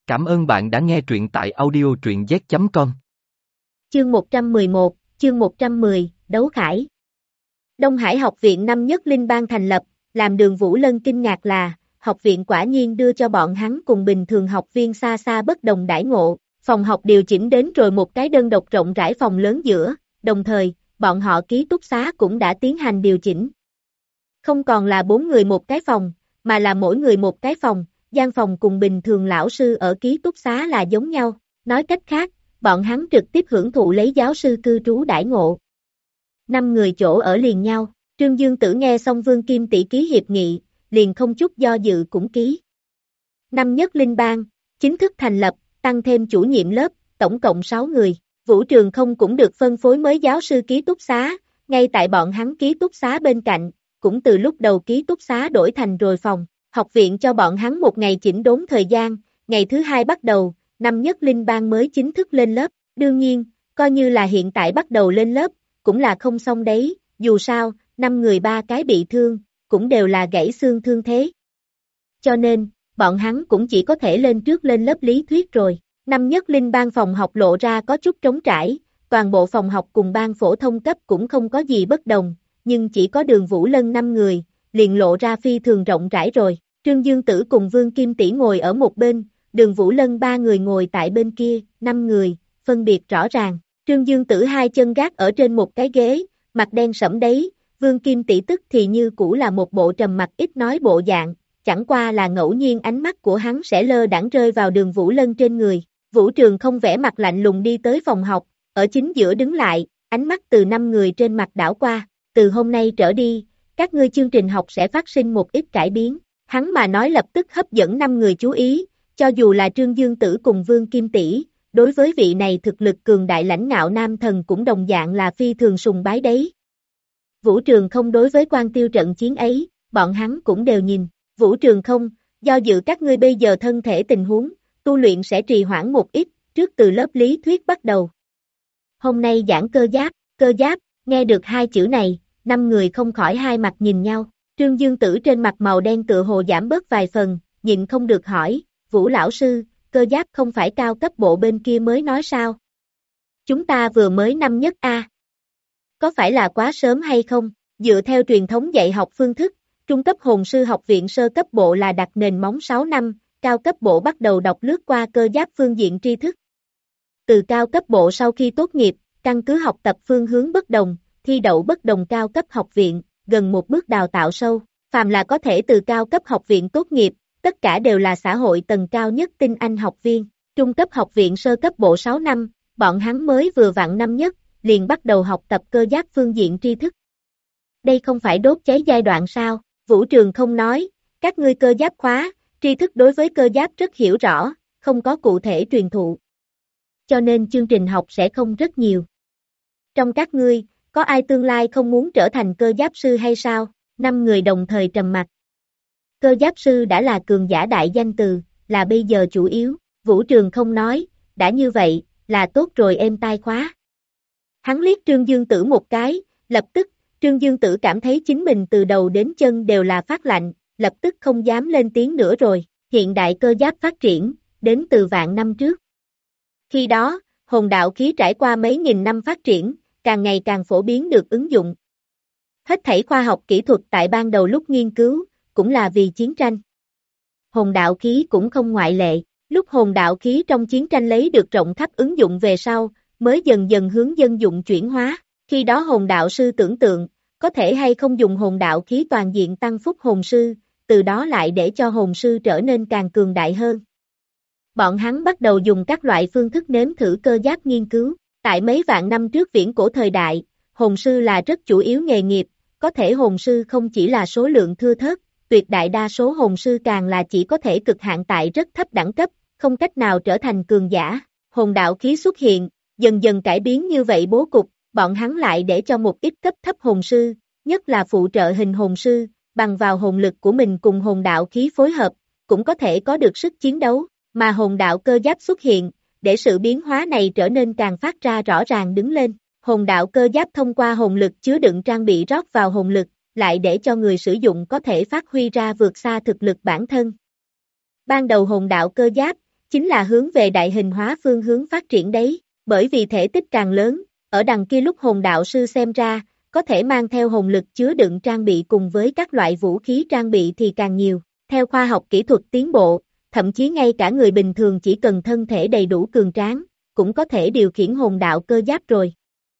Cảm ơn bạn đã nghe truyện tại audio truyện z.com. Chương 111, chương 110, Đấu Khải. Đông Hải học viện năm nhất Linh Bang thành lập, làm Đường Vũ Lân kinh ngạc là, học viện quả nhiên đưa cho bọn hắn cùng bình thường học viên xa xa bất đồng đãi ngộ, phòng học điều chỉnh đến rồi một cái đơn độc rộng rãi phòng lớn giữa, đồng thời, bọn họ ký túc xá cũng đã tiến hành điều chỉnh. Không còn là 4 người một cái phòng, mà là mỗi người một cái phòng, gian phòng cùng bình thường lão sư ở ký túc xá là giống nhau, nói cách khác, bọn hắn trực tiếp hưởng thụ lấy giáo sư cư trú đãi ngộ. 5 người chỗ ở liền nhau, Trương Dương Tử nghe xong Vương Kim tỷ ký hiệp nghị, liền không chút do dự cũng ký. Năm nhất Linh Bang, chính thức thành lập, tăng thêm chủ nhiệm lớp, tổng cộng 6 người, Vũ Trường Không cũng được phân phối mới giáo sư ký túc xá, ngay tại bọn hắn ký túc xá bên cạnh, cũng từ lúc đầu ký túc xá đổi thành rồi phòng. Học viện cho bọn hắn một ngày chỉnh đốn thời gian, ngày thứ 2 bắt đầu, năm nhất Linh Bang mới chính thức lên lớp, đương nhiên, coi như là hiện tại bắt đầu lên lớp, cũng là không xong đấy, dù sao, 5 người 3 cái bị thương, cũng đều là gãy xương thương thế. Cho nên, bọn hắn cũng chỉ có thể lên trước lên lớp lý thuyết rồi, năm nhất Linh Bang phòng học lộ ra có chút trống trải, toàn bộ phòng học cùng ban phổ thông cấp cũng không có gì bất đồng, nhưng chỉ có Đường Vũ Lân 5 người, liền lộ ra phi thường rộng rãi rồi. Trương Dương Tử cùng Vương Kim tỷ ngồi ở một bên, Đường Vũ Lân 3 người ngồi tại bên kia, 5 người, phân biệt rõ ràng. Trương Dương Tử 2 chân gác ở trên một cái ghế, mặt đen sẫm đấy, Vương Kim tỷ tức thì như cũ là một bộ trầm mặc ít nói bộ dạng, chẳng qua là ngẫu nhiên ánh mắt của hắn sẽ lơ đãng rơi vào Đường Vũ Lân trên người. Vũ Trường Không vẻ mặt lạnh lùng đi tới phòng học, ở chính giữa đứng lại, ánh mắt từ 5 người trên mặt đảo qua, từ hôm nay trở đi, các ngươi chương trình học sẽ phát sinh một ít cải biến. Hắn mà nói lập tức hấp dẫn 5 người chú ý, cho dù là Trương Dương Tử cùng Vương Kim tỷ, đối với vị này thực lực cường đại lãnh ngạo nam thần cũng đồng dạng là phi thường sùng bái đấy. Vũ Trường Không đối với quan tiêu trận chiến ấy, bọn hắn cũng đều nhìn, Vũ Trường Không, do dự các ngươi bây giờ thân thể tình huống, tu luyện sẽ trì hoãn một ít, trước từ lớp lý thuyết bắt đầu. Hôm nay giảng cơ giáp, nghe được 2 chữ này, 5 người không khỏi hai mặt nhìn nhau. Trương Dương Tử trên mặt màu đen tựa hồ giảm bớt vài phần, nhịn không được hỏi, Vũ lão sư, cơ giáp không phải cao cấp bộ bên kia mới nói sao? Chúng ta vừa mới năm nhất A. Có phải là quá sớm hay không? Dựa theo truyền thống dạy học phương thức, trung cấp hồn sư học viện sơ cấp bộ là đặt nền móng 6 năm, cao cấp bộ bắt đầu đọc lướt qua cơ giáp phương diện tri thức. Từ cao cấp bộ sau khi tốt nghiệp, căn cứ học tập phương hướng bất đồng, thi đậu bất đồng cao cấp học viện, gần một bước đào tạo sâu, phàm là có thể từ cao cấp học viện tốt nghiệp, tất cả đều là xã hội tầng cao nhất tinh anh học viên, trung cấp học viện sơ cấp bộ 6 năm, bọn hắn mới vừa vặn năm nhất, liền bắt đầu học tập cơ giáp phương diện tri thức. Đây không phải đốt cháy giai đoạn sao? Vũ Trường Không nói, các ngươi cơ giáp khóa, tri thức đối với cơ giáp rất hiểu rõ, không có cụ thể truyền thụ. Cho nên chương trình học sẽ không rất nhiều. Trong các ngươi, có ai tương lai không muốn trở thành cơ giáp sư hay sao? 5 người đồng thời trầm mặt. Cơ giáp sư đã là cường giả đại danh từ, là bây giờ chủ yếu, Vũ Trường Không nói, đã như vậy, là tốt rồi êm tai khóa. Hắn liếc Trương Dương Tử một cái, lập tức, Trương Dương Tử cảm thấy chính mình từ đầu đến chân đều là phát lạnh, lập tức không dám lên tiếng nữa rồi, hiện đại cơ giáp phát triển, đến từ vạn năm trước. Khi đó, hồn đạo khí trải qua mấy nghìn năm phát triển, càng ngày càng phổ biến được ứng dụng. Hết thảy khoa học kỹ thuật tại ban đầu lúc nghiên cứu, cũng là vì chiến tranh. Hồn đạo khí cũng không ngoại lệ, lúc hồn đạo khí trong chiến tranh lấy được rộng khắp ứng dụng về sau, mới dần dần hướng dân dụng chuyển hóa. Khi đó hồn đạo sư tưởng tượng, có thể hay không dùng hồn đạo khí toàn diện tăng phúc hồn sư, từ đó lại để cho hồn sư trở nên càng cường đại hơn. Bọn hắn bắt đầu dùng các loại phương thức nếm thử cơ giáp nghiên cứu. Tại mấy vạn năm trước viễn cổ thời đại, hồn sư là rất chủ yếu nghề nghiệp, có thể hồn sư không chỉ là số lượng thưa thớt, tuyệt đại đa số hồn sư càng là chỉ có thể cực hạn tại rất thấp đẳng cấp, không cách nào trở thành cường giả. Hồn đạo khí xuất hiện, dần dần cải biến như vậy bố cục, bọn hắn lại để cho một ít cấp thấp hồn sư, nhất là phụ trợ hình hồn sư, bằng vào hồn lực của mình cùng hồn đạo khí phối hợp, cũng có thể có được sức chiến đấu, mà hồn đạo cơ giáp xuất hiện, để sự biến hóa này trở nên càng phát ra rõ ràng đứng lên. Hồn đạo cơ giáp thông qua hồn lực chứa đựng trang bị rót vào hồn lực, lại để cho người sử dụng có thể phát huy ra vượt xa thực lực bản thân. Ban đầu hồn đạo cơ giáp, chính là hướng về đại hình hóa phương hướng phát triển đấy, bởi vì thể tích càng lớn, ở đằng kia lúc hồn đạo sư xem ra, có thể mang theo hồn lực chứa đựng trang bị cùng với các loại vũ khí trang bị thì càng nhiều. Theo khoa học kỹ thuật tiến bộ, thậm chí ngay cả người bình thường chỉ cần thân thể đầy đủ cường tráng, cũng có thể điều khiển hồn đạo cơ giáp rồi.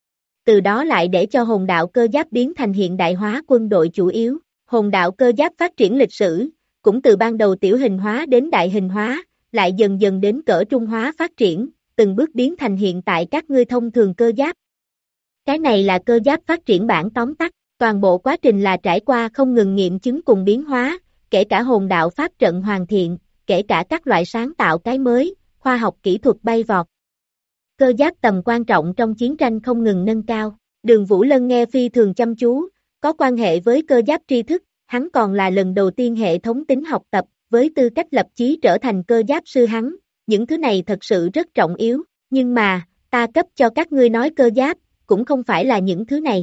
Từ đó lại để cho hồn đạo cơ giáp biến thành hiện đại hóa quân đội chủ yếu. Hồn đạo cơ giáp phát triển lịch sử, cũng từ ban đầu tiểu hình hóa đến đại hình hóa, lại dần dần đến cỡ trung hóa phát triển, từng bước biến thành hiện tại các ngươi thông thường cơ giáp. Cái này là cơ giáp phát triển bản tóm tắt, toàn bộ quá trình là trải qua không ngừng nghiệm chứng cùng biến hóa, kể cả hồn đạo pháp trận hoàn thiện, kể cả các loại sáng tạo cái mới, khoa học kỹ thuật bay vọt. Cơ giáp tầm quan trọng trong chiến tranh không ngừng nâng cao. Đường Vũ Lân nghe phi thường chăm chú, có quan hệ với cơ giáp tri thức, hắn còn là lần đầu tiên hệ thống tính học tập, với tư cách lập chí trở thành cơ giáp sư hắn, những thứ này thật sự rất trọng yếu, nhưng mà, ta cấp cho các ngươi nói cơ giáp, cũng không phải là những thứ này.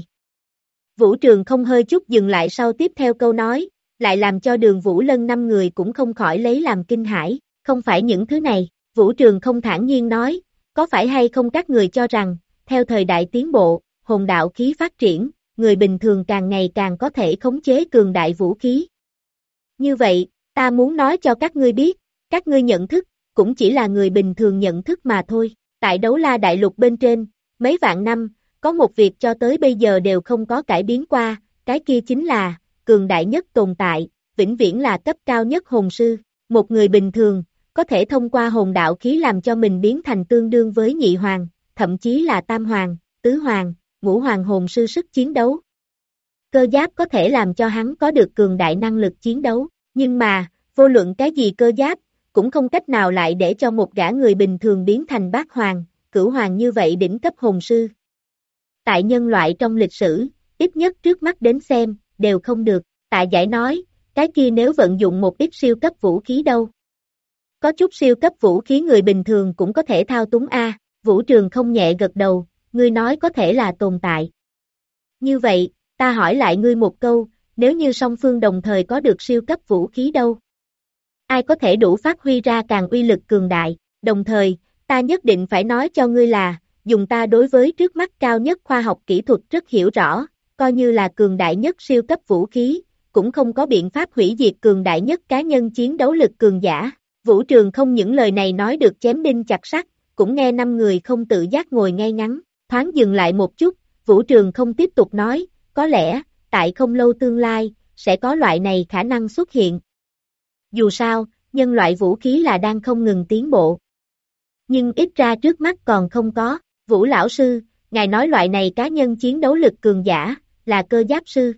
Vũ Trường không hơi chút dừng lại sau tiếp theo câu nói, lại làm cho Đường Vũ Lân 5 người cũng không khỏi lấy làm kinh hãi, không phải những thứ này, Vũ Trường không thản nhiên nói, có phải hay không các người cho rằng, theo thời đại tiến bộ, hồn đạo khí phát triển, người bình thường càng ngày càng có thể khống chế cường đại vũ khí. Như vậy, ta muốn nói cho các ngươi biết, các ngươi nhận thức, cũng chỉ là người bình thường nhận thức mà thôi. Tại Đấu La Đại Lục bên trên, mấy vạn năm, có một việc cho tới bây giờ đều không có cải biến qua, cái kia chính là, cường đại nhất tồn tại, vĩnh viễn là cấp cao nhất hồn sư. Một người bình thường, có thể thông qua hồn đạo khí làm cho mình biến thành tương đương với nhị hoàng, thậm chí là tam hoàng, tứ hoàng, ngũ hoàng hồn sư sức chiến đấu. Cơ giáp có thể làm cho hắn có được cường đại năng lực chiến đấu, nhưng mà, vô luận cái gì cơ giáp, cũng không cách nào lại để cho một gã người bình thường biến thành bát hoàng, cửu hoàng như vậy đỉnh cấp hồn sư. Tại nhân loại trong lịch sử, ít nhất trước mắt đến xem, đều không được. Tạ Giải nói, cái kia nếu vận dụng một ít siêu cấp vũ khí đâu. Có chút siêu cấp vũ khí người bình thường cũng có thể thao túng a. Vũ Trường không nhẹ gật đầu, ngươi nói có thể là tồn tại. Như vậy, ta hỏi lại ngươi một câu, nếu như song phương đồng thời có được siêu cấp vũ khí đâu? Ai có thể đủ phát huy ra càng uy lực cường đại, đồng thời, ta nhất định phải nói cho ngươi là, dùng ta đối với trước mắt cao nhất khoa học kỹ thuật rất hiểu rõ, coi như là cường đại nhất siêu cấp vũ khí, cũng không có biện pháp hủy diệt cường đại nhất cá nhân chiến đấu lực cường giả. Vũ Trường không những lời này nói được chém đinh chặt sắt, cũng nghe 5 người không tự giác ngồi ngay ngắn, thoáng dừng lại một chút, Vũ Trường không tiếp tục nói, có lẽ, tại không lâu tương lai, sẽ có loại này khả năng xuất hiện. Dù sao, nhân loại vũ khí là đang không ngừng tiến bộ. Nhưng ít ra trước mắt còn không có. Vũ lão sư, ngài nói loại này cá nhân chiến đấu lực cường giả, là cơ giáp sư?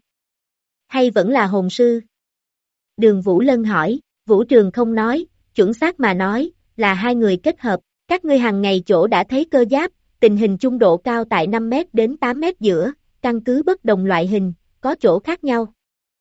Hay vẫn là hồn sư? Đường Vũ Lân hỏi, Vũ Trường không nói, chuẩn xác mà nói, là hai người kết hợp. Các ngươi hàng ngày chỗ đã thấy cơ giáp, tình hình chung độ cao tại 5 mét đến 8 mét giữa, căn cứ bất đồng loại hình, có chỗ khác nhau.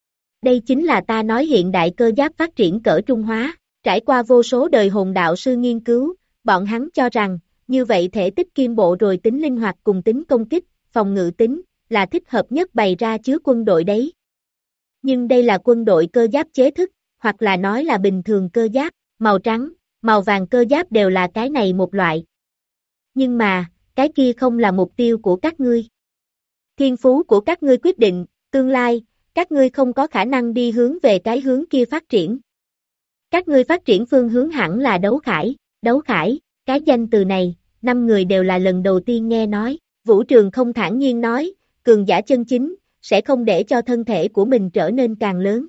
Đây chính là ta nói hiện đại cơ giáp phát triển cỡ trung hóa, trải qua vô số đời hồn đạo sư nghiên cứu, bọn hắn cho rằng, như vậy thể tích kim bộ rồi tính linh hoạt cùng tính công kích, phòng ngự tính, là thích hợp nhất bày ra chứa quân đội đấy. Nhưng đây là quân đội cơ giáp chế thức, hoặc là nói là bình thường cơ giáp, màu trắng, màu vàng cơ giáp đều là cái này một loại. Nhưng mà, cái kia không là mục tiêu của các ngươi. Thiên phú của các ngươi quyết định, tương lai, các ngươi không có khả năng đi hướng về cái hướng kia phát triển. Các ngươi phát triển phương hướng hẳn là đấu khải, cái danh từ này, 5 người đều là lần đầu tiên nghe nói. Vũ Trường không thản nhiên nói, cường giả chân chính, sẽ không để cho thân thể của mình trở nên càng lớn.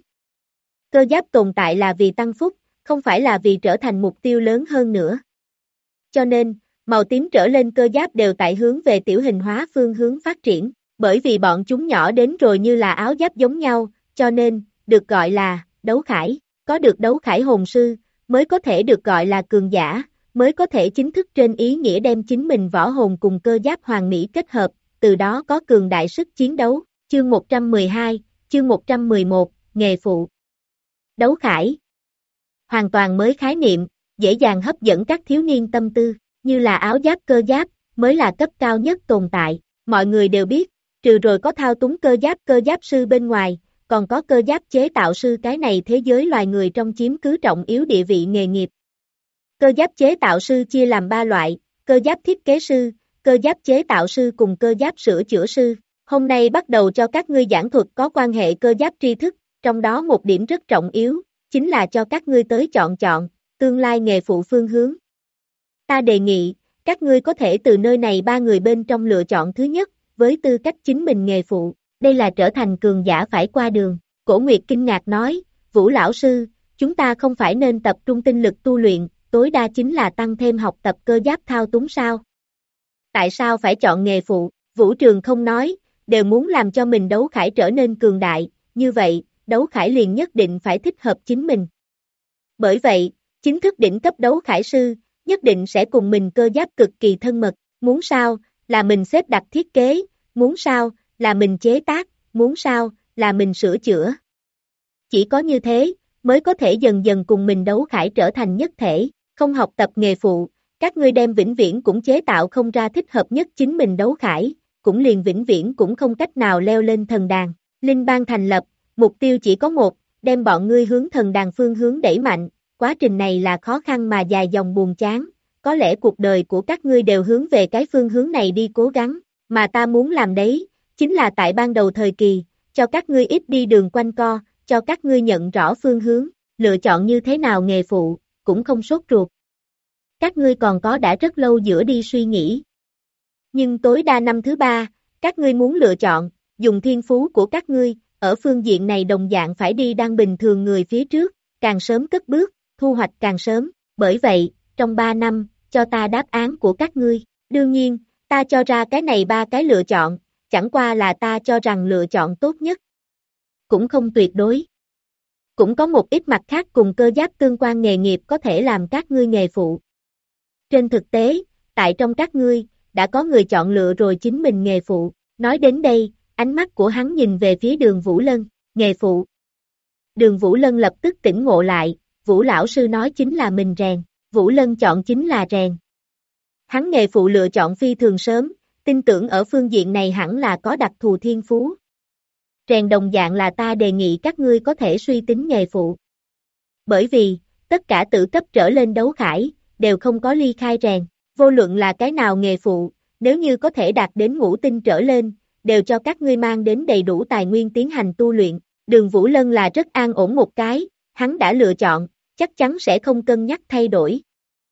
Cơ giáp tồn tại là vì tăng phúc, không phải là vì trở thành mục tiêu lớn hơn nữa. Cho nên, màu tím trở lên cơ giáp đều tại hướng về tiểu hình hóa phương hướng phát triển, bởi vì bọn chúng nhỏ đến rồi như là áo giáp giống nhau, cho nên, được gọi là, đấu khải, có được đấu khải hồn sư, mới có thể được gọi là cường giả, mới có thể chính thức trên ý nghĩa đem chính mình võ hồn cùng cơ giáp hoàn mỹ kết hợp, từ đó có cường đại sức chiến đấu. Chương 112, chương 111, nghề phụ. Đấu khải. Hoàn toàn mới khái niệm, dễ dàng hấp dẫn các thiếu niên tâm tư, như là áo giáp cơ giáp, mới là cấp cao nhất tồn tại. Mọi người đều biết, trừ rồi có thao túng cơ giáp sư bên ngoài, còn có cơ giáp chế tạo sư cái này thế giới loài người trong chiếm cứ trọng yếu địa vị nghề nghiệp. Cơ giáp chế tạo sư chia làm 3 loại, cơ giáp thiết kế sư, cơ giáp chế tạo sư cùng cơ giáp sửa chữa sư. Hôm nay bắt đầu cho các ngươi giảng thuật có quan hệ cơ giáp tri thức, trong đó một điểm rất trọng yếu, chính là cho các ngươi tới chọn tương lai nghề phụ phương hướng. Ta đề nghị, các ngươi có thể từ nơi này 3 người bên trong lựa chọn thứ nhất, với tư cách chính mình nghề phụ, đây là trở thành cường giả phải qua đường. Cổ Nguyệt kinh ngạc nói, Vũ lão sư, chúng ta không phải nên tập trung tinh lực tu luyện, tối đa chính là tăng thêm học tập cơ giáp thao túng sao? Tại sao phải chọn nghề phụ? Vũ Trường không nói, đều muốn làm cho mình đấu khải trở nên cường đại, như vậy, đấu khải liền nhất định phải thích hợp chính mình. Bởi vậy, chính thức đỉnh cấp đấu khải sư, nhất định sẽ cùng mình cơ giáp cực kỳ thân mật, muốn sao, là mình xếp đặt thiết kế, muốn sao, là mình chế tác, muốn sao, là mình sửa chữa. Chỉ có như thế, mới có thể dần dần cùng mình đấu khải trở thành nhất thể, không học tập nghề phụ, các ngươi đem vĩnh viễn cũng chế tạo không ra thích hợp nhất chính mình đấu khải, cũng liền vĩnh viễn cũng không cách nào leo lên thần đàn. Linh bang thành lập, mục tiêu chỉ có một, đem bọn ngươi hướng thần đàn phương hướng đẩy mạnh, quá trình này là khó khăn mà dài dòng buồn chán, có lẽ cuộc đời của các ngươi đều hướng về cái phương hướng này đi cố gắng, mà ta muốn làm đấy, chính là tại ban đầu thời kỳ, cho các ngươi ít đi đường quanh co, cho các ngươi nhận rõ phương hướng, lựa chọn như thế nào nghề phụ, cũng không sốt ruột. Các ngươi còn có đã rất lâu giữa đi suy nghĩ. Nhưng tối đa năm thứ 3, các ngươi muốn lựa chọn, dùng thiên phú của các ngươi, ở phương diện này đồng dạng phải đi đang bình thường người phía trước, càng sớm cất bước, thu hoạch càng sớm, bởi vậy, trong 3 năm, cho ta đáp án của các ngươi. Đương nhiên, ta cho ra cái này 3 cái lựa chọn, chẳng qua là ta cho rằng lựa chọn tốt nhất. Cũng không tuyệt đối. Cũng có một ít mặt khác cùng cơ giáp tương quan nghề nghiệp có thể làm các ngươi nghề phụ. Trên thực tế, tại trong các ngươi, đã có người chọn lựa rồi chính mình nghề phụ. Nói đến đây, ánh mắt của hắn nhìn về phía Đường Vũ Lân, nghề phụ. Đường Vũ Lân lập tức tỉnh ngộ lại, Vũ lão sư nói chính là mình rèn, Vũ Lân chọn chính là rèn. Hắn nghề phụ lựa chọn phi thường sớm, tin tưởng ở phương diện này hẳn là có đặc thù thiên phú. Rèn đồng dạng là ta đề nghị các ngươi có thể suy tính nghề phụ. Bởi vì, tất cả tự cấp trở lên đấu khải, đều không có ly khai rèn, vô luận là cái nào nghề phụ, nếu như có thể đạt đến ngũ tinh trở lên, đều cho các ngươi mang đến đầy đủ tài nguyên tiến hành tu luyện. Đường Vũ Lân là rất an ổn một cái, hắn đã lựa chọn, chắc chắn sẽ không cân nhắc thay đổi.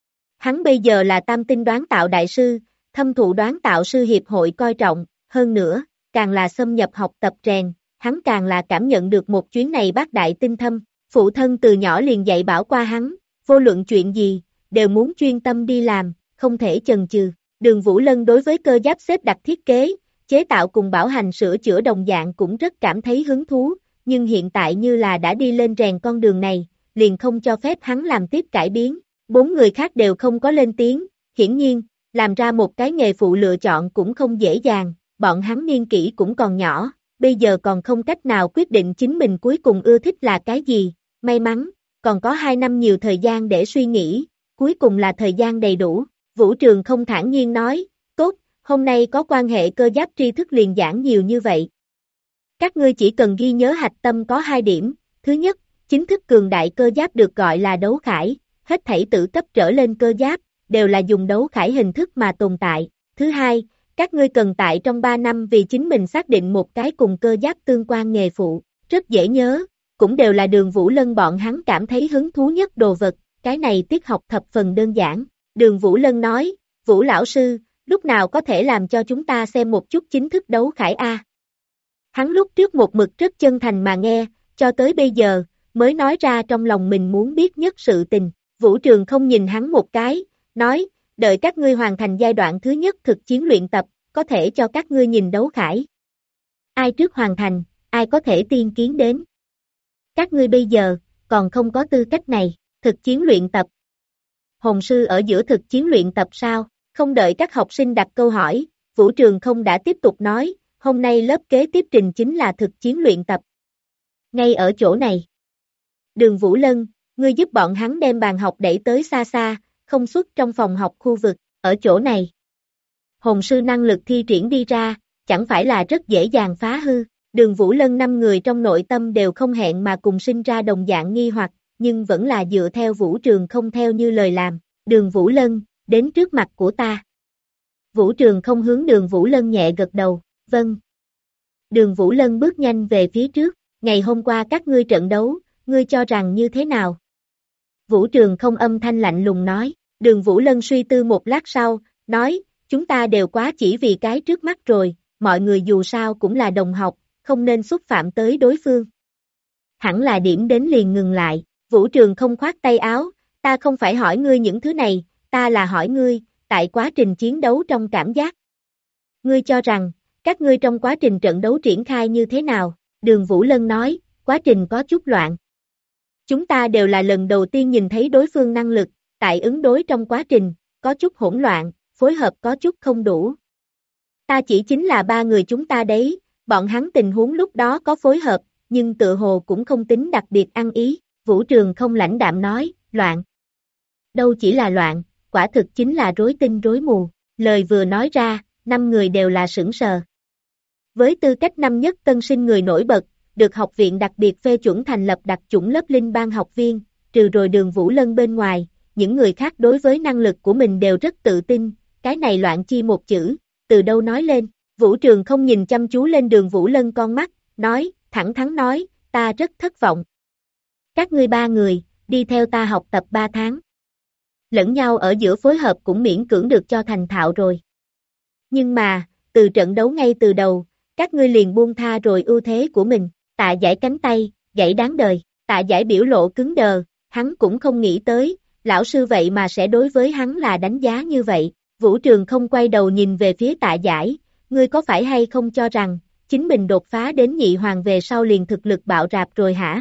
Hắn bây giờ là tam tinh đoán tạo đại sư, thâm thụ đoán tạo sư hiệp hội coi trọng, hơn nữa, càng là xâm nhập học tập rèn, hắn càng là cảm nhận được một chuyến này bác đại tinh thâm, phụ thân từ nhỏ liền dạy bảo qua hắn, vô luận chuyện gì, đều muốn chuyên tâm đi làm, không thể chần chừ. Đường Vũ Lân đối với cơ giáp xếp đặt thiết kế, chế tạo cùng bảo hành sửa chữa đồng dạng cũng rất cảm thấy hứng thú, nhưng hiện tại như là đã đi lên rèn con đường này, liền không cho phép hắn làm tiếp cải biến. 4 người khác đều không có lên tiếng, hiển nhiên, làm ra một cái nghề phụ lựa chọn cũng không dễ dàng, bọn hắn niên kỷ cũng còn nhỏ, bây giờ còn không cách nào quyết định chính mình cuối cùng ưa thích là cái gì, may mắn, còn có 2 năm nhiều thời gian để suy nghĩ, cuối cùng là thời gian đầy đủ. Vũ Trường không thản nhiên nói, tốt, hôm nay có quan hệ cơ giáp tri thức liền giảng nhiều như vậy. Các ngươi chỉ cần ghi nhớ hạch tâm có 2 điểm, thứ nhất, chính thức cường đại cơ giáp được gọi là đấu khải, hết thảy tự cấp trở lên cơ giáp, đều là dùng đấu khải hình thức mà tồn tại. Thứ hai, các ngươi cần tại trong 3 năm vì chính mình xác định một cái cùng cơ giáp tương quan nghề phụ, rất dễ nhớ, cũng đều là Đường Vũ Lân bọn hắn cảm thấy hứng thú nhất đồ vật, cái này tiết học thập phần đơn giản. Đường Vũ Lân nói, Vũ lão sư, lúc nào có thể làm cho chúng ta xem một chút chính thức đấu khải A. Hắn lúc trước một mực rất chân thành mà nghe, cho tới bây giờ, mới nói ra trong lòng mình muốn biết nhất sự tình. Vũ Trường không nhìn hắn một cái, nói, đợi các ngươi hoàn thành giai đoạn thứ nhất thực chiến luyện tập, có thể cho các ngươi nhìn đấu khải. Ai trước hoàn thành, ai có thể tiên kiến đến. Các ngươi bây giờ, còn không có tư cách này, thực chiến luyện tập. Hồn sư ở giữa thực chiến luyện tập sao? Không đợi các học sinh đặt câu hỏi, Vũ Trường không đã tiếp tục nói, hôm nay lớp kế tiếp trình chính là thực chiến luyện tập. Ngay ở chỗ này. Đường Vũ Lân, ngươi giúp bọn hắn đem bàn học đẩy tới xa xa, không xuất trong phòng học khu vực, ở chỗ này. Hồn sư năng lực thi triển đi ra, chẳng phải là rất dễ dàng phá hư. Đường Vũ Lân 5 người trong nội tâm đều không hẹn mà cùng sinh ra đồng dạng nghi hoặc, nhưng vẫn là dựa theo Vũ Trường không theo như lời làm. Đường Vũ Lân, đến trước mặt của ta. Vũ Trường không hướng Đường Vũ Lân nhẹ gật đầu, vâng. Đường Vũ Lân bước nhanh về phía trước, ngày hôm qua các ngươi trận đấu, ngươi cho rằng như thế nào? Vũ Trường không âm thanh lạnh lùng nói, Đường Vũ Lân suy tư một lát sau, nói, chúng ta đều quá chỉ vì cái trước mắt rồi, mọi người dù sao cũng là đồng học, không nên xúc phạm tới đối phương. Hẳn là điểm đến liền ngừng lại, Vũ Trường không khoát tay áo, ta không phải hỏi ngươi những thứ này, ta là hỏi ngươi, tại quá trình chiến đấu trong cảm giác. Ngươi cho rằng, các ngươi trong quá trình trận đấu triển khai như thế nào? Đường Vũ Lân nói, quá trình có chút loạn. Chúng ta đều là lần đầu tiên nhìn thấy đối phương năng lực, tại ứng đối trong quá trình, có chút hỗn loạn, phối hợp có chút không đủ. Ta chỉ chính là ba người chúng ta đấy, bọn hắn tình huống lúc đó có phối hợp, nhưng tựa hồ cũng không tính đặc biệt ăn ý. Vũ Trường không lãnh đạm nói, loạn. Đâu chỉ là loạn, quả thực chính là rối tinh rối mù. Lời vừa nói ra, 5 người đều là sửng sờ. Với tư cách năm nhất tân sinh người nổi bật, được học viện đặc biệt phê chuẩn thành lập đặc chủng lớp linh ban học viên, trừ rồi Đường Vũ Lân bên ngoài, những người khác đối với năng lực của mình đều rất tự tin, cái này loạn chi một chữ, từ đâu nói lên. Vũ Trường không nhìn chăm chú lên Đường Vũ Lân con mắt, nói, thẳng thắn nói, ta rất thất vọng. Các ngươi ba người, đi theo ta học tập 3 tháng. Lẫn nhau ở giữa phối hợp cũng miễn cưỡng được cho thành thạo rồi. Nhưng mà, từ trận đấu ngay từ đầu, các ngươi liền buông tha rồi ưu thế của mình, Tạ Giải cánh tay, gãy đáng đời, Tạ Giải biểu lộ cứng đờ, hắn cũng không nghĩ tới, lão sư vậy mà sẽ đối với hắn là đánh giá như vậy. Vũ Trường không quay đầu nhìn về phía Tạ Giải, ngươi có phải hay không cho rằng, chính mình đột phá đến nhị hoàng về sau liền thực lực bạo rạp rồi hả?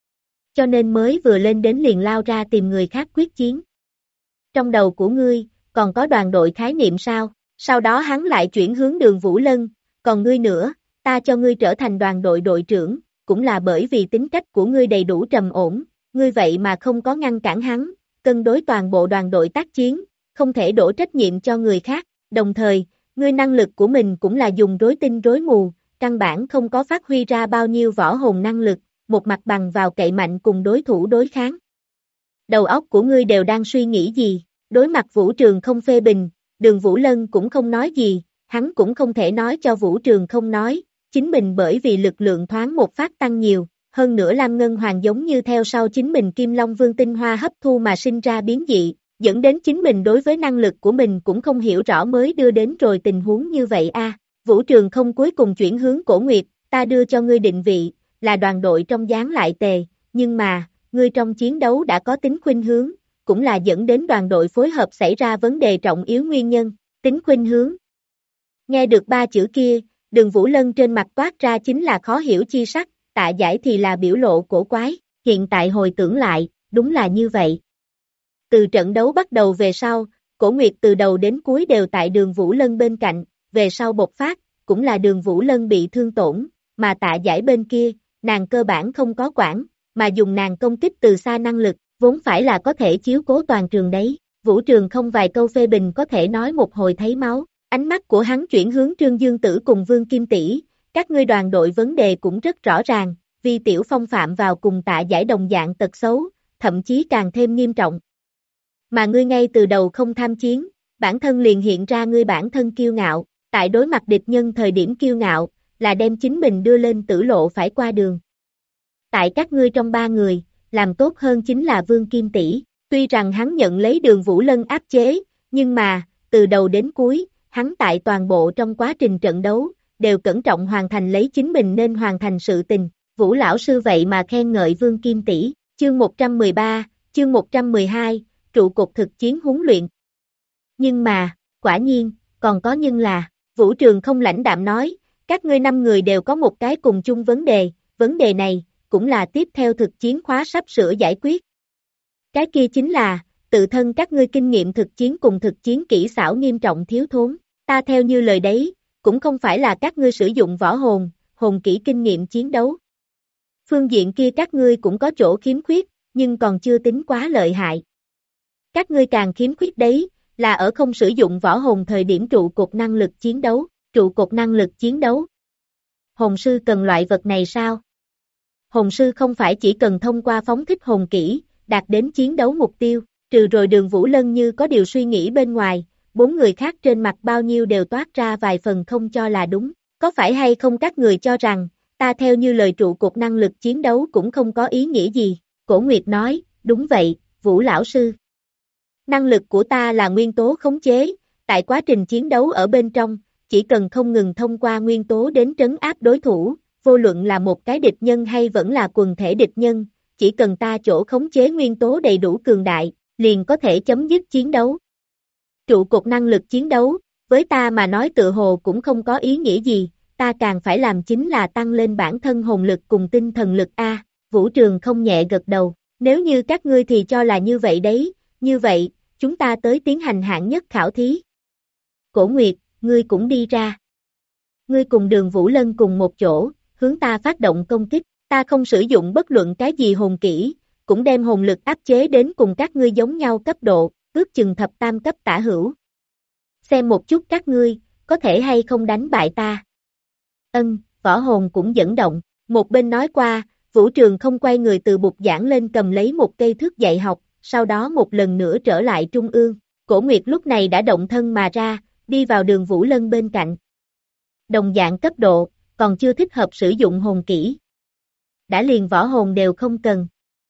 Cho nên mới vừa lên đến liền lao ra tìm người khác quyết chiến. Trong đầu của ngươi, còn có đoàn đội khái niệm sao? Sau đó hắn lại chuyển hướng Đường Vũ Lân, còn ngươi nữa, ta cho ngươi trở thành đoàn đội đội trưởng, cũng là bởi vì tính cách của ngươi đầy đủ trầm ổn, ngươi vậy mà không có ngăn cản hắn, cân đối toàn bộ đoàn đội tác chiến, không thể đổ trách nhiệm cho người khác, đồng thời, ngươi năng lực của mình cũng là dùng rối tinh rối mù, căn bản không có phát huy ra bao nhiêu võ hồn năng lực, một mặt bằng vào cậy mạnh cùng đối thủ đối kháng. Đầu óc của ngươi đều đang suy nghĩ gì? Đối mặt Vũ Trường không phê bình, Đường Vũ Lân cũng không nói gì, hắn cũng không thể nói cho Vũ Trường không nói, chính mình bởi vì lực lượng thoáng một phát tăng nhiều, hơn nữa Lam Ngân Hoàng giống như theo sau chính mình Kim Long Vương tinh hoa hấp thu mà sinh ra biến dị, dẫn đến chính mình đối với năng lực của mình cũng không hiểu rõ mới đưa đến rồi tình huống như vậy a. Vũ Trường không cuối cùng chuyển hướng Cổ Nguyệt, ta đưa cho ngươi định vị, là đoàn đội trong dáng lại tề, nhưng mà, ngươi trong chiến đấu đã có tính khuynh hướng, cũng là dẫn đến đoàn đội phối hợp xảy ra vấn đề trọng yếu nguyên nhân, tính khuynh hướng. Nghe được 3 chữ kia, Đường Vũ Lân trên mặt toát ra chính là khó hiểu chi sắc, Tạ Giải thì là biểu lộ cổ quái, hiện tại hồi tưởng lại, đúng là như vậy. Từ trận đấu bắt đầu về sau, Cổ Nguyệt từ đầu đến cuối đều tại Đường Vũ Lân bên cạnh, về sau bộc phát, cũng là Đường Vũ Lân bị thương tổn, mà Tạ Giải bên kia, nàng cơ bản không có quản, mà dùng nàng công kích từ xa năng lực, vốn phải là có thể chiếu cố toàn trường đấy. Vũ Trường không vài câu phê bình có thể nói một hồi thấy máu, ánh mắt của hắn chuyển hướng Trương Dương Tử cùng Vương Kim Tỷ, các ngươi đoàn đội vấn đề cũng rất rõ ràng, vì Tiểu Phong phạm vào cùng Tạ Giải đồng dạng tật xấu, thậm chí càng thêm nghiêm trọng. Mà ngươi ngay từ đầu không tham chiến, bản thân liền hiện ra ngươi bản thân kiêu ngạo, tại đối mặt địch nhân thời điểm kiêu ngạo, là đem chính mình đưa lên tử lộ phải qua đường. Tại các ngươi trong 3 người, làm tốt hơn chính là Vương Kim Tỷ, tuy rằng hắn nhận lấy Đường Vũ Lân áp chế, nhưng mà, từ đầu đến cuối, hắn tại toàn bộ trong quá trình trận đấu, đều cẩn trọng hoàn thành lấy chính mình nên hoàn thành sự tình. Vũ lão sư vậy mà khen ngợi Vương Kim Tỷ, chương 113, chương 112, trụ cột thực chiến huấn luyện. Nhưng mà, quả nhiên, còn có nhưng là, Vũ Trường không lãnh đạm nói, các ngươi 5 người đều có một cái cùng chung vấn đề này, cũng là tiếp theo thực chiến khóa sắp sửa giải quyết. Cái kia chính là, tự thân các ngươi kinh nghiệm thực chiến cùng thực chiến kỹ xảo nghiêm trọng thiếu thốn, ta theo như lời đấy, cũng không phải là các ngươi sử dụng võ hồn, hồn kỹ kinh nghiệm chiến đấu. Phương diện kia các ngươi cũng có chỗ khiếm khuyết, nhưng còn chưa tính quá lợi hại. Các ngươi càng khiếm khuyết đấy, là ở không sử dụng võ hồn thời điểm trụ cột năng lực chiến đấu, trụ cột năng lực chiến đấu. Hồn sư cần loại vật này sao? Hồn sư không phải chỉ cần thông qua phóng thích hồn kỹ, đạt đến chiến đấu mục tiêu, Trừ rồi Đường Vũ Lân như có điều suy nghĩ bên ngoài, 4 người khác trên mặt bao nhiêu đều toát ra vài phần không cho là đúng. Có phải hay không các người cho rằng, ta theo như lời trụ cột năng lực chiến đấu cũng không có ý nghĩa gì? Cổ Nguyệt nói, đúng vậy, Vũ lão sư. Năng lực của ta là nguyên tố khống chế, tại quá trình chiến đấu ở bên trong, chỉ cần không ngừng thông qua nguyên tố đến trấn áp đối thủ, vô luận là một cái địch nhân hay vẫn là quần thể địch nhân, chỉ cần ta chỗ khống chế nguyên tố đầy đủ cường đại, liền có thể chấm dứt chiến đấu. Trụ cột năng lực chiến đấu, với ta mà nói tựa hồ cũng không có ý nghĩa gì, ta càng phải làm chính là tăng lên bản thân hồn lực cùng tinh thần lực A. Vũ Trường không nhẹ gật đầu, nếu như các ngươi thì cho là như vậy đấy, như vậy, chúng ta tới tiến hành hạng nhất khảo thí. Cổ Nguyệt, ngươi cũng đi ra. Ngươi cùng Đường Vũ Lân cùng một chỗ, hướng ta phát động công kích, ta không sử dụng bất luận cái gì hồn kỹ, cũng đem hồn lực áp chế đến cùng các ngươi giống nhau cấp độ, ước chừng thập tam cấp tả hữu. Xem một chút các ngươi, có thể hay không đánh bại ta. Võ hồn cũng dẫn động, một bên nói qua, Vũ Trường không quay người từ bục giảng lên cầm lấy một cây thước dạy học, sau đó một lần nữa trở lại trung ương. Cổ Nguyệt lúc này đã động thân mà ra, đi vào Đường Vũ Lân bên cạnh. Đồng dạng cấp độ, còn chưa thích hợp sử dụng hồn kỹ. Đã liền võ hồn đều không cần.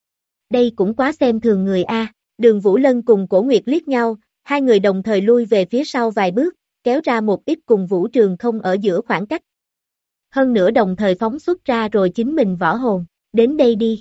Đây cũng quá xem thường người A. Đường Vũ Lân cùng Cổ Nguyệt liếc nhau, hai người đồng thời lui về phía sau vài bước, kéo ra một ít cùng Vũ Trường không ở giữa khoảng cách. Hơn nữa đồng thời phóng xuất ra rồi chính mình võ hồn, đến đây đi.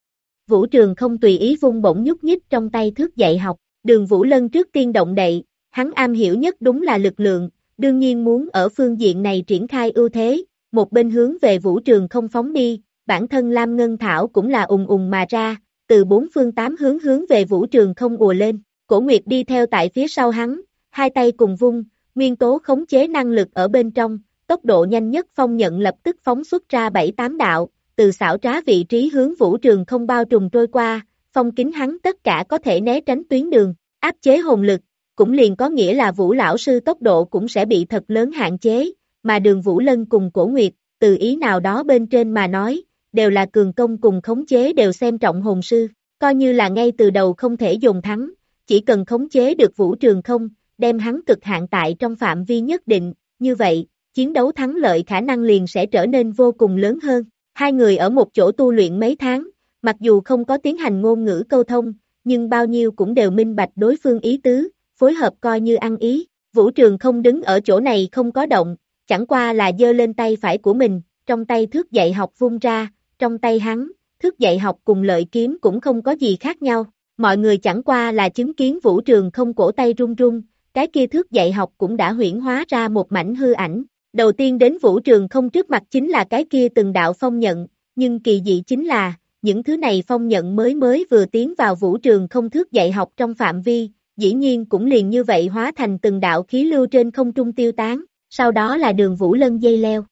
Vũ Trường không tùy ý vung bổng nhúc nhích trong tay thước dạy học, Đường Vũ Lân trước tiên động đậy, hắn am hiểu nhất đúng là lực lượng, đương nhiên muốn ở phương diện này triển khai ưu thế, một bên hướng về Vũ Trường không phóng đi, bản thân Lam Ngân Thảo cũng là ùng ùng mà ra, từ bốn phương tám hướng về Vũ Trường không ùa lên, Cổ Nguyệt đi theo tại phía sau hắn, hai tay cùng vung, nguyên tố khống chế năng lực ở bên trong, tốc độ nhanh nhất phong nhận lập tức phóng xuất ra 7-8 đạo, từ xảo trá vị trí hướng Vũ Trường không bao trùm trôi qua, phong kín hắn tất cả có thể né tránh tuyến đường, áp chế hồn lực, cũng liền có nghĩa là Vũ lão sư tốc độ cũng sẽ bị thật lớn hạn chế, mà Đường Vũ Lân cùng Cổ Nguyệt, từ ý nào đó bên trên mà nói, đều là cường công cùng khống chế đều xem trọng hồn sư, coi như là ngay từ đầu không thể dồn thắng, chỉ cần khống chế được Vũ Trường không, đem hắn cực hạn tại trong phạm vi nhất định, như vậy, chiến đấu thắng lợi khả năng liền sẽ trở nên vô cùng lớn hơn. Hai người ở một chỗ tu luyện mấy tháng, mặc dù không có tiến hành ngôn ngữ câu thông, nhưng bao nhiêu cũng đều minh bạch đối phương ý tứ, phối hợp coi như ăn ý. Vũ Trường không đứng ở chỗ này không có động, chẳng qua là giơ lên tay phải của mình, trong tay thước dạy học vung ra, trong tay hắn, thước dạy học cùng lợi kiếm cũng không có gì khác nhau. Mọi người chẳng qua là chứng kiến Vũ Trường không cổ tay run run, cái kia thước dạy học cũng đã huyễn hóa ra một mảnh hư ảnh. Đầu tiên đến Vũ Trường không trước mặt chính là cái kia từng đạo phong nhận, nhưng kỳ dị chính là, những thứ này phong nhận mới vừa tiến vào Vũ Trường không thước dạy học trong phạm vi, dĩ nhiên cũng liền như vậy hóa thành từng đạo khí lưu trên không trung tiêu tán, sau đó là Đường Vũ Lân dây leo.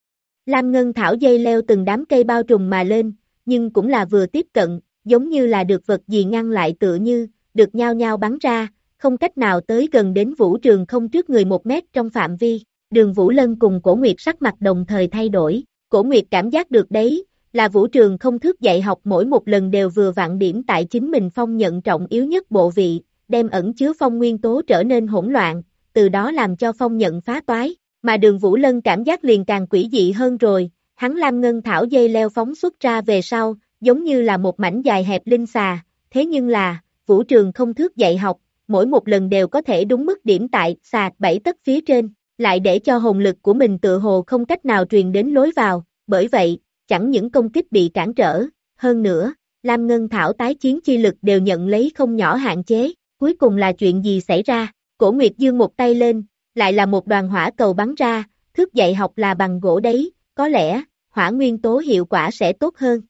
Lam Ngân Thảo dây leo từng đám cây bao trùm mà lên, nhưng cũng là vừa tiếp cận, giống như là được vật gì ngăn lại tựa như, được nhao nhao bắn ra, không cách nào tới gần đến Vũ Trường không trước người 1 mét trong phạm vi. Đường Vũ Lân cùng Cổ Nguyệt sắc mặt đồng thời thay đổi, Cổ Nguyệt cảm giác được đấy, là Vũ Trường không thước dạy học mỗi một lần đều vừa vặn điểm tại chính mình phong nhận trọng yếu nhất bộ vị, đem ẩn chứa phong nguyên tố trở nên hỗn loạn, từ đó làm cho phong nhận phá toái, mà Đường Vũ Lân cảm giác liền càng quỷ dị hơn rồi, hắn Lam Ngân Thảo dây leo phóng xuất ra về sau, giống như là một mảnh dài hẹp linh xà, thế nhưng là, Vũ Trường không thước dạy học, mỗi một lần đều có thể đúng mức điểm tại xà 7 tấc phía trên, lại để cho hồn lực của mình tựa hồ không cách nào truyền đến lối vào, bởi vậy, chẳng những công kích bị cản trở, hơn nữa, Lam Ngân Thảo tái chiến chi lực đều nhận lấy không nhỏ hạn chế, cuối cùng là chuyện gì xảy ra, Cổ Nguyệt dương một tay lên, lại là một đoàn hỏa cầu bắn ra, thước dạy học là bằng gỗ đấy, có lẽ, hỏa nguyên tố hiệu quả sẽ tốt hơn.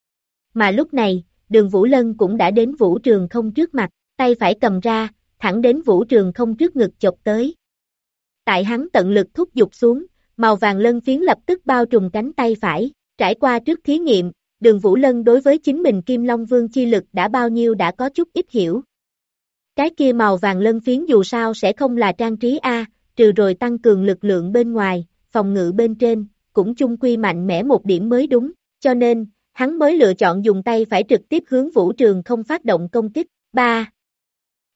Mà lúc này, Đường Vũ Lân cũng đã đến Vũ Trường không trước mặt, tay phải cầm ra, thẳng đến Vũ Trường không trước ngực chộp tới. Tại hắn tận lực thúc giục xuống, màu vàng lân phiến lập tức bao trùm cánh tay phải, trải qua trước thí nghiệm, Đường Vũ Lân đối với chính mình Kim Long Vương chi lực đã bao nhiêu đã có chút ít hiểu. Cái kia màu vàng lân phiến dù sao sẽ không là trang trí A, trừ rồi tăng cường lực lượng bên ngoài, phòng ngự bên trên, cũng chung quy mạnh mẽ một điểm mới đúng, cho nên, hắn mới lựa chọn dùng tay phải trực tiếp hướng Vũ Trường không phát động công kích. 3.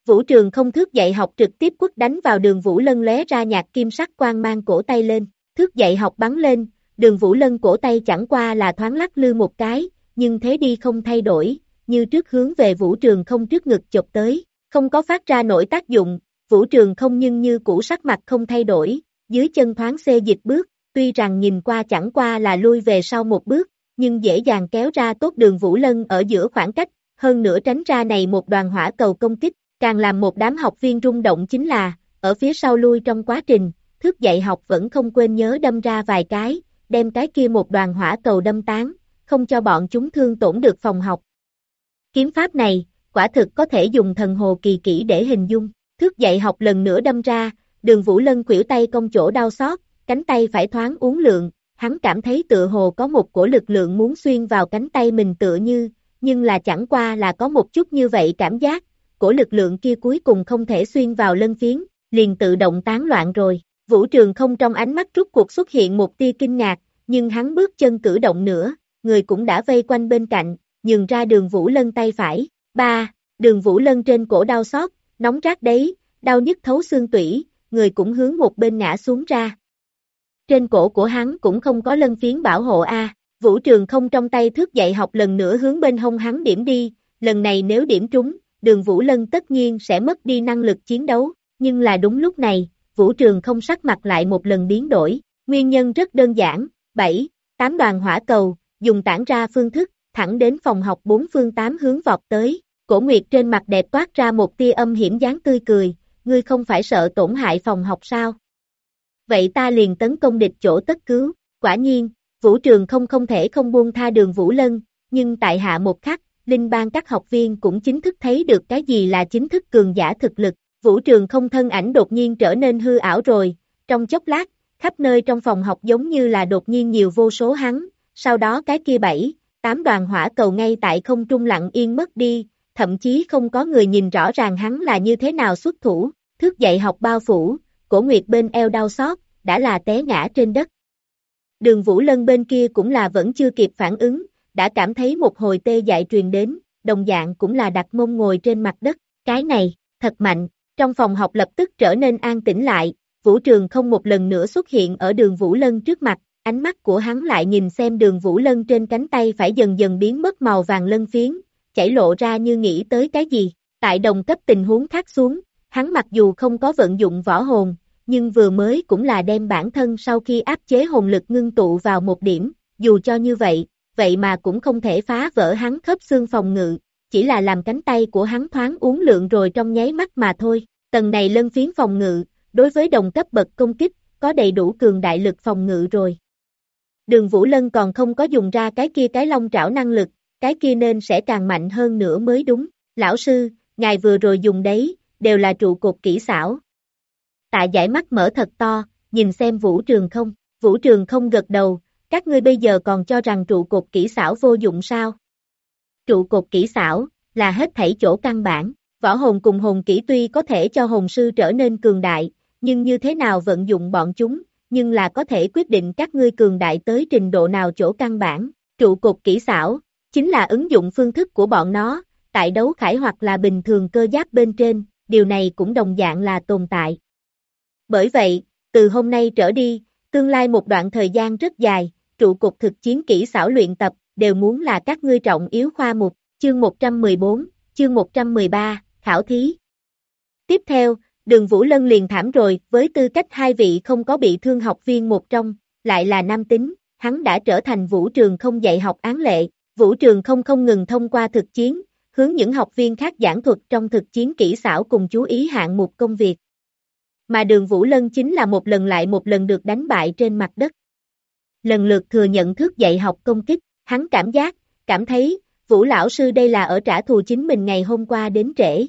Vũ Trường không thước dạy học trực tiếp quất đánh vào Đường Vũ Lân lóe ra nhạt kim sắc quang mang cổ tay lên, thước dạy học bắn lên, Đường Vũ Lân cổ tay chẳng qua là thoáng lắc lư một cái, nhưng thế đi không thay đổi, như trước hướng về Vũ Trường không trước ngực chộp tới, không có phát ra nổi tác dụng, Vũ Trường không nhưng như cũ sắc mặt không thay đổi, dưới chân thoáng xê dịch bước, tuy rằng nhìn qua chẳng qua là lui về sau một bước, nhưng dễ dàng kéo ra tốt Đường Vũ Lân ở giữa khoảng cách, hơn nữa tránh ra này một đoàn hỏa cầu công kích, càng làm một đám học viên rung động chính là, ở phía sau lui trong quá trình, thước dạy học vẫn không quên nhớ đâm ra vài cái, đem cái kia một đoàn hỏa cầu đâm tán, không cho bọn chúng thương tổn được phòng học. Kiếm pháp này, quả thực có thể dùng thần hồ kỳ kỹ để hình dung, thước dạy học lần nữa đâm ra, Đường Vũ Lân khuỷu tay cong chỗ đau xót, cánh tay phải thoáng uốn lượn, hắn cảm thấy tựa hồ có một cổ lực lượng muốn xuyên vào cánh tay mình tựa như, nhưng là chẳng qua là có một chút như vậy cảm giác, cổ lực lượng kia cuối cùng không thể xuyên vào lân phiến, liền tự động tán loạn rồi. Vũ Trường không trong ánh mắt rút cuộc xuất hiện một tia kinh ngạc, nhưng hắn bước chân cử động nữa, người cũng đã vây quanh bên cạnh, nhường ra Đường Vũ Lân tay phải. Đường Vũ Lân trên cổ đau xót, nóng rát đấy, đau nhức thấu xương tủy, người cũng hướng một bên ngã xuống ra. Trên cổ của hắn cũng không có lân phiến bảo hộ a. Vũ Trường không trong tay thước dạy học lần nữa hướng bên hông hắn điểm đi, lần này nếu điểm trúng, Đường Vũ Lân tất nhiên sẽ mất đi năng lực chiến đấu, nhưng là đúng lúc này, Vũ Trường không sắc mặt lại một lần biến đổi, nguyên nhân rất đơn giản, 7-8 đoàn hỏa cầu, dùng tản ra phương thức, thẳng đến phòng học 4 phương 8 hướng vọt tới, Cổ Nguyệt trên mặt đẹp toát ra một tia âm hiểm dáng tươi cười, ngươi không phải sợ tổn hại phòng học sao? Vậy ta liền tấn công địch chỗ tất cứu, quả nhiên, Vũ Trường không thể không buông tha Đường Vũ Lân, nhưng tại hạ một khắc, Linh bang các học viên cũng chính thức thấy được cái gì là chính thức cường giả thực lực, Vũ Trường không thân ảnh đột nhiên trở nên hư ảo rồi, trong chốc lát, khắp nơi trong phòng học giống như là đột nhiên nhiều vô số hắn, sau đó cái kia 7-8 đoàn hỏa cầu ngay tại không trung lặng yên mất đi, thậm chí không có người nhìn rõ ràng hắn là như thế nào xuất thủ, thước dạy học bao phủ, Cổ Nguyệt bên eo đau xót, đã là té ngã trên đất. Đường Vũ Lân bên kia cũng là vẫn chưa kịp phản ứng, đã cảm thấy một hồi tê dại truyền đến, đồng dạng cũng là đặt mông ngồi trên mặt đất, cái này, thật mạnh, trong phòng học lập tức trở nên an tĩnh lại, Vũ Trường không một lần nữa xuất hiện ở Đường Vũ Lân trước mặt, ánh mắt của hắn lại nhìn xem Đường Vũ Lân trên cánh tay phải dần dần biến mất màu vàng lân phiến, chảy lộ ra như nghĩ tới cái gì, tại đồng cấp tình huống khác xuống, hắn mặc dù không có vận dụng võ hồn, nhưng vừa mới cũng là đem bản thân sau khi áp chế hồn lực ngưng tụ vào một điểm, dù cho như vậy, vậy mà cũng không thể phá vỡ hắn khớp xương phòng ngự, chỉ là làm cánh tay của hắn thoáng uốn lượn rồi trong nháy mắt mà thôi, tầng này lân phiến phòng ngự, đối với đồng cấp bậc công kích, có đầy đủ cường đại lực phòng ngự rồi. Đường Vũ Lân còn không có dùng ra cái kia cái long trảo năng lực, cái kia nên sẽ càng mạnh hơn nữa mới đúng, lão sư, ngài vừa rồi dùng đấy, đều là trụ cột kỹ xảo. Tạ Giải mắt mở thật to, nhìn xem Vũ Trường không gật đầu, các ngươi bây giờ còn cho rằng trụ cột kỹ xảo vô dụng sao? Trụ cột kỹ xảo, là hết thảy chỗ căn bản, võ hồn cùng hồn kỹ tuy có thể cho hồn sư trở nên cường đại, nhưng như thế nào vận dụng bọn chúng, nhưng là có thể quyết định các ngươi cường đại tới trình độ nào chỗ căn bản, trụ cột kỹ xảo, chính là ứng dụng phương thức của bọn nó, tại đấu khải hoặc là bình thường cơ giáp bên trên, điều này cũng đồng dạng là tồn tại. Bởi vậy, từ hôm nay trở đi, tương lai một đoạn thời gian rất dài, trụ cột thực chiến kỹ xảo luyện tập, đều muốn là các ngươi trọng yếu khoa mục, chương 114, chương 113, khảo thí. Tiếp theo, Đường Vũ Lân liền thảm rồi, với tư cách hai vị không có bị thương học viên một trong, lại là nam tính, hắn đã trở thành Vũ Trường không dạy học án lệ, Vũ Trường không ngừng thông qua thực chiến, hướng những học viên khác giảng thuật trong thực chiến kỹ xảo cùng chú ý hạng mục công việc. Mà Đường Vũ Lân chính là một lần lại một lần được đánh bại trên mặt đất. Lần lượt thừa nhận thước dạy học công kích, hắn cảm thấy, Vũ lão sư đây là ở trả thù chính mình ngày hôm qua đến trễ.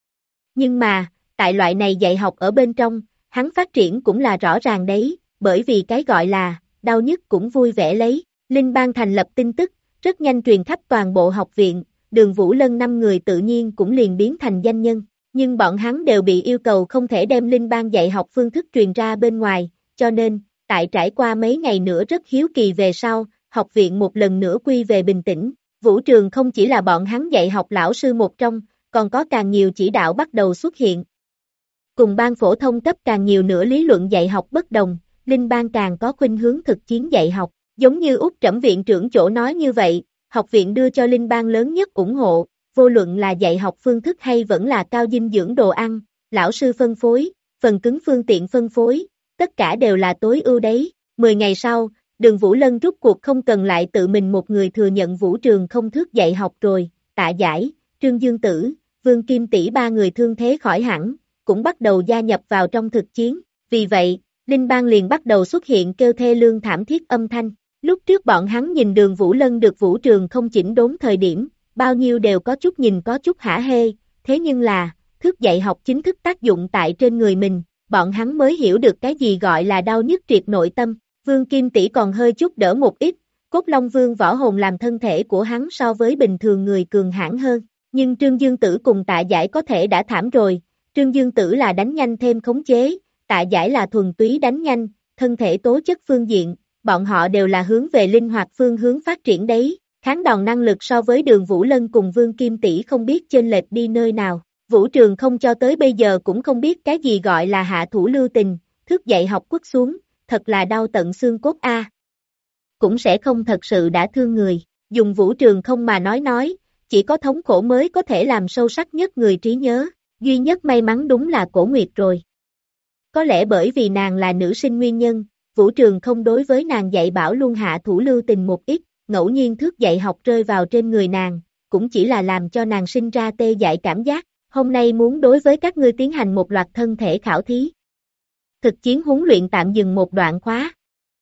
Nhưng mà, tại loại này dạy học ở bên trong, hắn phát triển cũng là rõ ràng đấy, bởi vì cái gọi là, đau nhất cũng vui vẻ lấy, Linh bang thành lập tin tức, rất nhanh truyền khắp toàn bộ học viện, Đường Vũ Lân 5 người tự nhiên cũng liền biến thành danh nhân, nhưng bọn hắn đều bị yêu cầu không thể đem Linh bang dạy học phương thức truyền ra bên ngoài, cho nên, tại trải qua mấy ngày nữa rất hiếu kỳ về sau, học viện một lần nữa quy về bình tĩnh, Vũ Trường không chỉ là bọn hắn dạy học lão sư một trong, còn có càng nhiều chỉ đạo bắt đầu xuất hiện. Cùng ban phổ thông cấp càng nhiều nữa lý luận dạy học bất đồng, Linh Bang càng có khuynh hướng thực chiến dạy học, giống như Úc Trẩm viện trưởng chỗ nói như vậy, học viện đưa cho Linh Bang lớn nhất ủng hộ, vô luận là dạy học phương thức hay vẫn là cao dinh dưỡng đồ ăn, lão sư phân phối, phần cứng phương tiện phân phối, tất cả đều là tối ưu đấy. 10 ngày sau, Đường Vũ Lân rút cuộc không cần lại tự mình một người thừa nhận Vũ Trường không thước dạy học rồi, Tạ Giải, Trương Dương Tử, Vương Kim Tỷ ba người thương thế khỏi hẳn, cũng bắt đầu gia nhập vào trong thực chiến, vì vậy, Linh Bang liền bắt đầu xuất hiện kêu thê lương thảm thiết âm thanh. Lúc trước bọn hắn nhìn Đường Vũ Lân được Vũ Trường không chỉnh đốn thời điểm, bao nhiêu đều có chút nhìn có chút hả hê, thế nhưng là, thước dạy học chính thức tác dụng tại trên người mình, bọn hắn mới hiểu được cái gì gọi là đau nhức triệt nội tâm. Vương Kim Tỷ còn hơi chút đỡ một ít, Cốt Long Vương võ hồn làm thân thể của hắn so với bình thường người cường hãn hơn, nhưng Trương Dương Tử cùng Tạ Giải có thể đã thảm rồi, Trương Dương Tử là đánh nhanh thêm khống chế, Tạ Giải là thuần túy đánh nhanh, thân thể tố chất phương diện, bọn họ đều là hướng về linh hoạt phương hướng phát triển đấy, kháng đòn năng lực so với Đường Vũ Lân cùng Vương Kim Tỷ không biết chênh lệch đi nơi nào. Vũ Trường không cho tới bây giờ cũng không biết cái gì gọi là hạ thủ lưu tình, thước dạy học quất xuống, thật là đau tận xương cốt a. Cũng sẽ không thật sự đã thương người, dùng Vũ Trường không mà nói, chỉ có thống khổ mới có thể làm sâu sắc nhất người trí nhớ, duy nhất may mắn đúng là Cổ Nguyệt rồi. Có lẽ bởi vì nàng là nữ sinh nguyên nhân, Vũ Trường không đối với nàng dạy bảo luôn hạ thủ lưu tình một ít, ngẫu nhiên thước dạy học rơi vào trên người nàng, cũng chỉ là làm cho nàng sinh ra tê dại cảm giác, hôm nay muốn đối với các ngươi tiến hành một loạt thân thể khảo thí. Thực chiến huấn luyện tạm dừng một đoạn khóa.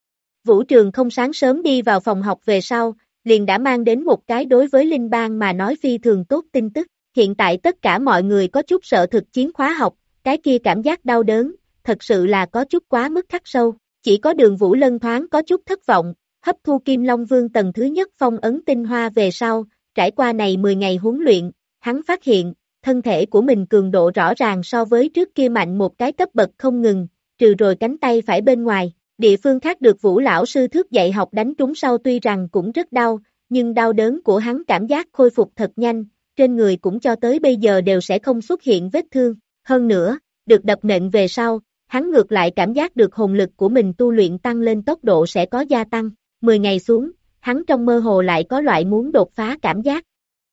Vũ Trường không sáng sớm đi vào phòng học về sau, liền đã mang đến một cái đối với Linh Bang mà nói phi thường tốt tin tức, hiện tại tất cả mọi người có chút sợ thực chiến khóa học, cái kia cảm giác đau đớn, thật sự là có chút quá mức khắc sâu, chỉ có Đường Vũ Lân thoáng có chút thất vọng, hấp thu Kim Long Vương tầng thứ nhất phong ấn tinh hoa về sau, trải qua này 10 ngày huấn luyện, hắn phát hiện, thân thể của mình cường độ rõ ràng so với trước kia mạnh một cái cấp bậc không ngừng, trừ rồi cánh tay phải bên ngoài, địa phương khác được Vũ lão sư thước dạy học đánh trúng sau tuy rằng cũng rất đau, nhưng đau đớn của hắn cảm giác khôi phục thật nhanh, trên người cũng cho tới bây giờ đều sẽ không xuất hiện vết thương, hơn nữa, được đập nện về sau, hắn ngược lại cảm giác được hồn lực của mình tu luyện tăng lên tốc độ sẽ có gia tăng, 10 ngày xuống, hắn trong mơ hồ lại có loại muốn đột phá cảm giác.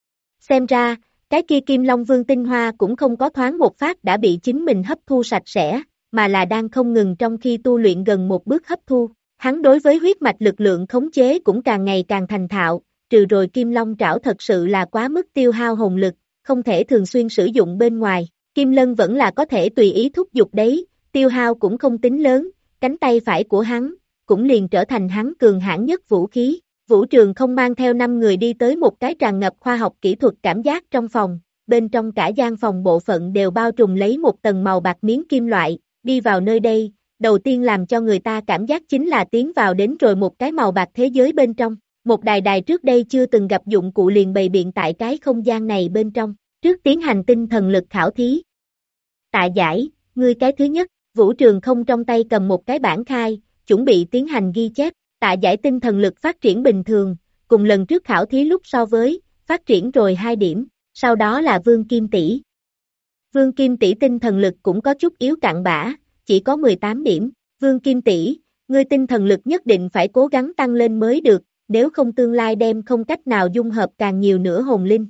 Xem ra, cái kia Kim Long Vương tinh hoa cũng không có thoáng một phát đã bị chính mình hấp thu sạch sẽ, mà là đang không ngừng trong khi tu luyện gần một bước hấp thu. Hắn đối với huyết mạch lực lượng khống chế cũng càng ngày càng thành thạo, trừ rồi Kim Long trảo thật sự là quá mức tiêu hao hồn lực, không thể thường xuyên sử dụng bên ngoài. Kim Lân vẫn là có thể tùy ý thúc giục đấy, tiêu hao cũng không tính lớn, cánh tay phải của hắn, cũng liền trở thành hắn cường hãn nhất vũ khí. Vũ Trường không mang theo 5 người đi tới một cái tràn ngập khoa học kỹ thuật cảm giác trong phòng, bên trong cả gian phòng bộ phận đều bao trùm lấy một tầng màu bạc miếng kim loại, đi vào nơi đây, đầu tiên làm cho người ta cảm giác chính là tiến vào đến rồi một cái màu bạc thế giới bên trong, một đài trước đây chưa từng gặp dụng cụ liền bày biện tại cái không gian này bên trong, trước tiến hành tinh thần lực khảo thí. Tạ Giải, ngươi cái thứ nhất, Vũ Trường không trong tay cầm một cái bảng khai, chuẩn bị tiến hành ghi chép. Tạ Giải tinh thần lực phát triển bình thường, cùng lần trước khảo thí lúc so với, phát triển rồi 2 điểm, sau đó là Vương Kim Tỷ. Vương Kim Tỷ tinh thần lực cũng có chút yếu cặn bã, chỉ có 18 điểm. Vương Kim Tỷ, ngươi tinh thần lực nhất định phải cố gắng tăng lên mới được, nếu không tương lai đem không cách nào dung hợp càng nhiều nữa hồn linh.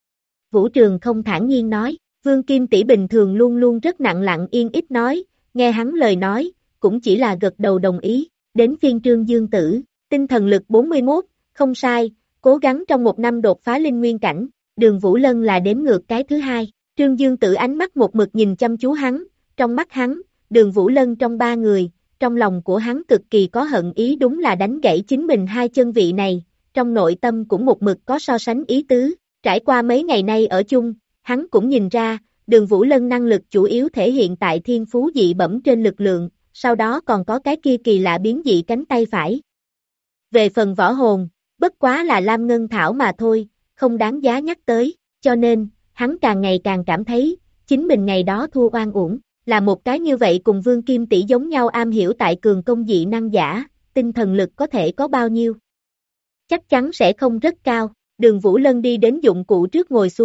Vũ Trường không thản nhiên nói, Vương Kim Tỷ bình thường luôn luôn rất nặng lặng yên ít nói, nghe hắn lời nói, cũng chỉ là gật đầu đồng ý. Đến phiên Trương Dương Tử, tinh thần lực 41, không sai, cố gắng trong 1 năm đột phá linh nguyên cảnh, Đường Vũ Lân là đếm ngược cái thứ hai, Trương Dương Tử ánh mắt một mực nhìn chăm chú hắn, trong mắt hắn, Đường Vũ Lân trong 3 người, trong lòng của hắn cực kỳ có hận ý đúng là đánh gãy chính mình 2 chân vị này, trong nội tâm cũng một mực có so sánh ý tứ, trải qua mấy ngày nay ở chung, hắn cũng nhìn ra, Đường Vũ Lân năng lực chủ yếu thể hiện tại thiên phú dị bẩm trên lực lượng, sau đó còn có cái kia kỳ lạ biến dị cánh tay phải. Về phần võ hồn, bất quá là Lam Ngân Thảo mà thôi, không đáng giá nhắc tới, cho nên, hắn càng ngày càng cảm thấy, chính mình ngày đó thua oan uổng, là một cái như vậy cùng Vương Kim Tỷ giống nhau am hiểu tại cường công dị năng giả, tinh thần lực có thể có bao nhiêu. Chắc chắn sẽ không rất cao, Đường Vũ Lân đi đến dụng cụ trước ngồi xuống,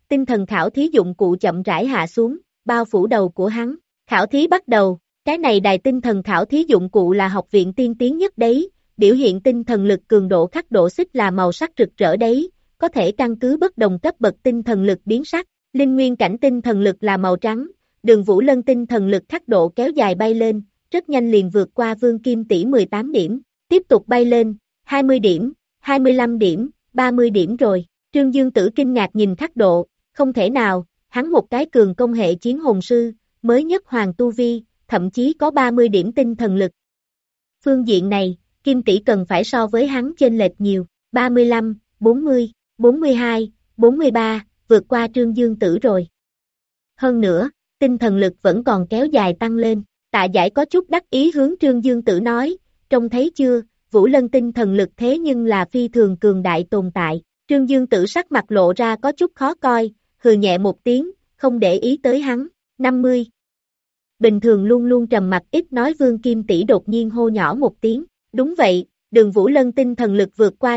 tinh thần khảo thí dụng cụ chậm rãi hạ xuống, bao phủ đầu của hắn. Khảo thí bắt đầu, cái này đài tinh thần khảo thí dụng cụ là học viện tiên tiến nhất đấy, biểu hiện tinh thần lực cường độ khắc độ xích là màu sắc rực rỡ đấy, có thể căn cứ bất đồng cấp bậc tinh thần lực biến sắc. Linh nguyên cảnh tinh thần lực là màu trắng, Đường Vũ Lân tinh thần lực khắc độ kéo dài bay lên, rất nhanh liền vượt qua Vương Kim Tỷ 18 điểm, tiếp tục bay lên, 20 điểm, 25 điểm, 30 điểm rồi. Trương Dương Tử kinh ngạc nhìn khắc độ, không thể nào, hắn một cái cường công hệ chiến hồn sư, mới nhất hoàng tu vi, thậm chí có 30 điểm tinh thần lực. Phương diện này, Kim Tỷ cần phải so với hắn chênh lệch nhiều, 35, 40, 42, 43, vượt qua Trương Dương Tử rồi. Hơn nữa, tinh thần lực vẫn còn kéo dài tăng lên, Tạ Giải có chút đắc ý hướng Trương Dương Tử nói, trông thấy chưa, Vũ Lân tinh thần lực thế nhưng là phi thường cường đại tồn tại. Trương Dương Tử sắc mặt lộ ra có chút khó coi, hừ nhẹ một tiếng, không để ý tới hắn. 50. Bình thường luôn luôn trầm mặc ít nói Vương Kim Tỷ đột nhiên hô nhỏ một tiếng. Đúng vậy, Đường Vũ Lân tinh thần lực vượt qua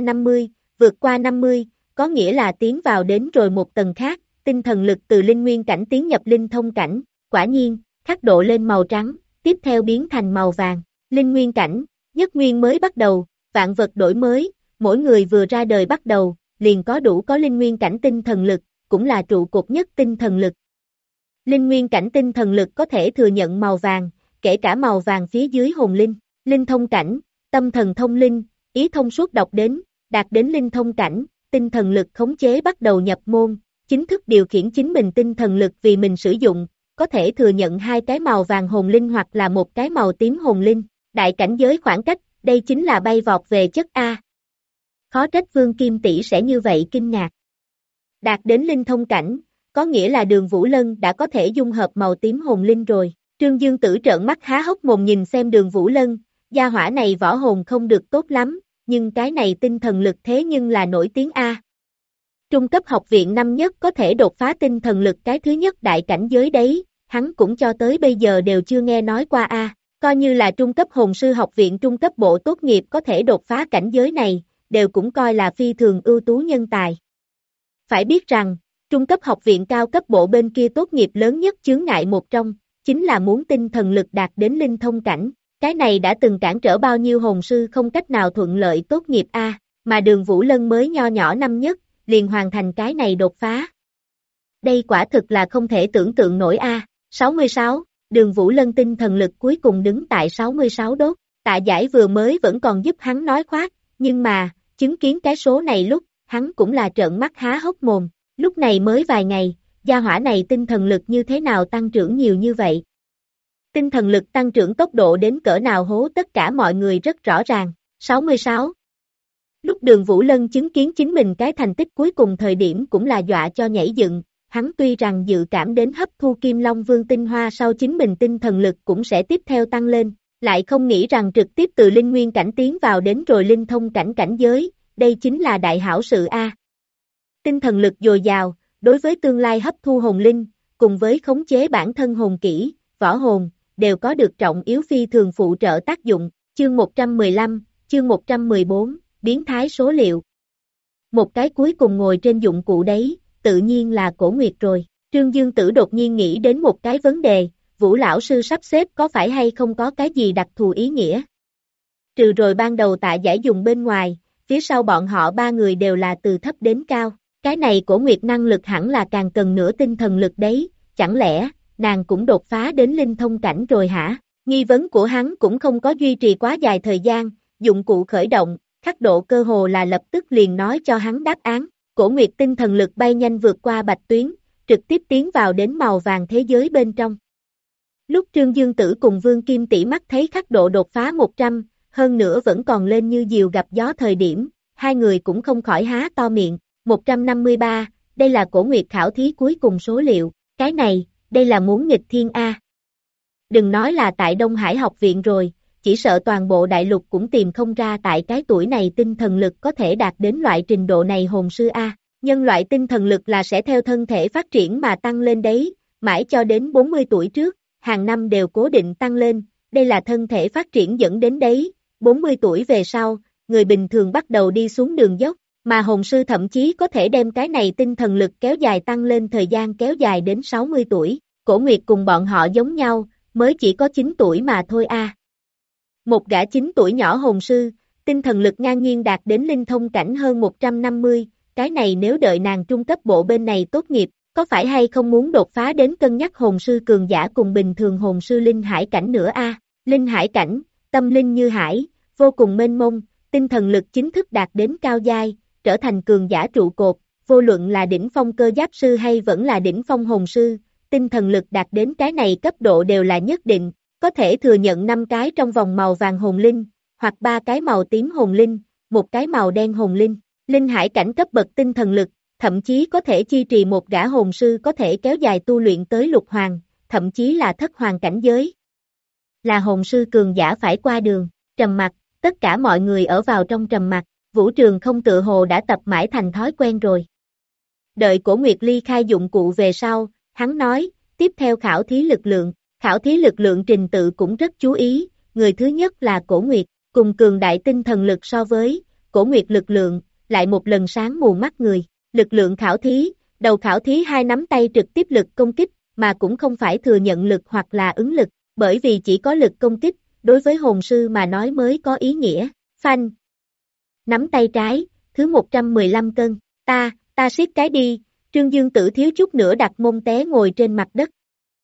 50, có nghĩa là tiến vào đến rồi một tầng khác, tinh thần lực từ linh nguyên cảnh tiến nhập linh thông cảnh, quả nhiên, khắc độ lên màu trắng, tiếp theo biến thành màu vàng. Linh nguyên cảnh, nhất nguyên mới bắt đầu, vạn vật đổi mới, mỗi người vừa ra đời bắt đầu, liền có đủ có linh nguyên cảnh tinh thần lực, cũng là trụ cột nhất tinh thần lực. Linh nguyên cảnh tinh thần lực có thể thừa nhận màu vàng, kể cả màu vàng phía dưới hồn linh, linh thông cảnh, tâm thần thông linh, ý thông suốt đọc đến, đạt đến linh thông cảnh, tinh thần lực khống chế bắt đầu nhập môn, chính thức điều khiển chính mình tinh thần lực vì mình sử dụng, có thể thừa nhận hai cái màu vàng hồn linh hoặc là một cái màu tím hồn linh, đại cảnh giới khoảng cách, đây chính là bay vọt về chất A. Khó trách Vương Kim Tỷ sẽ như vậy kinh ngạc. Đạt đến linh thông cảnh, có nghĩa là Đường Vũ Lân đã có thể dung hợp màu tím hồn linh rồi. Trương Dương Tử trợn mắt há hốc mồm nhìn xem Đường Vũ Lân, gia hỏa này võ hồn không được tốt lắm, nhưng cái này tinh thần lực thế nhưng là nổi tiếng A. Trung cấp học viện năm nhất có thể đột phá tinh thần lực cái thứ nhất đại cảnh giới đấy, hắn cũng cho tới bây giờ đều chưa nghe nói qua A. Coi như là trung cấp hồn sư học viện trung cấp bộ tốt nghiệp có thể đột phá cảnh giới này, đều cũng coi là phi thường ưu tú nhân tài. Phải biết rằng, trung cấp học viện cao cấp bộ bên kia tốt nghiệp lớn nhất chướng ngại một trong, chính là muốn tinh thần lực đạt đến linh thông cảnh. Cái này đã từng cản trở bao nhiêu hồn sư không cách nào thuận lợi tốt nghiệp A, mà Đường Vũ Lân mới nho nhỏ năm nhất, liền hoàn thành cái này đột phá. Đây quả thực là không thể tưởng tượng nổi A. 66, Đường Vũ Lân tinh thần lực cuối cùng đứng tại 66 đốt, Tạ Giải vừa mới vẫn còn giúp hắn nói khoác, nhưng mà, chứng kiến cái số này lúc, hắn cũng là trợn mắt há hốc mồm, lúc này mới vài ngày, gia hỏa này tinh thần lực như thế nào tăng trưởng nhiều như vậy. Tinh thần lực tăng trưởng tốc độ đến cỡ nào hố tất cả mọi người rất rõ ràng. 66. Lúc Đường Vũ Lân chứng kiến chính mình cái thành tích cuối cùng thời điểm cũng là dọa cho nhảy dựng, hắn tuy rằng dự cảm đến hấp thu Kim Long Vương tinh hoa sau chính mình tinh thần lực cũng sẽ tiếp theo tăng lên, lại không nghĩ rằng trực tiếp từ linh nguyên cảnh tiến vào đến rồi linh thông cảnh cảnh giới, đây chính là đại hảo sự A. Tinh thần lực dồi dào, đối với tương lai hấp thu hồn linh, cùng với khống chế bản thân hồn kỹ, võ hồn, đều có được trọng yếu phi thường phụ trợ tác dụng. Chương 115, chương 114, biến thái số liệu. Một cái cuối cùng ngồi trên dụng cụ đấy, tự nhiên là Cổ Nguyệt rồi. Trương Dương Tử đột nhiên nghĩ đến một cái vấn đề, Vũ lão sư sắp xếp có phải hay không có cái gì đặc thù ý nghĩa. Trừ rồi ban đầu Tạ Giải dùng bên ngoài, phía sau bọn họ ba người đều là từ thấp đến cao. Cái này Cổ Nguyệt năng lực hẳn là càng cần nửa tinh thần lực đấy, chẳng lẽ nàng cũng đột phá đến linh thông cảnh rồi hả? Nghi vấn của hắn cũng không có duy trì quá dài thời gian, dụng cụ khởi động, khắc độ cơ hồ là lập tức liền nói cho hắn đáp án. Cổ Nguyệt tinh thần lực bay nhanh vượt qua bạch tuyến, trực tiếp tiến vào đến màu vàng thế giới bên trong. Lúc Trương Dương Tử cùng Vương Kim Tỷ mắt thấy khắc độ đột phá 100, hơn nữa vẫn còn lên như diều gặp gió thời điểm, hai người cũng không khỏi há to miệng. 153, đây là Cổ Nguyệt khảo thí cuối cùng số liệu, cái này, đây là muốn nghịch thiên A. Đừng nói là tại Đông Hải học viện rồi, chỉ sợ toàn bộ đại lục cũng tìm không ra tại cái tuổi này tinh thần lực có thể đạt đến loại trình độ này hồn sư A. Nhân loại tinh thần lực là sẽ theo thân thể phát triển mà tăng lên đấy, mãi cho đến 40 tuổi trước, hàng năm đều cố định tăng lên, đây là thân thể phát triển dẫn đến đấy, 40 tuổi về sau, người bình thường bắt đầu đi xuống đường dốc, Mà hồn sư thậm chí có thể đem cái này tinh thần lực kéo dài tăng lên thời gian kéo dài đến 60 tuổi. Cổ Nguyệt cùng bọn họ giống nhau, mới chỉ có 9 tuổi mà thôi a. Một gã 9 tuổi nhỏ hồn sư, tinh thần lực ngang nhiên đạt đến linh thông cảnh hơn 150, cái này nếu đợi nàng trung cấp bộ bên này tốt nghiệp, có phải hay không muốn đột phá đến cân nhắc hồn sư cường giả cùng bình thường hồn sư linh hải cảnh nữa a? Linh hải cảnh, tâm linh như hải, vô cùng mênh mông, tinh thần lực chính thức đạt đến cao giai, trở thành cường giả trụ cột, vô luận là đỉnh phong cơ giáp sư hay vẫn là đỉnh phong hồn sư, tinh thần lực đạt đến cái này cấp độ đều là nhất định, có thể thừa nhận 5 cái trong vòng màu vàng hồn linh, hoặc 3 cái màu tím hồn linh, một cái màu đen hồn linh, linh hải cảnh cấp bậc tinh thần lực, thậm chí có thể chi trì một gã hồn sư có thể kéo dài tu luyện tới lục hoàng, thậm chí là thất hoàng cảnh giới. Là hồn sư cường giả phải qua đường, trầm mặc, tất cả mọi người ở vào trong trầm mặc, Vũ Trường không tự hồ đã tập mãi thành thói quen rồi. Đợi Cổ Nguyệt ly khai dụng cụ về sau, hắn nói, tiếp theo khảo thí lực lượng, khảo thí lực lượng trình tự cũng rất chú ý, người thứ nhất là Cổ Nguyệt, cùng cường đại tinh thần lực so với, Cổ Nguyệt lực lượng, lại một lần sáng mù mắt người, lực lượng khảo thí, đầu khảo thí 2 nắm tay trực tiếp lực công kích, mà cũng không phải thừa nhận lực hoặc là ứng lực, bởi vì chỉ có lực công kích, đối với hồn sư mà nói mới có ý nghĩa, phanh. Nắm tay trái, thứ 115 cân, ta siết cái đi, Trương Dương Tử thiếu chút nữa đặt mông té ngồi trên mặt đất.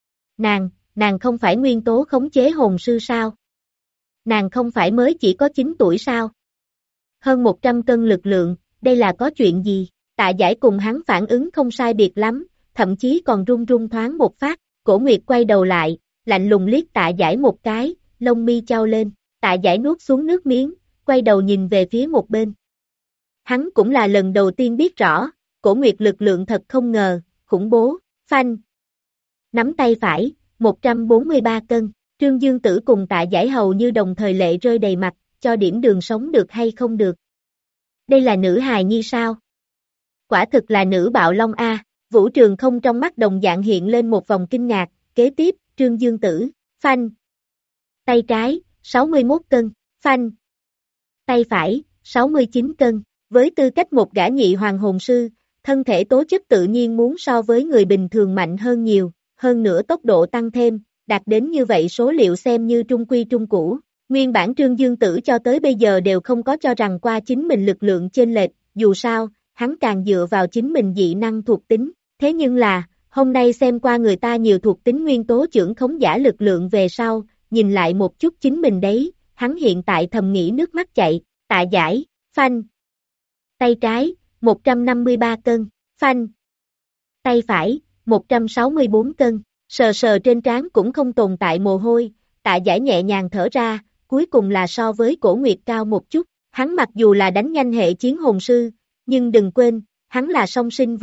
Nàng không phải nguyên tố khống chế hồn sư sao? Nàng không phải mới chỉ có 9 tuổi sao? Hơn 100 cân lực lượng, đây là có chuyện gì? Tạ Giải cùng hắn phản ứng không sai biệt lắm, thậm chí còn run run thoáng một phát, Cổ Nguyệt quay đầu lại, lạnh lùng liếc Tạ Giải một cái, lông mi chau lên, Tạ Giải nuốt xuống nước miếng, quay đầu nhìn về phía một bên. Hắn cũng là lần đầu tiên biết rõ, Cổ Nguyệt lực lượng thật không ngờ, khủng bố, phanh. Nắm tay phải, 143 cân, Trương Dương Tử cùng Tạ Giải hầu như đồng thời lệ rơi đầy mặt, cho điểm đường sống được hay không được. Đây là nữ hài nhi sao? Quả thực là nữ bạo long a. Vũ Trường không trong mắt đồng dạng hiện lên một vòng kinh ngạc, kế tiếp, Trương Dương Tử, phanh. Tay trái, 61 cân, phanh. Tay phải, 69 cân, với tư cách một gã nhị hoàng hồn sư, thân thể tố chất tự nhiên muốn so với người bình thường mạnh hơn nhiều, hơn nữa tốc độ tăng thêm, đạt đến như vậy số liệu xem như trung quy trung cũ. Nguyên bản Trương Dương Tử cho tới bây giờ đều không có cho rằng qua chính mình lực lượng chênh lệch, dù sao, hắn càng dựa vào chính mình dị năng thuộc tính, thế nhưng là, hôm nay xem qua người ta nhiều thuộc tính nguyên tố chưởng khống giả lực lượng về sau, nhìn lại một chút chính mình đấy, hắn hiện tại thầm nghĩ nước mắt chạy, Tạ Giải, phanh. Tay trái, 153 cân, phanh. Tay phải, 164 cân, sờ sờ trên trán cũng không tồn tại mồ hôi, Tạ Giải nhẹ nhàng thở ra, cuối cùng là so với Cổ Nguyệt cao một chút, hắn mặc dù là đánh nhanh hệ chiến hồn sư, nhưng đừng quên, hắn là song sinh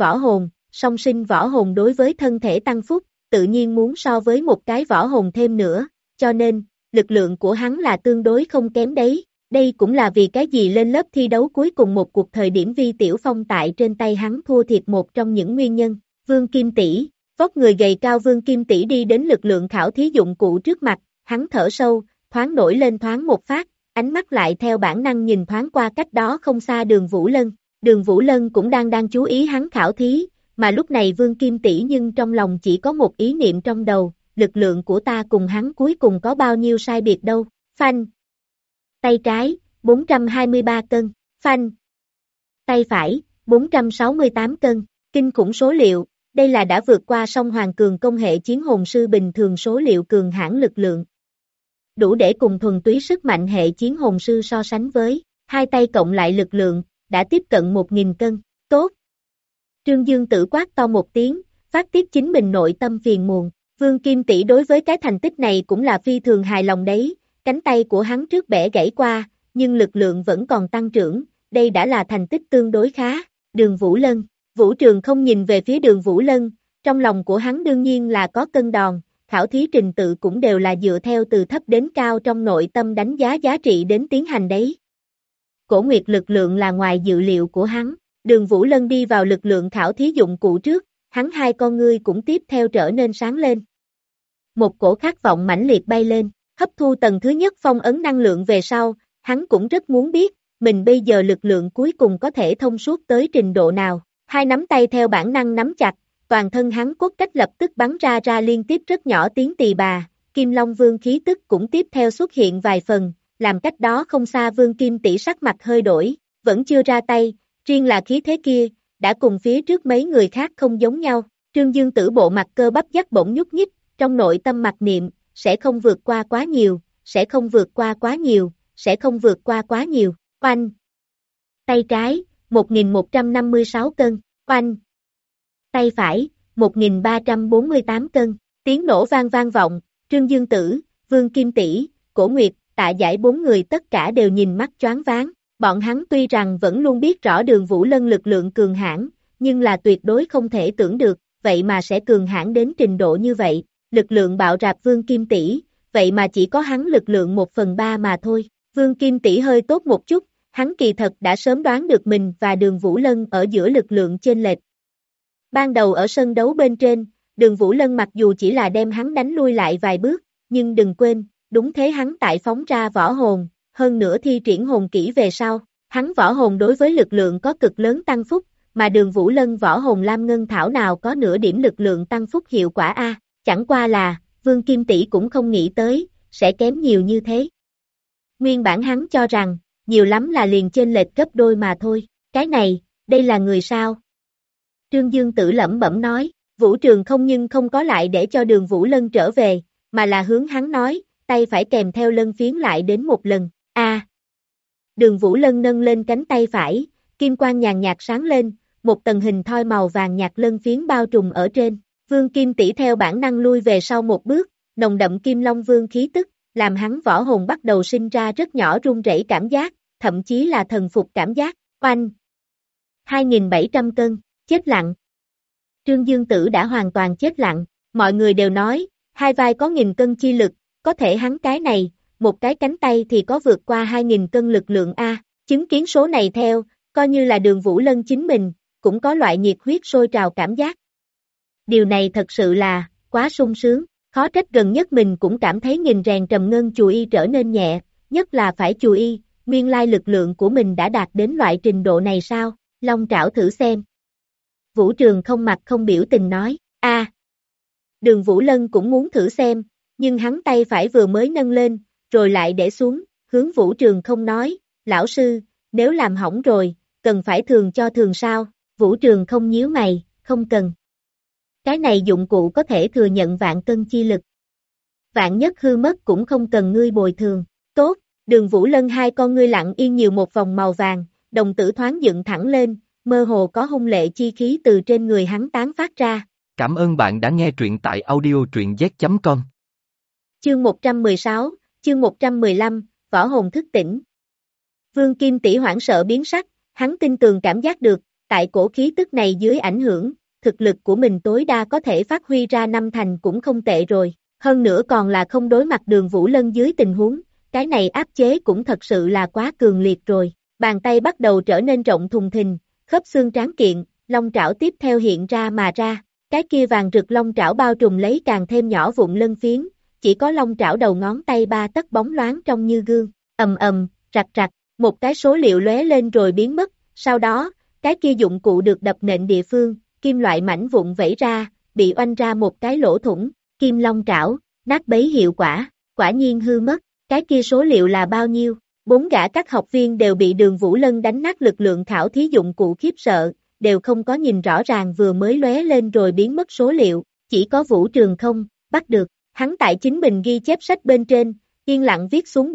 võ hồn đối với thân thể tăng phúc, tự nhiên muốn so với một cái võ hồn thêm nữa, cho nên, lực lượng của hắn là tương đối không kém đấy, đây cũng là vì cái gì lên lớp thi đấu cuối cùng một cuộc thời điểm Vi Tiểu Phong tại trên tay hắn thua thiệt một trong những nguyên nhân, Vương Kim Tỷ, vóc người gầy cao Vương Kim Tỷ đi đến lực lượng khảo thí dụng cụ trước mặt, hắn thở sâu, thoáng nổi lên thoáng một phát, ánh mắt lại theo bản năng nhìn thoáng qua cách đó không xa Đường Vũ Lân cũng đang chú ý hắn khảo thí, mà lúc này Vương Kim Tỷ nhưng trong lòng chỉ có một ý niệm trong đầu, lực lượng của ta cùng hắn cuối cùng có bao nhiêu sai biệt đâu, phanh. Tay trái, 423 cân, phanh. Tay phải, 468 cân, kinh khủng số liệu, đây là đã vượt qua song hoàng cường công hệ chiến hồn sư bình thường số liệu cường hãn lực lượng. Đủ để cùng thuần túy sức mạnh hệ chiến hồn sư so sánh với, hai tay cộng lại lực lượng, đã tiếp cận 1.000 cân, tốt. Trương Dương Tử quát to một tiếng, phát tiết chính mình nội tâm phiền muộn, Vương Kim Tỷ đối với cái thành tích này cũng là phi thường hài lòng đấy, cánh tay của hắn trước bẻ gãy qua, nhưng lực lượng vẫn còn tăng trưởng, đây đã là thành tích tương đối khá, Đường Vũ Lân, Vũ Trường không nhìn về phía Đường Vũ Lân, trong lòng của hắn đương nhiên là có cân đòn, khảo thí trình tự cũng đều là dựa theo từ thấp đến cao trong nội tâm đánh giá giá trị đến tiến hành đấy. Cổ Nguyệt lực lượng là ngoài dự liệu của hắn, Đường Vũ Lân đi vào lực lượng khảo thí dụng cụ trước, hắn hai con ngươi cũng tiếp theo trở nên sáng lên. Một cổ khát vọng mãnh liệt bay lên, hấp thu tầng thứ nhất phong ấn năng lượng về sau, hắn cũng rất muốn biết, mình bây giờ lực lượng cuối cùng có thể thông suốt tới trình độ nào. Hai nắm tay theo bản năng nắm chặt, toàn thân hắn cốt cách lập tức bắn ra liên tiếp rất nhỏ tiếng tỳ bà, Kim Long Vương khí tức cũng tiếp theo xuất hiện vài phần, làm cách đó không xa Vương Kim Tỷ sắc mặt hơi đổi, vẫn chưa ra tay, riêng là khí thế kia, đã cùng phía trước mấy người khác không giống nhau. Trương Dương Tử bộ mặt cơ bắp dắt bỗng nhúc nhích, trong nội tâm mặc niệm, sẽ không vượt qua quá nhiều, sẽ không vượt qua quá nhiều, sẽ không vượt qua quá nhiều, oanh. Tay trái, 1156 cân, oanh. Tay phải, 1348 cân, tiếng nổ vang vang vọng, Trương Dương Tử, Vương Kim Tỷ, Cổ Nguyệt, Tạ Giải bốn người tất cả đều nhìn mắt choáng váng, bọn hắn tuy rằng vẫn luôn biết rõ Đường Vũ Lân lực lượng cường hãn, nhưng là tuyệt đối không thể tưởng được, vậy mà sẽ cường hãn đến trình độ như vậy, lực lượng bạo rạp Vương Kim Tỷ, vậy mà chỉ có hắn lực lượng 1/3 mà thôi, Vương Kim Tỷ hơi tốt một chút, hắn kỳ thật đã sớm đoán được mình và Đường Vũ Lân ở giữa lực lượng chênh lệch. Ban đầu ở sân đấu bên trên, Đường Vũ Lân mặc dù chỉ là đem hắn đánh lui lại vài bước, nhưng đừng quên, đúng thế hắn tại phóng ra võ hồn, hơn nữa thi triển hồn kỹ về sau, hắn võ hồn đối với lực lượng có cực lớn tăng phúc, mà Đường Vũ Lân võ hồn Lam Ngân Thảo nào có nửa điểm lực lượng tăng phúc hiệu quả a, chẳng qua là, Vương Kim Tỷ cũng không nghĩ tới, sẽ kém nhiều như thế. Nguyên bản hắn cho rằng, nhiều lắm là liền chênh lệch gấp đôi mà thôi, cái này, đây là người sao? Trương Dương Tử lẩm bẩm nói, Vũ Trường không nhưng không có lại để cho Đường Vũ Lân trở về, mà là hướng hắn nói, tay phải kèm theo lân phiến lại đến một lần, Đường Vũ Lân nâng lên cánh tay phải, kim quang nhàn nhạt sáng lên, một tầng hình thoi màu vàng nhạt lân phiến bao trùm ở trên, Vương Kim Tỷ theo bản năng lui về sau một bước, nồng đậm Kim Long Vương khí tức, làm hắn võ hồn bắt đầu sinh ra rất nhỏ run rẩy cảm giác, thậm chí là thần phục cảm giác, oanh. 2.700 cân, chết lặng. Trương Dương Tử đã hoàn toàn chết lặng, mọi người đều nói, hai vai có 1.000 cân chi lực, có thể hắn cái này, một cái cánh tay thì có vượt qua 2.000 cân lực lượng A, chứng kiến số này theo, coi như là Đường Vũ Lân chính mình, cũng có loại nhiệt huyết sôi trào cảm giác. Điều này thật sự là, quá sung sướng, khó trách gần nhất mình cũng cảm thấy nghìn rèn trầm ngân chù y trở nên nhẹ, nhất là phải chù y, nguyên lai lực lượng của mình đã đạt đến loại trình độ này sao, Long trảo thử xem. Vũ Trường không mặt không biểu tình nói, Đường Vũ Lân cũng muốn thử xem, nhưng hắn tay phải vừa mới nâng lên, rồi lại để xuống, hướng Vũ Trường không nói, lão sư, nếu làm hỏng rồi, cần phải thường cho thường sao, Vũ Trường không nhíu mày, không cần. Cái này dụng cụ có thể thừa nhận vạn cân chi lực. Vạn nhất hư mất cũng không cần ngươi bồi thường, tốt, Đường Vũ Lân hai con ngươi lặng yên nhiều một vòng màu vàng, đồng tử thoáng dựng thẳng lên, mơ hồ có hung lệ chi khí từ trên người hắn tán phát ra. Cảm ơn bạn đã nghe truyện tại audio truyện z.com. Chương 116, chương 115, võ hồn thức tỉnh. Vương Kim Tỷ hoảng sợ biến sắc, hắn tin tường cảm giác được, tại cổ khí tức này dưới ảnh hưởng, thực lực của mình tối đa có thể phát huy ra 5 thành cũng không tệ rồi, hơn nữa còn là không đối mặt Đường Vũ Lân dưới tình huống, cái này áp chế cũng thật sự là quá cường liệt rồi, bàn tay bắt đầu trở nên rộng thùng thình, khớp xương tráng kiện, long trảo tiếp theo hiện ra mà ra, cái kia vàng rực long trảo bao trùm lấy càng thêm nhỏ vụn lân phiến, chỉ có long trảo đầu ngón tay 3 tấc bóng loáng trong như gương, rạch rạch, một cái số liệu lóe lên rồi biến mất, sau đó, cái kia dụng cụ được đập nện địa phương, kim loại mảnh vụn vẩy ra, bị oanh ra một cái lỗ thủng, kim long trảo, nát bấy hiệu quả, quả nhiên hư mất, cái kia số liệu là bao nhiêu? 4 gã các học viên đều bị Đường Vũ Lân đánh nát lực lượng khảo thí dụng cụ khiếp sợ, đều không có nhìn rõ ràng vừa mới lóe lên rồi biến mất số liệu, chỉ có Vũ Trường không, bắt được, hắn tại chính mình ghi chép sách bên trên, yên lặng viết xuống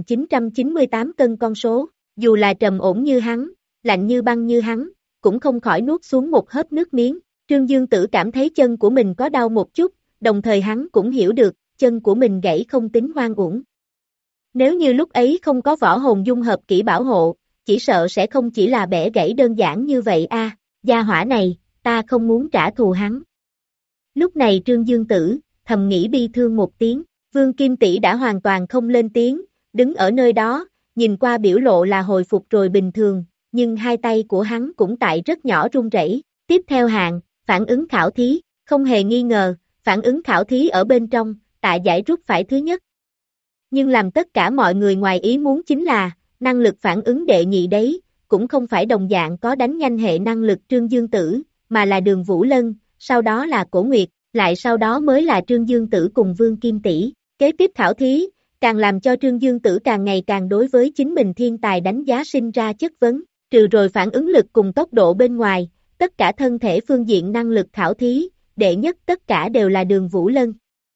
3.998 cân con số, dù là trầm ổn như hắn, lạnh như băng như hắn, cũng không khỏi nuốt xuống một hớp nước miếng, Trương Dương Tử cảm thấy chân của mình có đau một chút, đồng thời hắn cũng hiểu được, chân của mình gãy không tính hoang uổng. Nếu như lúc ấy không có võ hồn dung hợp kỹ bảo hộ, chỉ sợ sẽ không chỉ là bẻ gãy đơn giản như vậy gia hỏa này, ta không muốn trả thù hắn. Lúc này Trương Dương Tử, thầm nghĩ bi thương một tiếng, Vương Kim Tỷ đã hoàn toàn không lên tiếng, đứng ở nơi đó, nhìn qua biểu lộ là hồi phục rồi bình thường, nhưng hai tay của hắn cũng tại rất nhỏ run rẩy. Tiếp theo hạng, phản ứng khảo thí, không hề nghi ngờ, phản ứng khảo thí ở bên trong, Tạ Giải rút phải thứ nhất. Nhưng làm tất cả mọi người ngoài ý muốn chính là, năng lực phản ứng đệ nhị đấy, cũng không phải đồng dạng có đánh nhanh hệ năng lực Trương Dương Tử, mà là Đường Vũ Lân, sau đó là Cổ Nguyệt, lại sau đó mới là Trương Dương Tử cùng Vương Kim Tỷ. Kế tiếp khảo thí, càng làm cho Trương Dương Tử càng ngày càng đối với chính mình thiên tài đánh giá sinh ra chất vấn, trừ rồi phản ứng lực cùng tốc độ bên ngoài, tất cả thân thể phương diện năng lực khảo thí, đệ nhất tất cả đều là Đường Vũ Lân.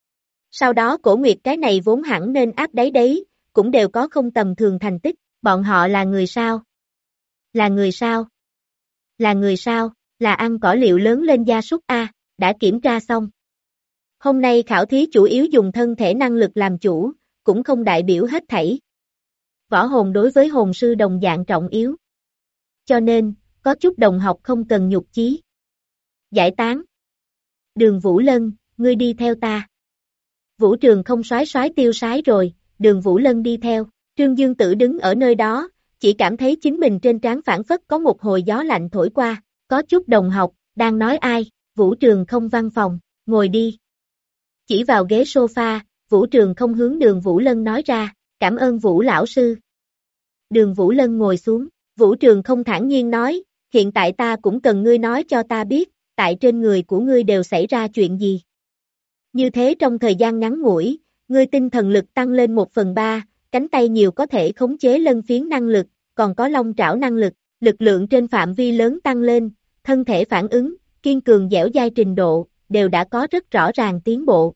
Sau đó Cổ Nguyệt cái này vốn hẳn nên áp đáy đấy, cũng đều có không tầm thường thành tích, bọn họ là người sao? Là người sao? Là người sao? Là ăn cỏ liệu lớn lên gia súc A, đã kiểm tra xong. Hôm nay khảo thí chủ yếu dùng thân thể năng lực làm chủ, cũng không đại biểu hết thảy. Võ hồn đối với hồn sư đồng dạng trọng yếu. Cho nên, có chút đồng học không cần nhục chí. Giải tán. Đường Vũ Lân, ngươi đi theo ta. Vũ Trường không soái tiêu sái rồi, Đường Vũ Lân đi theo. Trương Dương Tử đứng ở nơi đó, chỉ cảm thấy chính mình trên trán phảng phất có một hồi gió lạnh thổi qua. Có chút đồng học, đang nói ai? Vũ Trường không văn phòng, ngồi đi. Chỉ vào ghế sofa, Vũ Trường không hướng Đường Vũ Lân nói ra, cảm ơn Vũ lão sư. Đường Vũ Lân ngồi xuống, Vũ Trường không thản nhiên nói, hiện tại ta cũng cần ngươi nói cho ta biết, tại trên người của ngươi đều xảy ra chuyện gì. Như thế trong thời gian ngắn ngủi, ngươi tinh thần lực tăng lên 1/3, cánh tay nhiều có thể khống chế lân phiến năng lực, còn có long trảo năng lực, lực lượng trên phạm vi lớn tăng lên, thân thể phản ứng, kiên cường dẻo dai trình độ, đều đã có rất rõ ràng tiến bộ.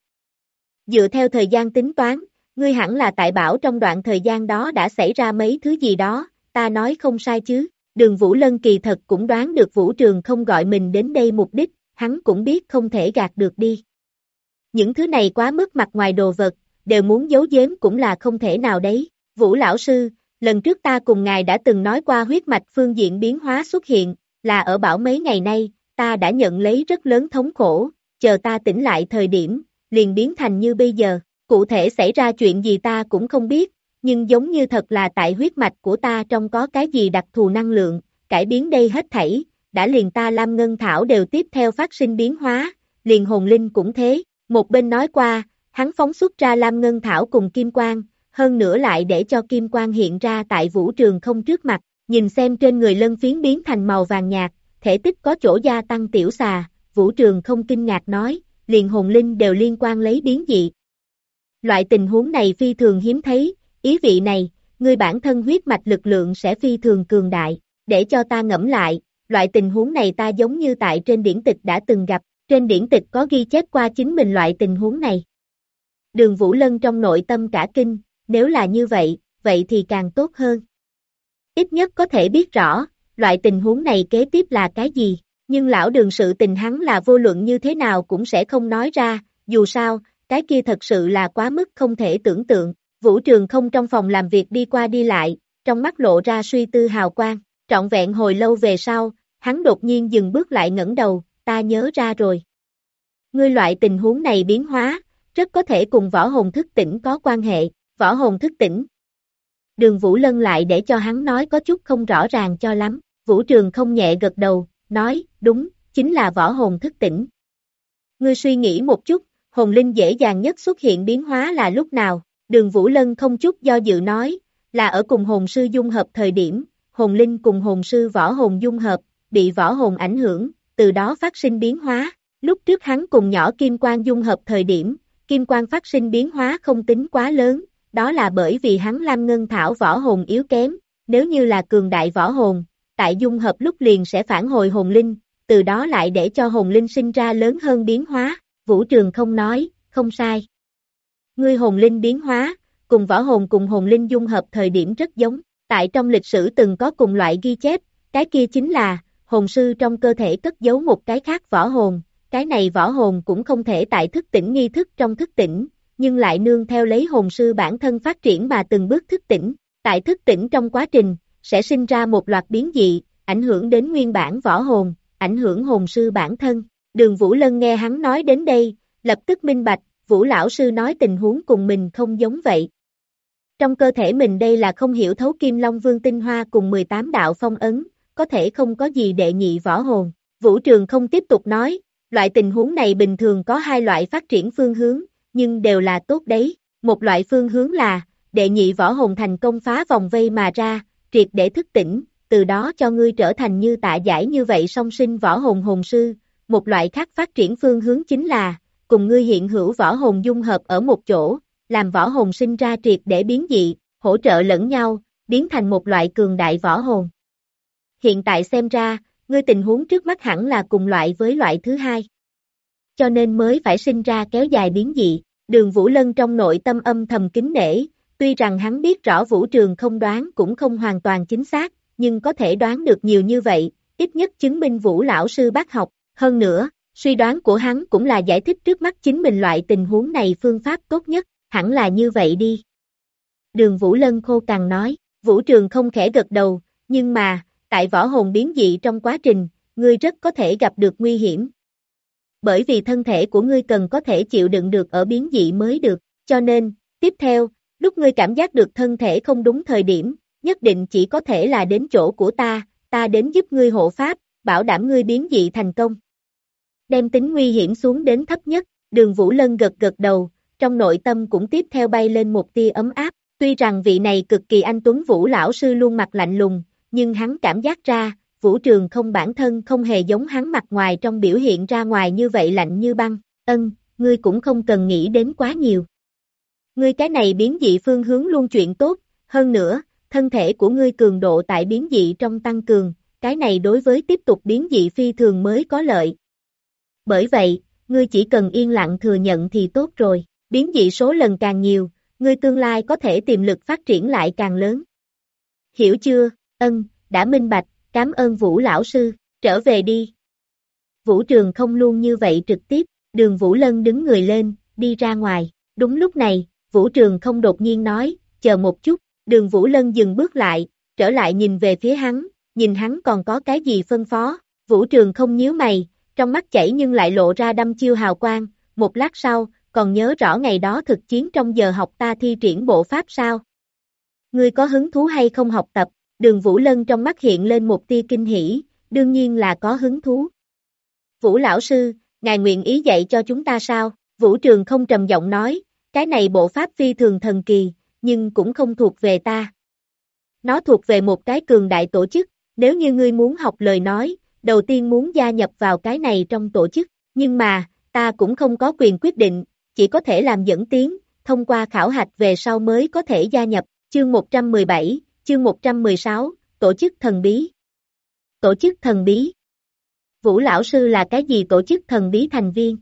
Dựa theo thời gian tính toán, ngươi hẳn là tại bảo trong đoạn thời gian đó đã xảy ra mấy thứ gì đó, ta nói không sai chứ. Đường Vũ Lân kỳ thật cũng đoán được Vũ Trường không gọi mình đến đây mục đích, hắn cũng biết không thể gạt được đi. Những thứ này quá mức mặt ngoài đồ vật, đều muốn giấu giếm cũng là không thể nào đấy. Vũ lão sư, lần trước ta cùng ngài đã từng nói qua huyết mạch phương diện biến hóa xuất hiện, là ở bảo mấy ngày nay, ta đã nhận lấy rất lớn thống khổ, chờ ta tỉnh lại thời điểm, liền biến thành như bây giờ, cụ thể xảy ra chuyện gì ta cũng không biết, nhưng giống như thật là tại huyết mạch của ta trong có cái gì đặc thù năng lượng, cải biến đây hết thảy, đã liền ta Lam Ngân Thảo đều tiếp theo phát sinh biến hóa, liền hồn linh cũng thế, một bên nói qua, hắn phóng xuất ra Lam Ngân Thảo cùng Kim Quang, hơn nữa lại để cho Kim Quang hiện ra tại Vũ Trường không trước mặt, nhìn xem trên người lân phiến biến thành màu vàng nhạt, thể tích có chỗ gia tăng tiểu xà, Vũ Trường không kinh ngạc nói, liền hồn linh đều liên quan lấy biến dị. Loại tình huống này phi thường hiếm thấy, ý vị này, người bản thân huyết mạch lực lượng sẽ phi thường cường đại, để cho ta ngẫm lại, loại tình huống này ta giống như tại trên điển tịch đã từng gặp, trên điển tịch có ghi chép qua chính mình loại tình huống này. Đường Vũ Lân trong nội tâm cả kinh, nếu là như vậy, vậy thì càng tốt hơn. Ít nhất có thể biết rõ, loại tình huống này kế tiếp là cái gì, nhưng lão Đường sự tình hắn là vô luận như thế nào cũng sẽ không nói ra, dù sao, cái kia thật sự là quá mức không thể tưởng tượng. Vũ Trường không trong phòng làm việc đi qua đi lại, trong mắt lộ ra suy tư hào quang, trọn vẹn hồi lâu về sau, hắn đột nhiên dừng bước lại ngẩng đầu, ta nhớ ra rồi. Ngươi loại tình huống này biến hóa, rất có thể cùng võ hồn thức tỉnh có quan hệ, võ hồn thức tỉnh. Đường Vũ Lân lại để cho hắn nói có chút không rõ ràng cho lắm, Vũ Trường không nhẹ gật đầu, nói, đúng, chính là võ hồn thức tỉnh. Ngươi suy nghĩ một chút, hồn linh dễ dàng nhất xuất hiện biến hóa là lúc nào? Đường Vũ Lân không chút do dự nói, là ở cùng hồn sư dung hợp thời điểm, hồn linh cùng hồn sư võ hồn dung hợp, bị võ hồn ảnh hưởng, từ đó phát sinh biến hóa. Lúc trước hắn cùng nhỏ Kim Quang dung hợp thời điểm, Kim Quang phát sinh biến hóa không tính quá lớn, đó là bởi vì hắn Lam Ngân Thảo võ hồn yếu kém, nếu như là cường đại võ hồn, tại dung hợp lúc liền sẽ phản hồi hồn linh, từ đó lại để cho hồn linh sinh ra lớn hơn biến hóa. Vũ Trường không nói, không sai. Ngươi hồn linh biến hóa, cùng võ hồn cùng hồn linh dung hợp thời điểm rất giống, tại trong lịch sử từng có cùng loại ghi chép, cái kia chính là, hồn sư trong cơ thể cất giấu một cái khác võ hồn, cái này võ hồn cũng không thể tại thức tỉnh nghi thức trong thức tỉnh, nhưng lại nương theo lấy hồn sư bản thân phát triển mà từng bước thức tỉnh, tại thức tỉnh trong quá trình, sẽ sinh ra một loạt biến dị, ảnh hưởng đến nguyên bản võ hồn, ảnh hưởng hồn sư bản thân. Đường Vũ Lân nghe hắn nói đến đây, lập tức minh bạch, Vũ lão sư nói tình huống cùng mình không giống vậy. Trong cơ thể mình đây là không hiểu thấu Kim Long Vương tinh hoa cùng 18 đạo phong ấn, có thể không có gì đệ nhị võ hồn. Vũ Trường không tiếp tục nói, loại tình huống này bình thường có hai loại phát triển phương hướng, nhưng đều là tốt đấy. Một loại phương hướng là, đệ nhị võ hồn thành công phá vòng vây mà ra, triệt để thức tỉnh, từ đó cho ngươi trở thành như Tạ Giải như vậy song sinh võ hồn hồn sư. Một loại khác phát triển phương hướng chính là, cùng ngươi hiện hữu võ hồn dung hợp ở một chỗ, làm võ hồn sinh ra triệt để biến dị, hỗ trợ lẫn nhau, biến thành một loại cường đại võ hồn. Hiện tại xem ra, ngươi tình huống trước mắt hẳn là cùng loại với loại thứ hai. Cho nên mới phải sinh ra kéo dài biến dị. Đường Vũ Lân trong nội tâm âm thầm kính nể, tuy rằng hắn biết rõ Vũ Trường không đoán cũng không hoàn toàn chính xác, nhưng có thể đoán được nhiều như vậy, ít nhất chứng minh Vũ lão sư bác học. Hơn nữa, suy đoán của hắn cũng là giải thích trước mắt chính mình loại tình huống này phương pháp tốt nhất, hẳn là như vậy đi. Đường Vũ Lân khô cằn nói, Vũ Trường không khẽ gật đầu, nhưng mà, tại võ hồn biến dị trong quá trình, ngươi rất có thể gặp được nguy hiểm. Bởi vì thân thể của ngươi cần có thể chịu đựng được ở biến dị mới được, cho nên, tiếp theo, lúc ngươi cảm giác được thân thể không đúng thời điểm, nhất định chỉ có thể là đến chỗ của ta đến giúp ngươi hộ pháp, bảo đảm ngươi biến dị thành công. Đem tính nguy hiểm xuống đến thấp nhất, Đường Vũ Lân gật gật đầu, trong nội tâm cũng tiếp theo bay lên một tia ấm áp, tuy rằng vị này cực kỳ anh tuấn Vũ lão sư luôn mặt lạnh lùng, nhưng hắn cảm giác ra, Vũ Trường không bản thân không hề giống hắn mặt ngoài trong biểu hiện ra ngoài như vậy lạnh như băng, ngươi cũng không cần nghĩ đến quá nhiều. Ngươi cái này biến dị phương hướng luôn chuyện tốt, hơn nữa, thân thể của ngươi cường độ tại biến dị trong tăng cường, cái này đối với tiếp tục biến dị phi thường mới có lợi. Bởi vậy, ngươi chỉ cần yên lặng thừa nhận thì tốt rồi, biến dị số lần càng nhiều, ngươi tương lai có thể tiềm lực phát triển lại càng lớn. Hiểu chưa? Đã minh bạch, cảm ơn Vũ lão sư, trở về đi. Vũ Trường không luôn như vậy trực tiếp, Đường Vũ Lân đứng người lên, đi ra ngoài. Đúng lúc này, Vũ Trường không đột nhiên nói, chờ một chút, Đường Vũ Lân dừng bước lại, trở lại nhìn về phía hắn, nhìn hắn còn có cái gì phân phó. Vũ Trường không nhíu mày, trong mắt chảy nhưng lại lộ ra đăm chiêu hào quang, một lát sau, còn nhớ rõ ngày đó thực chiến trong giờ học ta thi triển bộ pháp sao? Ngươi có hứng thú hay không học tập? Đường Vũ Lân trong mắt hiện lên một tia kinh hỉ, đương nhiên là có hứng thú. Vũ lão sư, ngài nguyện ý dạy cho chúng ta sao? Vũ Trường không trầm giọng nói, cái này bộ pháp phi thường thần kỳ, nhưng cũng không thuộc về ta. Nó thuộc về một cái cường đại tổ chức, nếu như ngươi muốn học lời nói, đầu tiên muốn gia nhập vào cái này trong tổ chức, nhưng mà, ta cũng không có quyền quyết định, chỉ có thể làm dẫn tiến, thông qua khảo hạch về sau mới có thể gia nhập. Chương 117, chương 116, tổ chức thần bí. Tổ chức thần bí. Vũ lão sư là cái gì tổ chức thần bí thành viên?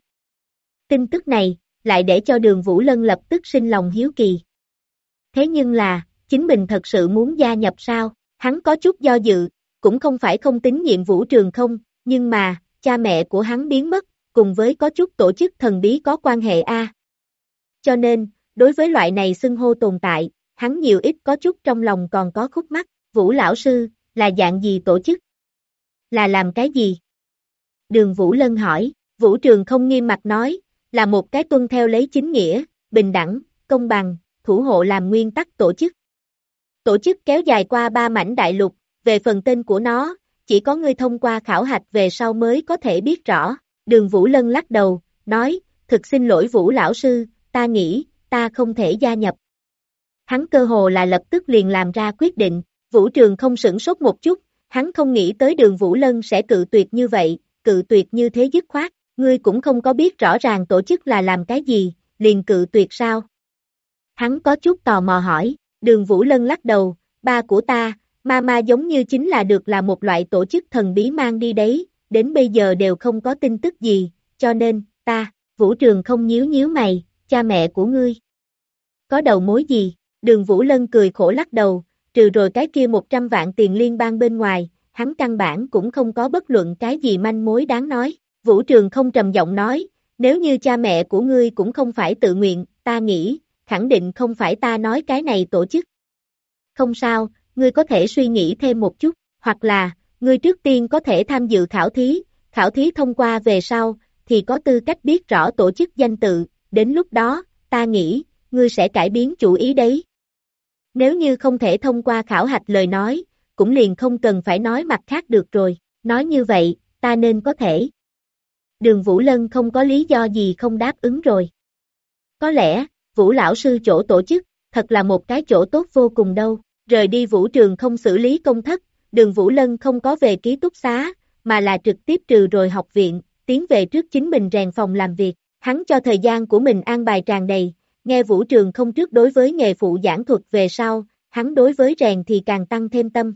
Tin tức này, lại để cho Đường Vũ Lân lập tức sinh lòng hiếu kỳ. Thế nhưng là, chính mình thật sự muốn gia nhập sao? Hắn có chút do dự, cũng không phải không tín nhiệm Vũ Trường không, nhưng mà, cha mẹ của hắn biến mất, cùng với có chút tổ chức thần bí có quan hệ a. Cho nên, đối với loại này xưng hô tồn tại, hắn nhiều ít có chút trong lòng còn có khúc mắc. Vũ lão sư, là dạng gì tổ chức? Là làm cái gì? Đường Vũ Lân hỏi. Vũ Trường không nghiêm mặt nói, là một cái tuân theo lấy chính nghĩa, bình đẳng, công bằng, thủ hộ làm nguyên tắc tổ chức. Tổ chức kéo dài qua 3 mảnh đại lục, về phần tên của nó, chỉ có ngươi thông qua khảo hạch về sau mới có thể biết rõ. Đường Vũ Lân lắc đầu, nói, thực xin lỗi Vũ lão sư, ta nghĩ, ta không thể gia nhập. Hắn cơ hồ là lập tức liền làm ra quyết định. Vũ Trường không sửng sốt một chút, hắn không nghĩ tới Đường Vũ Lân sẽ cự tuyệt như vậy, cự tuyệt như thế dứt khoát, ngươi cũng không có biết rõ ràng tổ chức là làm cái gì, liền cự tuyệt sao? Hắn có chút tò mò hỏi. Đường Vũ Lân lắc đầu, ba của ta, Mama giống như chính là được là một loại tổ chức thần bí mang đi đấy, đến bây giờ đều không có tin tức gì, cho nên, Vũ Trường không nhíu mày, cha mẹ của ngươi. Có đầu mối gì? Đường Vũ Lân cười khổ lắc đầu, trừ rồi cái kia 100 vạn tiền liên bang bên ngoài, hắn căn bản cũng không có bất luận cái gì manh mối đáng nói. Vũ Trường không trầm giọng nói, nếu như cha mẹ của ngươi cũng không phải tự nguyện, ta nghĩ, khẳng định không phải ta nói cái này tổ chức. Không sao, ngươi có thể suy nghĩ thêm một chút, hoặc là, ngươi trước tiên có thể tham dự khảo thí thông qua về sau, thì có tư cách biết rõ tổ chức danh tự, đến lúc đó, ta nghĩ, ngươi sẽ cải biến chủ ý đấy. Nếu như không thể thông qua khảo hạch lời nói, cũng liền không cần phải nói mặt khác được rồi, nói như vậy, ta nên có thể. Đường Vũ Lân không có lý do gì không đáp ứng rồi. Có lẽ, Vũ lão sư chỗ tổ chức, thật là một cái chỗ tốt vô cùng đâu. Rời đi vũ trường không xử lý công thất, Đường Vũ Lân không có về ký túc xá, mà là trực tiếp trừ rồi học viện, tiến về trước chính mình rèn phòng làm việc. Hắn cho thời gian của mình an bài tràn đầy, nghe vũ trường không trước đối với nghề phụ giảng thuật về sau, hắn đối với rèn thì càng tăng thêm tâm.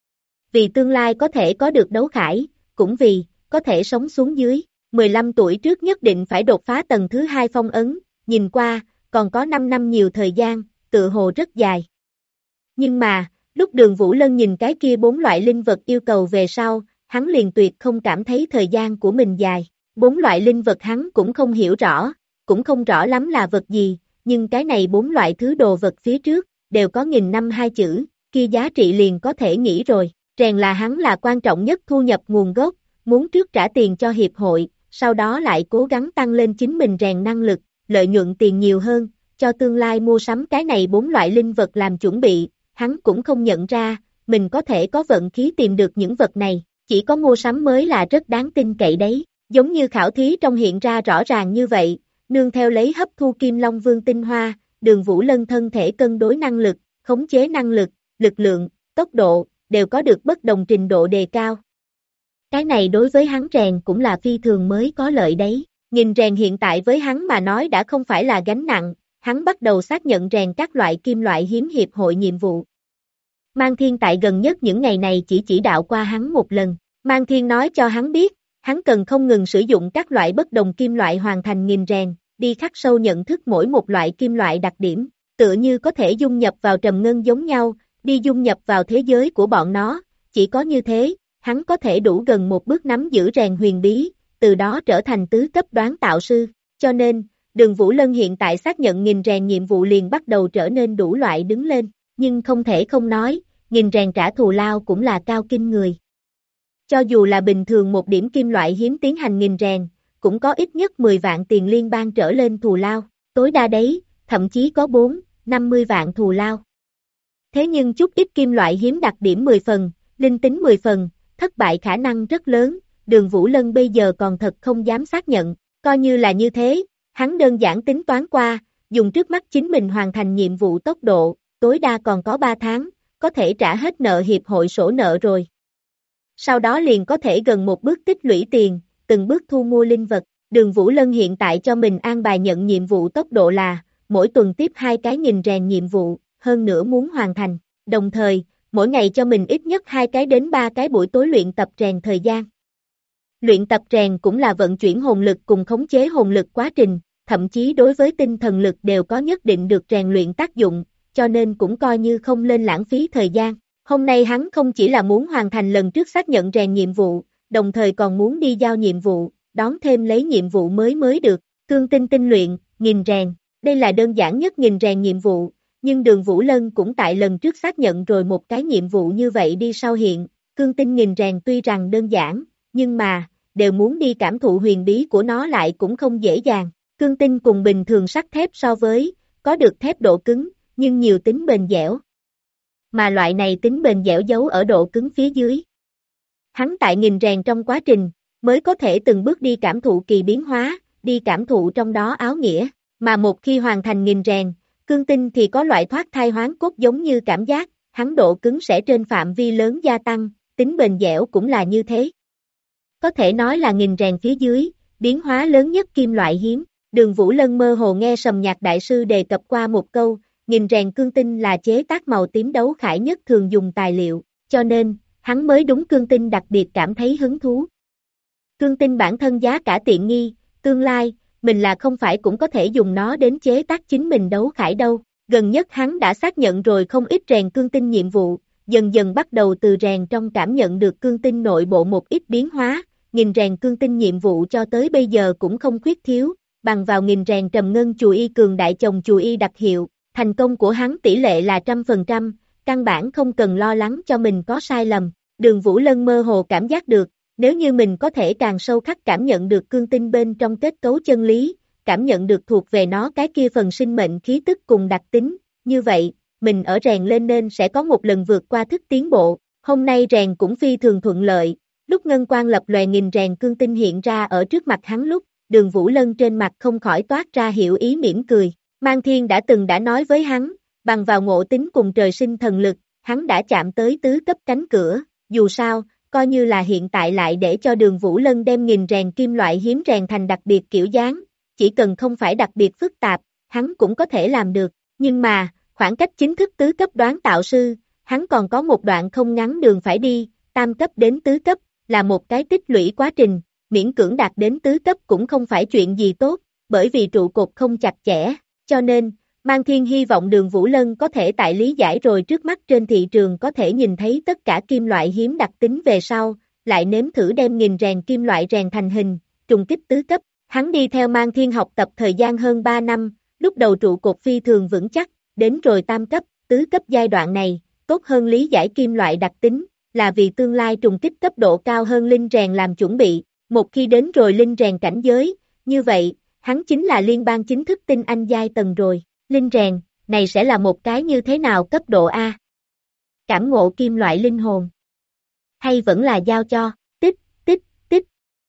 Vì tương lai có thể có được đấu khải, cũng vì, có thể sống xuống dưới, 15 tuổi trước nhất định phải đột phá tầng thứ 2 phong ấn, nhìn qua, còn có 5 năm nhiều thời gian, tự hồ rất dài. Nhưng mà, lúc Đường Vũ Lân nhìn cái kia 4 loại linh vật yêu cầu về sau, hắn liền tuyệt không cảm thấy thời gian của mình dài. 4 loại linh vật hắn cũng không hiểu rõ, cũng không rõ lắm là vật gì, nhưng cái này 4 loại thứ đồ vật phía trước, đều có 1000 năm hai chữ, kia giá trị liền có thể nghĩ rồi. Rèn là hắn là quan trọng nhất thu nhập nguồn gốc, muốn trước trả tiền cho hiệp hội, sau đó lại cố gắng tăng lên chính mình rèn năng lực, lợi nhuận tiền nhiều hơn, cho tương lai mua sắm cái này 4 loại linh vật làm chuẩn bị, hắn cũng không nhận ra, mình có thể có vận khí tìm được những vật này, chỉ có mua sắm mới là rất đáng tin cậy đấy, giống như khảo thí trong hiện ra rõ ràng như vậy, nương theo lấy hấp thu Kim Long Vương tinh hoa, Đường Vũ Lân thân thể cân đối năng lực, khống chế năng lực, lực lượng, tốc độ, đều có được bất đồng trình độ đề cao. Cái này đối với hắn rèn cũng là phi thường mới có lợi đấy, nhìn rèn hiện tại với hắn mà nói đã không phải là gánh nặng, hắn bắt đầu xác nhận rèn các loại kim loại hiếm hiệp hội nhiệm vụ. Mang Thiên tại gần nhất những ngày này chỉ đạo qua hắn một lần, Mang Thiên nói cho hắn biết, hắn cần không ngừng sử dụng các loại bất đồng kim loại hoàn thành nghìn rèn, đi khắc sâu nhận thức mỗi một loại kim loại đặc điểm, tựa như có thể dung nhập vào trầm ngân giống nhau, đi dung nhập vào thế giới của bọn nó, chỉ có như thế, hắn có thể đủ gần một bước nắm giữ rèn huyền bí, từ đó trở thành tứ cấp đoán tạo sư, cho nên, Đường Vũ Lân hiện tại xác nhận nghìn rèn nhiệm vụ liền bắt đầu trở nên đủ loại đứng lên, nhưng không thể không nói, nghìn rèn trả thù lao cũng là cao kinh người. Cho dù là bình thường một điểm kim loại hiếm tiến hành nghìn rèn, cũng có ít nhất 10 vạn tiền liên bang trở lên thù lao, tối đa đấy, thậm chí có 50 vạn thù lao. Thế nhưng chút ít kim loại hiếm đặc điểm 10 phần, linh tính 10 phần, thất bại khả năng rất lớn, Đường Vũ Lân bây giờ còn thật không dám xác nhận, coi như là như thế, hắn đơn giản tính toán qua, dùng trước mắt chính mình hoàn thành nhiệm vụ tốc độ, tối đa còn có 3 tháng, có thể trả hết nợ hiệp hội sổ nợ rồi. Sau đó liền có thể gần một bước tích lũy tiền, từng bước thu mua linh vật, Đường Vũ Lân hiện tại cho mình an bài nhận nhiệm vụ tốc độ là, mỗi tuần tiếp 2 cái nghìn rèn nhiệm vụ, hơn nữa muốn hoàn thành, đồng thời, mỗi ngày cho mình ít nhất 2 cái đến 3 cái buổi tối luyện tập rèn thời gian. Luyện tập rèn cũng là vận chuyển hồn lực cùng khống chế hồn lực quá trình, thậm chí đối với tinh thần lực đều có nhất định được rèn luyện tác dụng, cho nên cũng coi như không lên lãng phí thời gian. Hôm nay hắn không chỉ là muốn hoàn thành lần trước xác nhận rèn nhiệm vụ, đồng thời còn muốn đi giao nhiệm vụ, đón thêm lấy nhiệm vụ mới được, cương tinh tinh luyện, nghìn rèn, đây là đơn giản nhất nghìn rèn nhiệm vụ, nhưng Đường Vũ Lân cũng tại lần trước xác nhận rồi một cái nhiệm vụ như vậy đi sau hiện, cương tinh nghìn rèn tuy rằng đơn giản, nhưng mà, đều muốn đi cảm thụ huyền bí của nó lại cũng không dễ dàng, cương tinh cùng bình thường sắt thép so với, có được thép độ cứng, nhưng nhiều tính bền dẻo. Mà loại này tính bền dẻo giấu ở độ cứng phía dưới. Hắn tại nghìn rèn trong quá trình, mới có thể từng bước đi cảm thụ kỳ biến hóa, đi cảm thụ trong đó áo nghĩa, mà một khi hoàn thành nghìn rèn, cương tinh thì có loại thoát thai hoán cốt giống như cảm giác, hắn độ cứng sẽ trên phạm vi lớn gia tăng, tính bền dẻo cũng là như thế. Có thể nói là nghìn rèn phía dưới, biến hóa lớn nhất kim loại hiếm. Đường Vũ Lân mơ hồ nghe Sầm Nhạc Đại Sư đề cập qua một câu, nghìn rèn cương tinh là chế tác màu tím đấu khải nhất thường dùng tài liệu, cho nên, hắn mới đúng cương tinh đặc biệt cảm thấy hứng thú. Cương tinh bản thân giá cả tiện nghi, tương lai, mình là không phải cũng có thể dùng nó đến chế tác chính mình đấu khải đâu. Gần nhất hắn đã xác nhận rồi không ít rèn cương tinh nhiệm vụ, dần dần bắt đầu từ rèn trong cảm nhận được cương tinh nội bộ một ít biến hóa, nghìn rèn cương tinh nhiệm vụ cho tới bây giờ cũng không khuyết thiếu, bằng vào nghìn rèn trầm ngân chùa y cường đại chồng chùa y đặc hiệu, thành công của hắn tỷ lệ là 100%, căn bản không cần lo lắng cho mình có sai lầm. Đường Vũ Lân mơ hồ cảm giác được, nếu như mình có thể càng sâu khắc cảm nhận được cương tinh bên trong kết cấu chân lý, cảm nhận được thuộc về nó cái kia phần sinh mệnh khí tức cùng đặc tính, như vậy, mình ở rèn lên nên sẽ có một lần vượt qua thức tiến bộ. Hôm nay rèn cũng phi thường thuận lợi, lúc ngân quang lập lòe nghìn rèn cương tinh hiện ra ở trước mặt hắn lúc, Đường Vũ Lân trên mặt không khỏi toát ra hiểu ý mỉm cười. Mang Thiên đã nói với hắn, bằng vào ngộ tính cùng trời sinh thần lực, hắn đã chạm tới tứ cấp cánh cửa, dù sao, coi như là hiện tại lại để cho Đường Vũ Lân đem nghìn rèn kim loại hiếm rèn thành đặc biệt kiểu dáng, chỉ cần không phải đặc biệt phức tạp, hắn cũng có thể làm được, nhưng mà, khoảng cách chính thức tứ cấp đoán tạo sư, hắn còn có một đoạn không ngắn đường phải đi, tam cấp đến tứ cấp, là một cái tích lũy quá trình, miễn cưỡng đạt đến tứ cấp cũng không phải chuyện gì tốt, bởi vì trụ cột không chặt chẽ, cho nên, Mang Thiên hy vọng Đường Vũ Lân có thể tại lý giải rồi trước mắt trên thị trường có thể nhìn thấy tất cả kim loại hiếm đặc tính về sau, lại nếm thử đem nghìn rèn kim loại rèn thành hình, trùng kích tứ cấp. Hắn đi theo Mang Thiên học tập thời gian hơn 3 năm, lúc đầu trụ cột phi thường vững chắc, đến rồi tam cấp, tứ cấp giai đoạn này, tốt hơn lý giải kim loại đặc tính, là vì tương lai trùng kích cấp độ cao hơn linh rèn làm chuẩn bị, một khi đến rồi linh rèn cảnh giới, như vậy, hắn chính là liên bang chính thức tinh anh giai tầng rồi. Linh rèn, này sẽ là một cái như thế nào cấp độ A? Cảm ngộ kim loại linh hồn. Hay vẫn là giao cho, tích, tích, tích.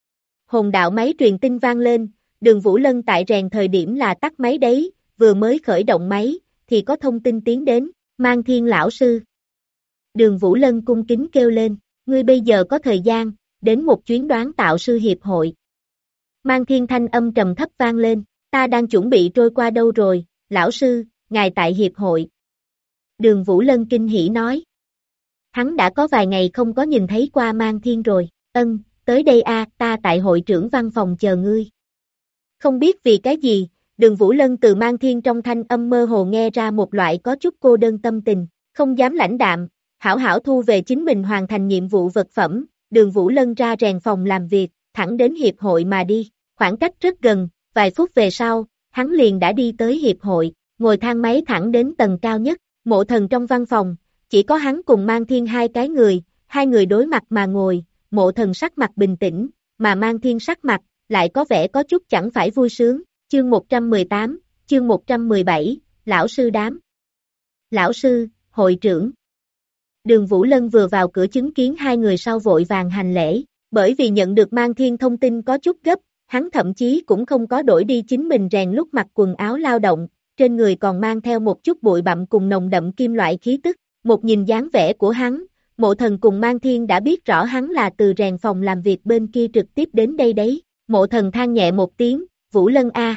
Hồn đạo máy truyền tin vang lên, Đường Vũ Lân tại rèn thời điểm là tắt máy đấy, vừa mới khởi động máy, thì có thông tin tiến đến, Mang Thiên lão sư. Đường Vũ Lân cung kính kêu lên, ngươi bây giờ có thời gian, đến một chuyến đoán tạo sư hiệp hội. Mang Thiên thanh âm trầm thấp vang lên, ta đang chuẩn bị trôi qua đâu rồi? Lão sư, ngài tại hiệp hội. Đường Vũ Lân kinh hỉ nói. Hắn đã có vài ngày không có nhìn thấy qua Mang Thiên rồi, tới đây ta tại hội trưởng văn phòng chờ ngươi. Không biết vì cái gì, Đường Vũ Lân từ Mang Thiên trong thanh âm mơ hồ nghe ra một loại có chút cô đơn tâm tình, không dám lãnh đạm, hảo hảo thu về chính mình hoàn thành nhiệm vụ vật phẩm, Đường Vũ Lân ra rèn phòng làm việc, thẳng đến hiệp hội mà đi, khoảng cách rất gần, vài phút về sau, hắn liền đã đi tới hiệp hội, ngồi thang máy thẳng đến tầng cao nhất, Mộ Thần trong văn phòng, chỉ có hắn cùng Mang Thiên hai người đối mặt mà ngồi, Mộ Thần sắc mặt bình tĩnh, mà Mang Thiên sắc mặt, lại có vẻ có chút chẳng phải vui sướng, chương 118, chương 117, lão sư đám. Lão sư, hội trưởng. Đường Vũ Lân vừa vào cửa chứng kiến hai người sau vội vàng hành lễ, bởi vì nhận được Mang Thiên thông tin có chút gấp, hắn thậm chí cũng không có đổi đi chính mình rèn lúc mặc quần áo lao động, trên người còn mang theo một chút bụi bặm cùng nồng đậm kim loại khí tức, một nhìn dáng vẻ của hắn, Mộ Thần cùng Mang Thiên đã biết rõ hắn là từ rèn phòng làm việc bên kia trực tiếp đến đây đấy, Mộ Thần than nhẹ một tiếng, Vũ Lân a,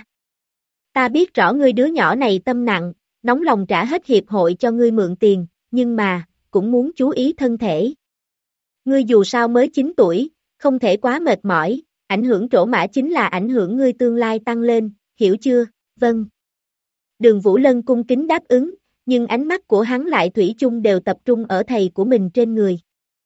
ta biết rõ ngươi đứa nhỏ này tâm nặng, nóng lòng trả hết hiệp hội cho ngươi mượn tiền, nhưng mà, cũng muốn chú ý thân thể. Ngươi dù sao mới 9 tuổi, không thể quá mệt mỏi, ảnh hưởng trổ mã chính là ảnh hưởng ngươi tương lai tăng lên, hiểu chưa? Vâng. Đường Vũ Lân cung kính đáp ứng, nhưng ánh mắt của hắn lại thủy chung đều tập trung ở thầy của mình trên người.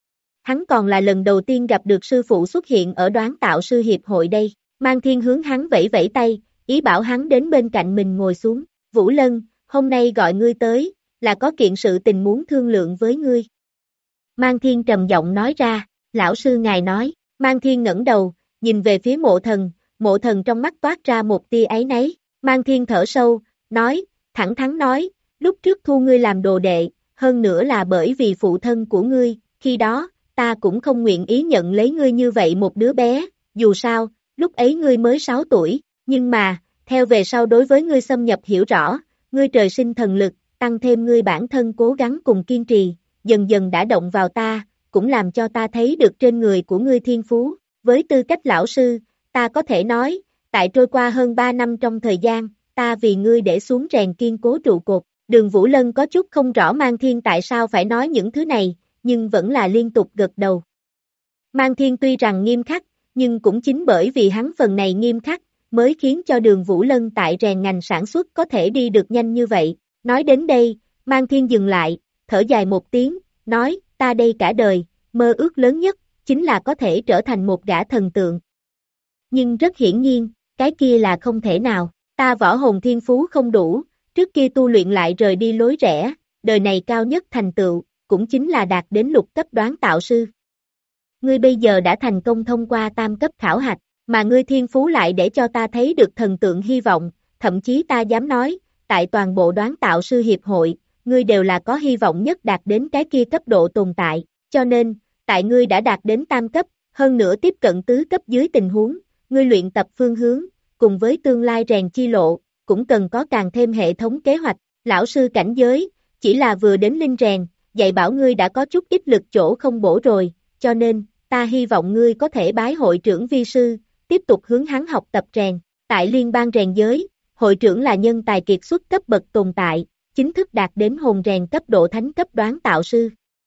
Hắn còn là lần đầu tiên gặp được sư phụ xuất hiện ở đoán tạo sư hiệp hội đây, Mang Thiên hướng hắn vẫy vẫy tay, ý bảo hắn đến bên cạnh mình ngồi xuống. Vũ Lân, hôm nay gọi ngươi tới, là có kiện sự tình muốn thương lượng với ngươi. Mang Thiên trầm giọng nói ra, lão sư ngài nói, Mang Thiên ngẩng đầu, nhìn về phía Mộ Thần trong mắt toát ra một tia áy náy, Mang Thiên thở sâu, nói, thẳng thắn nói, lúc trước thu ngươi làm đồ đệ, hơn nữa là bởi vì phụ thân của ngươi, khi đó, ta cũng không nguyện ý nhận lấy ngươi như vậy một đứa bé, dù sao, lúc ấy ngươi mới 6 tuổi, nhưng mà, theo về sau đối với ngươi xâm nhập hiểu rõ, ngươi trời sinh thần lực, tăng thêm ngươi bản thân cố gắng cùng kiên trì, dần dần đã động vào ta, cũng làm cho ta thấy được trên người của ngươi thiên phú, với tư cách lão sư, ta có thể nói, tại trôi qua hơn 3 năm trong thời gian, ta vì ngươi để xuống rèn kiên cố trụ cột, Đường Vũ Lân có chút không rõ Mang Thiên tại sao phải nói những thứ này, nhưng vẫn là liên tục gật đầu. Mang Thiên tuy rằng nghiêm khắc, nhưng cũng chính bởi vì hắn phần này nghiêm khắc, mới khiến cho Đường Vũ Lân tại rèn ngành sản xuất có thể đi được nhanh như vậy. Nói đến đây, Mang Thiên dừng lại, thở dài một tiếng, nói, ta đây cả đời, mơ ước lớn nhất, chính là có thể trở thành một gã thần tượng. Nhưng rất hiển nhiên, cái kia là không thể nào, ta võ hồn thiên phú không đủ, trước kia tu luyện lại rời đi lối rẽ, đời này cao nhất thành tựu, cũng chính là đạt đến lục cấp đoán tạo sư. Ngươi bây giờ đã thành công thông qua tam cấp khảo hạch, mà ngươi thiên phú lại để cho ta thấy được thần tượng hy vọng, thậm chí ta dám nói, tại toàn bộ đoán tạo sư hiệp hội, ngươi đều là có hy vọng nhất đạt đến cái kia cấp độ tồn tại, cho nên, tại ngươi đã đạt đến tam cấp, hơn nữa tiếp cận tứ cấp dưới tình huống, ngươi luyện tập phương hướng, cùng với tương lai rèn chi lộ, cũng cần có càng thêm hệ thống kế hoạch, Lão sư cảnh giới, chỉ là vừa đến linh rèn, dạy bảo ngươi đã có chút ít lực chỗ không bổ rồi, cho nên, ta hy vọng ngươi có thể bái hội trưởng vi sư, tiếp tục hướng hắn học tập rèn. Tại liên bang rèn giới, hội trưởng là nhân tài kiệt xuất cấp bậc tồn tại, chính thức đạt đến hồn rèn cấp độ thánh cấp đoán tạo sư.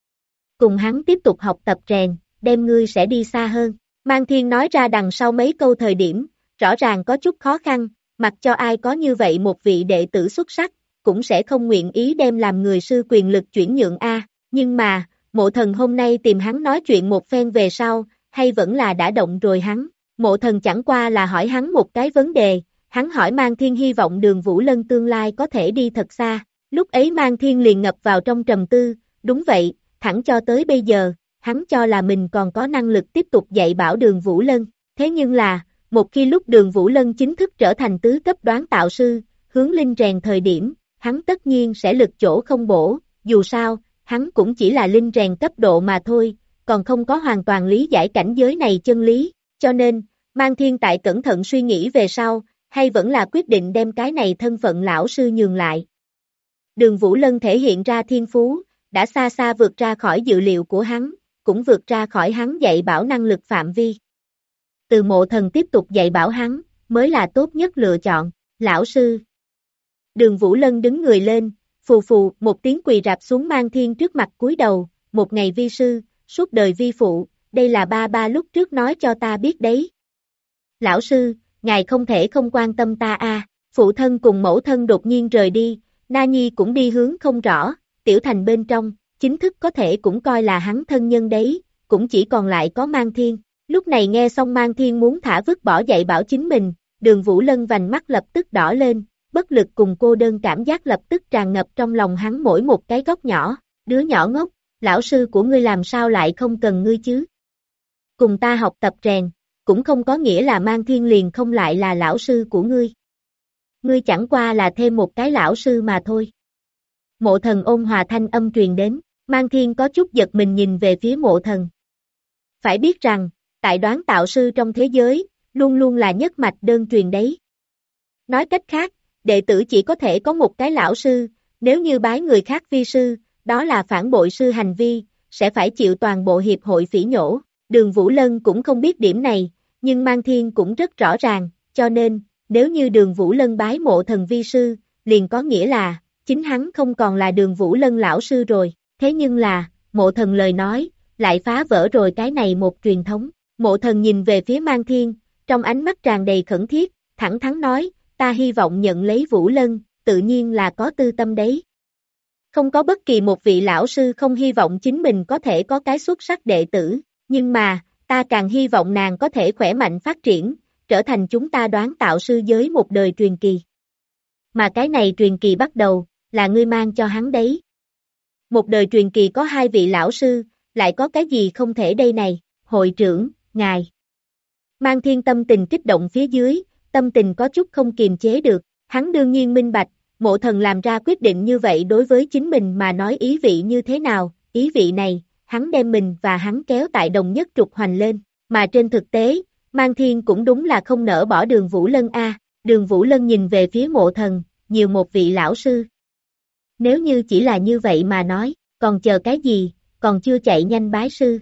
Cùng hắn tiếp tục học tập rèn, đem ngươi sẽ đi xa hơn. Mang Thiên nói ra đằng sau mấy câu thời điểm, rõ ràng có chút khó khăn, mặc cho ai có như vậy một vị đệ tử xuất sắc, cũng sẽ không nguyện ý đem làm người sư quyền lực chuyển nhượng a. Nhưng mà, Mộ Thần hôm nay tìm hắn nói chuyện một phen về sau, hay vẫn là đã động rồi hắn. Mộ Thần chẳng qua là hỏi hắn một cái vấn đề, hắn hỏi Mang Thiên hy vọng Đường Vũ Lân tương lai có thể đi thật xa. Lúc ấy Mang Thiên liền ngập vào trong trầm tư, đúng vậy, thẳng cho tới bây giờ, hắn cho là mình còn có năng lực tiếp tục dạy bảo Đường Vũ Lân. Thế nhưng là, một khi lúc Đường Vũ Lân chính thức trở thành tứ cấp đoán tạo sư, hướng linh rèn thời điểm, hắn tất nhiên sẽ lực chỗ không bổ, dù sao, hắn cũng chỉ là linh rèn cấp độ mà thôi, còn không có hoàn toàn lý giải cảnh giới này chân lý, cho nên, Mang Thiên tại cẩn thận suy nghĩ về sau, hay vẫn là quyết định đem cái này thân phận lão sư nhường lại. Đường Vũ Lân thể hiện ra thiên phú, đã xa xa vượt ra khỏi dự liệu của hắn, cũng vượt ra khỏi hắn dạy bảo năng lực phạm vi. Từ Mộ Thần tiếp tục dạy bảo hắn, mới là tốt nhất lựa chọn, lão sư. Đường Vũ Lân đứng người lên, phù phù, một tiếng quỳ rạp xuống Mang Thiên trước mặt cúi đầu, một ngày vi sư, suốt đời vi phụ, đây là ba lúc trước nói cho ta biết đấy. Lão sư, ngài không thể không quan tâm ta a. Phụ thân cùng mẫu thân đột nhiên rời đi, Na Nhi cũng đi hướng không rõ, tiểu thành bên trong, chính thức có thể cũng coi là hắn thân nhân đấy, cũng chỉ còn lại có Mang Thiên. Lúc này nghe xong Mang Thiên muốn thả vứt bỏ dạy bảo chính mình, Đường Vũ Lân vành mắt lập tức đỏ lên, bất lực cùng cô đơn cảm giác lập tức tràn ngập trong lòng hắn mỗi một cái góc nhỏ, đứa nhỏ ngốc, lão sư của ngươi làm sao lại không cần ngươi chứ? Cùng ta học tập rèn, cũng không có nghĩa là Mang Thiên liền không lại là lão sư của ngươi. Ngươi chẳng qua là thêm một cái lão sư mà thôi. Mộ Thần ôn hòa thanh âm truyền đến, Mang Thiên có chút giật mình nhìn về phía Mộ Thần. Phải biết rằng, tại đoán tạo sư trong thế giới, luôn luôn là nhất mạch đơn truyền đấy. Nói cách khác, đệ tử chỉ có thể có một cái lão sư, nếu như bái người khác vi sư, đó là phản bội sư hành vi, sẽ phải chịu toàn bộ hiệp hội phỉ nhổ. Đường Vũ Lân cũng không biết điểm này, nhưng Mang Thiên cũng rất rõ ràng, cho nên, nếu như Đường Vũ Lân bái Mộ Thần vi sư, liền có nghĩa là, chính hắn không còn là Đường Vũ Lân lão sư rồi, thế nhưng là, Mộ Thần lời nói, lại phá vỡ rồi cái này một truyền thống. Mộ Thần nhìn về phía Mang Thiên, trong ánh mắt tràn đầy khẩn thiết, thẳng thắn nói, ta hy vọng nhận lấy Vũ Lân, tự nhiên là có tư tâm đấy. Không có bất kỳ một vị lão sư không hy vọng chính mình có thể có cái xuất sắc đệ tử, nhưng mà, ta càng hy vọng nàng có thể khỏe mạnh phát triển, trở thành chúng ta đoán tạo sư giới một đời truyền kỳ. Mà cái này truyền kỳ bắt đầu, là ngươi mang cho hắn đấy. Một đời truyền kỳ có hai vị lão sư, lại có cái gì không thể đây này, hội trưởng, ngài. Mang Thiên tâm tình kích động phía dưới, tâm tình có chút không kiềm chế được, hắn đương nhiên minh bạch, Mộ Thần làm ra quyết định như vậy đối với chính mình mà nói ý vị như thế nào, ý vị này, hắn đem mình và hắn kéo tại đồng nhất trục hoành lên, mà trên thực tế, Mang Thiên cũng đúng là không nỡ bỏ Đường Vũ Lân a. Đường Vũ Lân nhìn về phía Mộ Thần, nhiều một vị lão sư. Nếu như chỉ là như vậy mà nói, còn chờ cái gì, còn chưa chạy nhanh bái sư.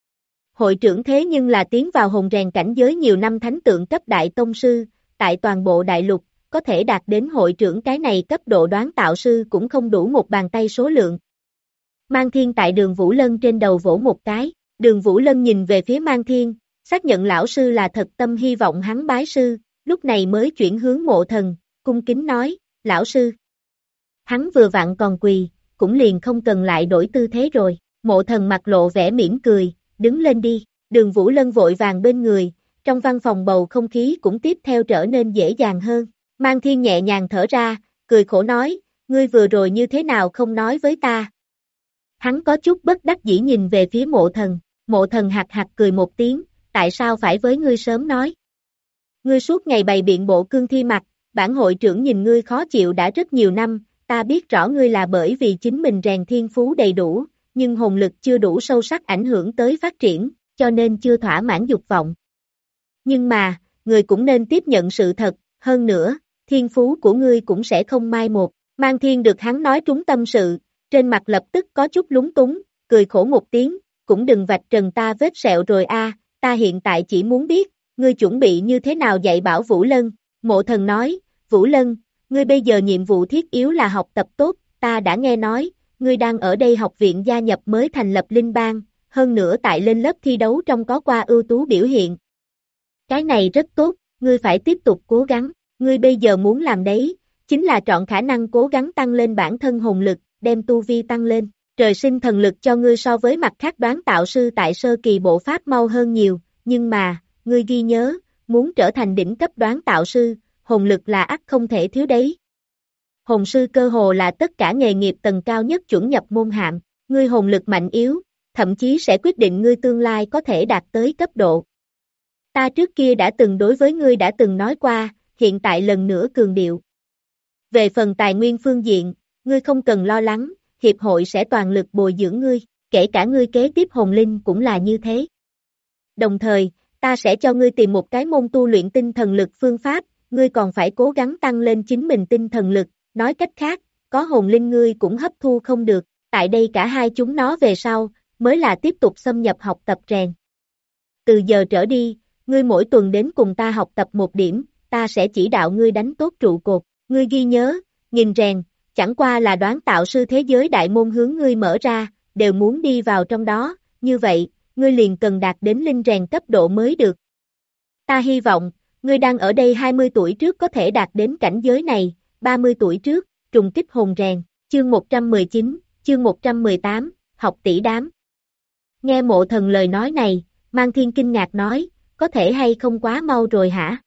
Hội trưởng thế nhưng là tiến vào hồn rèn cảnh giới nhiều năm thánh tượng cấp đại tông sư, tại toàn bộ đại lục, có thể đạt đến hội trưởng cái này cấp độ đoán tạo sư cũng không đủ một bàn tay số lượng. Mang Thiên tại Đường Vũ Lân trên đầu vỗ một cái, Đường Vũ Lân nhìn về phía Mang Thiên, xác nhận lão sư là thật tâm hy vọng hắn bái sư, lúc này mới chuyển hướng Mộ Thần, cung kính nói, lão sư. Hắn vừa vặn còn quỳ, cũng liền không cần lại đổi tư thế rồi, Mộ Thần mặt lộ vẻ mỉm cười, đứng lên đi, Đường Vũ Lân vội vàng bên người, trong văn phòng bầu không khí cũng tiếp theo trở nên dễ dàng hơn, Mang Thiên nhẹ nhàng thở ra, cười khổ nói, ngươi vừa rồi như thế nào không nói với ta. Hắn có chút bất đắc dĩ nhìn về phía Mộ Thần hạc hạc cười một tiếng, tại sao phải với ngươi sớm nói. Ngươi suốt ngày bày biện bộ cương thi mặt, bản hội trưởng nhìn ngươi khó chịu đã rất nhiều năm, ta biết rõ ngươi là bởi vì chính mình rèn thiên phú đầy đủ, nhưng hồn lực chưa đủ sâu sắc ảnh hưởng tới phát triển, cho nên chưa thỏa mãn dục vọng. Nhưng mà, ngươi cũng nên tiếp nhận sự thật, hơn nữa, thiên phú của ngươi cũng sẽ không mai một, Mang Thiên được hắn nói trúng tâm sự, trên mặt lập tức có chút lúng túng, cười khổ một tiếng, cũng đừng vạch trần ta vết sẹo rồi a, ta hiện tại chỉ muốn biết, ngươi chuẩn bị như thế nào dạy bảo Vũ Lân. Mộ Thần nói, Vũ Lân, ngươi bây giờ nhiệm vụ thiết yếu là học tập tốt, ta đã nghe nói, ngươi đang ở đây học viện gia nhập mới thành lập linh bang, hơn nữa tại lên lớp thi đấu trong có qua ưu tú biểu hiện. Cái này rất tốt, ngươi phải tiếp tục cố gắng, ngươi bây giờ muốn làm đấy, chính là chọn khả năng cố gắng tăng lên bản thân hồn lực, đem tu vi tăng lên, trời sinh thần lực cho ngươi so với mặt khác đoán tạo sư tại sơ kỳ bộ pháp mau hơn nhiều, nhưng mà, ngươi ghi nhớ, muốn trở thành đỉnh cấp đoán tạo sư, hồn lực là ắt không thể thiếu đấy. Hồn sư cơ hồ là tất cả nghề nghiệp tầng cao nhất chuẩn nhập môn hạng, ngươi hồn lực mạnh yếu, thậm chí sẽ quyết định ngươi tương lai có thể đạt tới cấp độ. Ta trước kia đã từng đối với ngươi đã từng nói qua, hiện tại lần nữa cường điệu. Về phần tài nguyên phương diện, ngươi không cần lo lắng, hiệp hội sẽ toàn lực bồi dưỡng ngươi, kể cả ngươi kế tiếp hồn linh cũng là như thế. Đồng thời, ta sẽ cho ngươi tìm một cái môn tu luyện tinh thần lực phương pháp, ngươi còn phải cố gắng tăng lên chính mình tinh thần lực, nói cách khác, có hồn linh ngươi cũng hấp thu không được, tại đây cả hai chúng nó về sau, mới là tiếp tục xâm nhập học tập rèn. Từ giờ trở đi, ngươi mỗi tuần đến cùng ta học tập một điểm, ta sẽ chỉ đạo ngươi đánh tốt trụ cột, ngươi ghi nhớ, nghìn rèn, chẳng qua là đoán tạo sư thế giới đại môn hướng ngươi mở ra, đều muốn đi vào trong đó, như vậy, ngươi liền cần đạt đến linh rèn cấp độ mới được. Ta hy vọng, ngươi đang ở đây 20 tuổi trước có thể đạt đến cảnh giới này, 30 tuổi trước, trùng kích hồn rèn, chương 119, chương 118, học tỷ đám. Nghe Mộ Thần lời nói này, Mang Thiên kinh ngạc nói, có thể hay không quá mau rồi hả?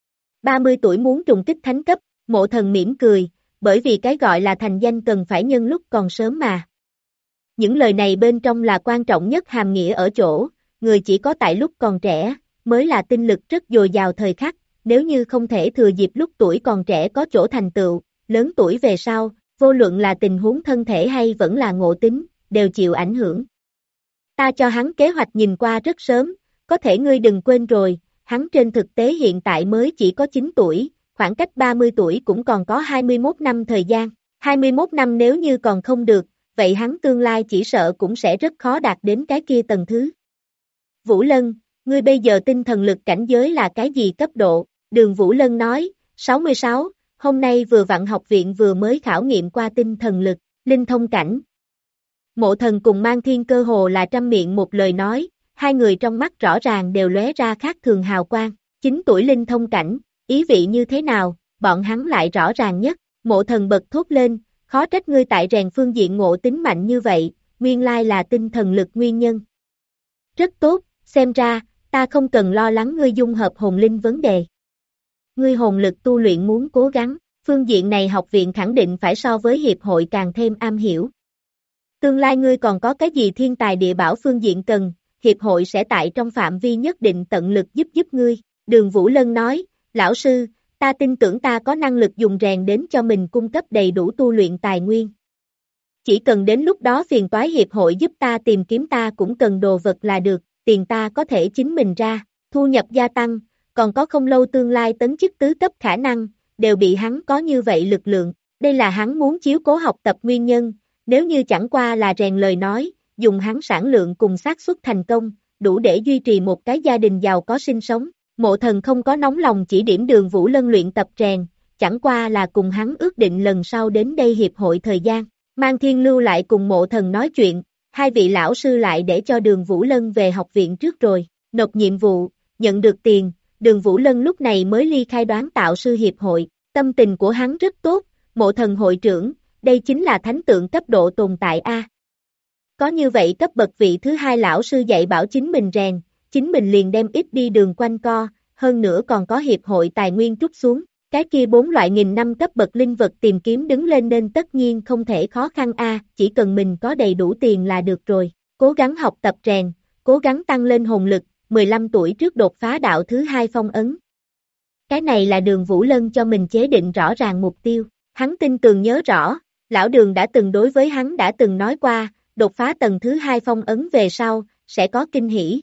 30 tuổi muốn trùng kích thánh cấp, Mộ Thần mỉm cười, bởi vì cái gọi là thành danh cần phải nhân lúc còn sớm mà. Những lời này bên trong là quan trọng nhất hàm nghĩa ở chỗ, người chỉ có tại lúc còn trẻ, mới là tinh lực rất dồi dào thời khắc, nếu như không thể thừa dịp lúc tuổi còn trẻ có chỗ thành tựu, lớn tuổi về sau, vô luận là tình huống thân thể hay vẫn là ngộ tính, đều chịu ảnh hưởng. Ta cho hắn kế hoạch nhìn qua rất sớm, có thể ngươi đừng quên rồi, hắn trên thực tế hiện tại mới chỉ có 9 tuổi, khoảng cách 30 tuổi cũng còn có 21 năm thời gian, 21 năm nếu như còn không được, vậy hắn tương lai chỉ sợ cũng sẽ rất khó đạt đến cái kia tầng thứ. Vũ Lân, ngươi bây giờ tinh thần lực cảnh giới là cái gì cấp độ? Đường Vũ Lân nói, 66, hôm nay vừa vặn học viện vừa mới khảo nghiệm qua tinh thần lực, linh thông cảnh. Mộ Thần cùng Mang Thiên cơ hồ là trăm miệng một lời nói, hai người trong mắt rõ ràng đều lóe ra khác thường hào quang, 9 tuổi linh thông cảnh, ý vị như thế nào, bọn hắn lại rõ ràng nhất, Mộ Thần bật thốt lên, khó trách ngươi tại rèn phương diện ngộ tính mạnh như vậy, nguyên lai là tinh thần lực nguyên nhân. Rất tốt, xem ra, ta không cần lo lắng ngươi dung hợp hồn linh vấn đề. Ngươi hồn lực tu luyện muốn cố gắng, phương diện này học viện khẳng định phải so với hiệp hội càng thêm am hiểu. Tương lai ngươi còn có cái gì thiên tài địa bảo phương diện cần, hiệp hội sẽ tại trong phạm vi nhất định tận lực giúp ngươi. Đường Vũ Lân nói, lão sư, ta tin tưởng ta có năng lực dùng rèn đến cho mình cung cấp đầy đủ tu luyện tài nguyên. Chỉ cần đến lúc đó phiền toái hiệp hội giúp ta tìm kiếm ta cũng cần đồ vật là được, tiền ta có thể chính mình ra, thu nhập gia tăng, còn có không lâu tương lai tấn chức tứ cấp khả năng, đều bị hắn có như vậy lực lượng, đây là hắn muốn chiếu cố học tập nguyên nhân, nếu như chẳng qua là rèn lời nói, dùng hắn sản lượng cùng xác suất thành công, đủ để duy trì một cái gia đình giàu có sinh sống. Mộ Thần không có nóng lòng chỉ điểm Đường Vũ Lân luyện tập rèn, chẳng qua là cùng hắn ước định lần sau đến đây hiệp hội thời gian, Mang Thiên lưu lại cùng Mộ Thần nói chuyện, hai vị lão sư lại để cho Đường Vũ Lân về học viện trước rồi, nộp nhiệm vụ, nhận được tiền, Đường Vũ Lân lúc này mới ly khai đoán tạo sư hiệp hội, tâm tình của hắn rất tốt, Mộ Thần hội trưởng, đây chính là thánh tượng cấp độ tồn tại a. Có như vậy cấp bậc vị thứ hai lão sư dạy bảo chính mình rèn, chính mình liền đem ít đi đường quanh co, hơn nữa còn có hiệp hội tài nguyên trút xuống, cái kia 4 loại nghìn năm cấp bậc linh vật tìm kiếm đứng lên nên tất nhiên không thể khó khăn a, chỉ cần mình có đầy đủ tiền là được rồi, cố gắng học tập rèn, cố gắng tăng lên hồn lực, 15 tuổi trước đột phá đạo thứ 2 phong ấn. Cái này là Đường Vũ Lân cho mình chế định rõ ràng mục tiêu, hắn tin tường nhớ rõ, lão Đường đã từng đối với hắn đã từng nói qua, đột phá tầng thứ 2 phong ấn về sau, sẽ có kinh hỉ.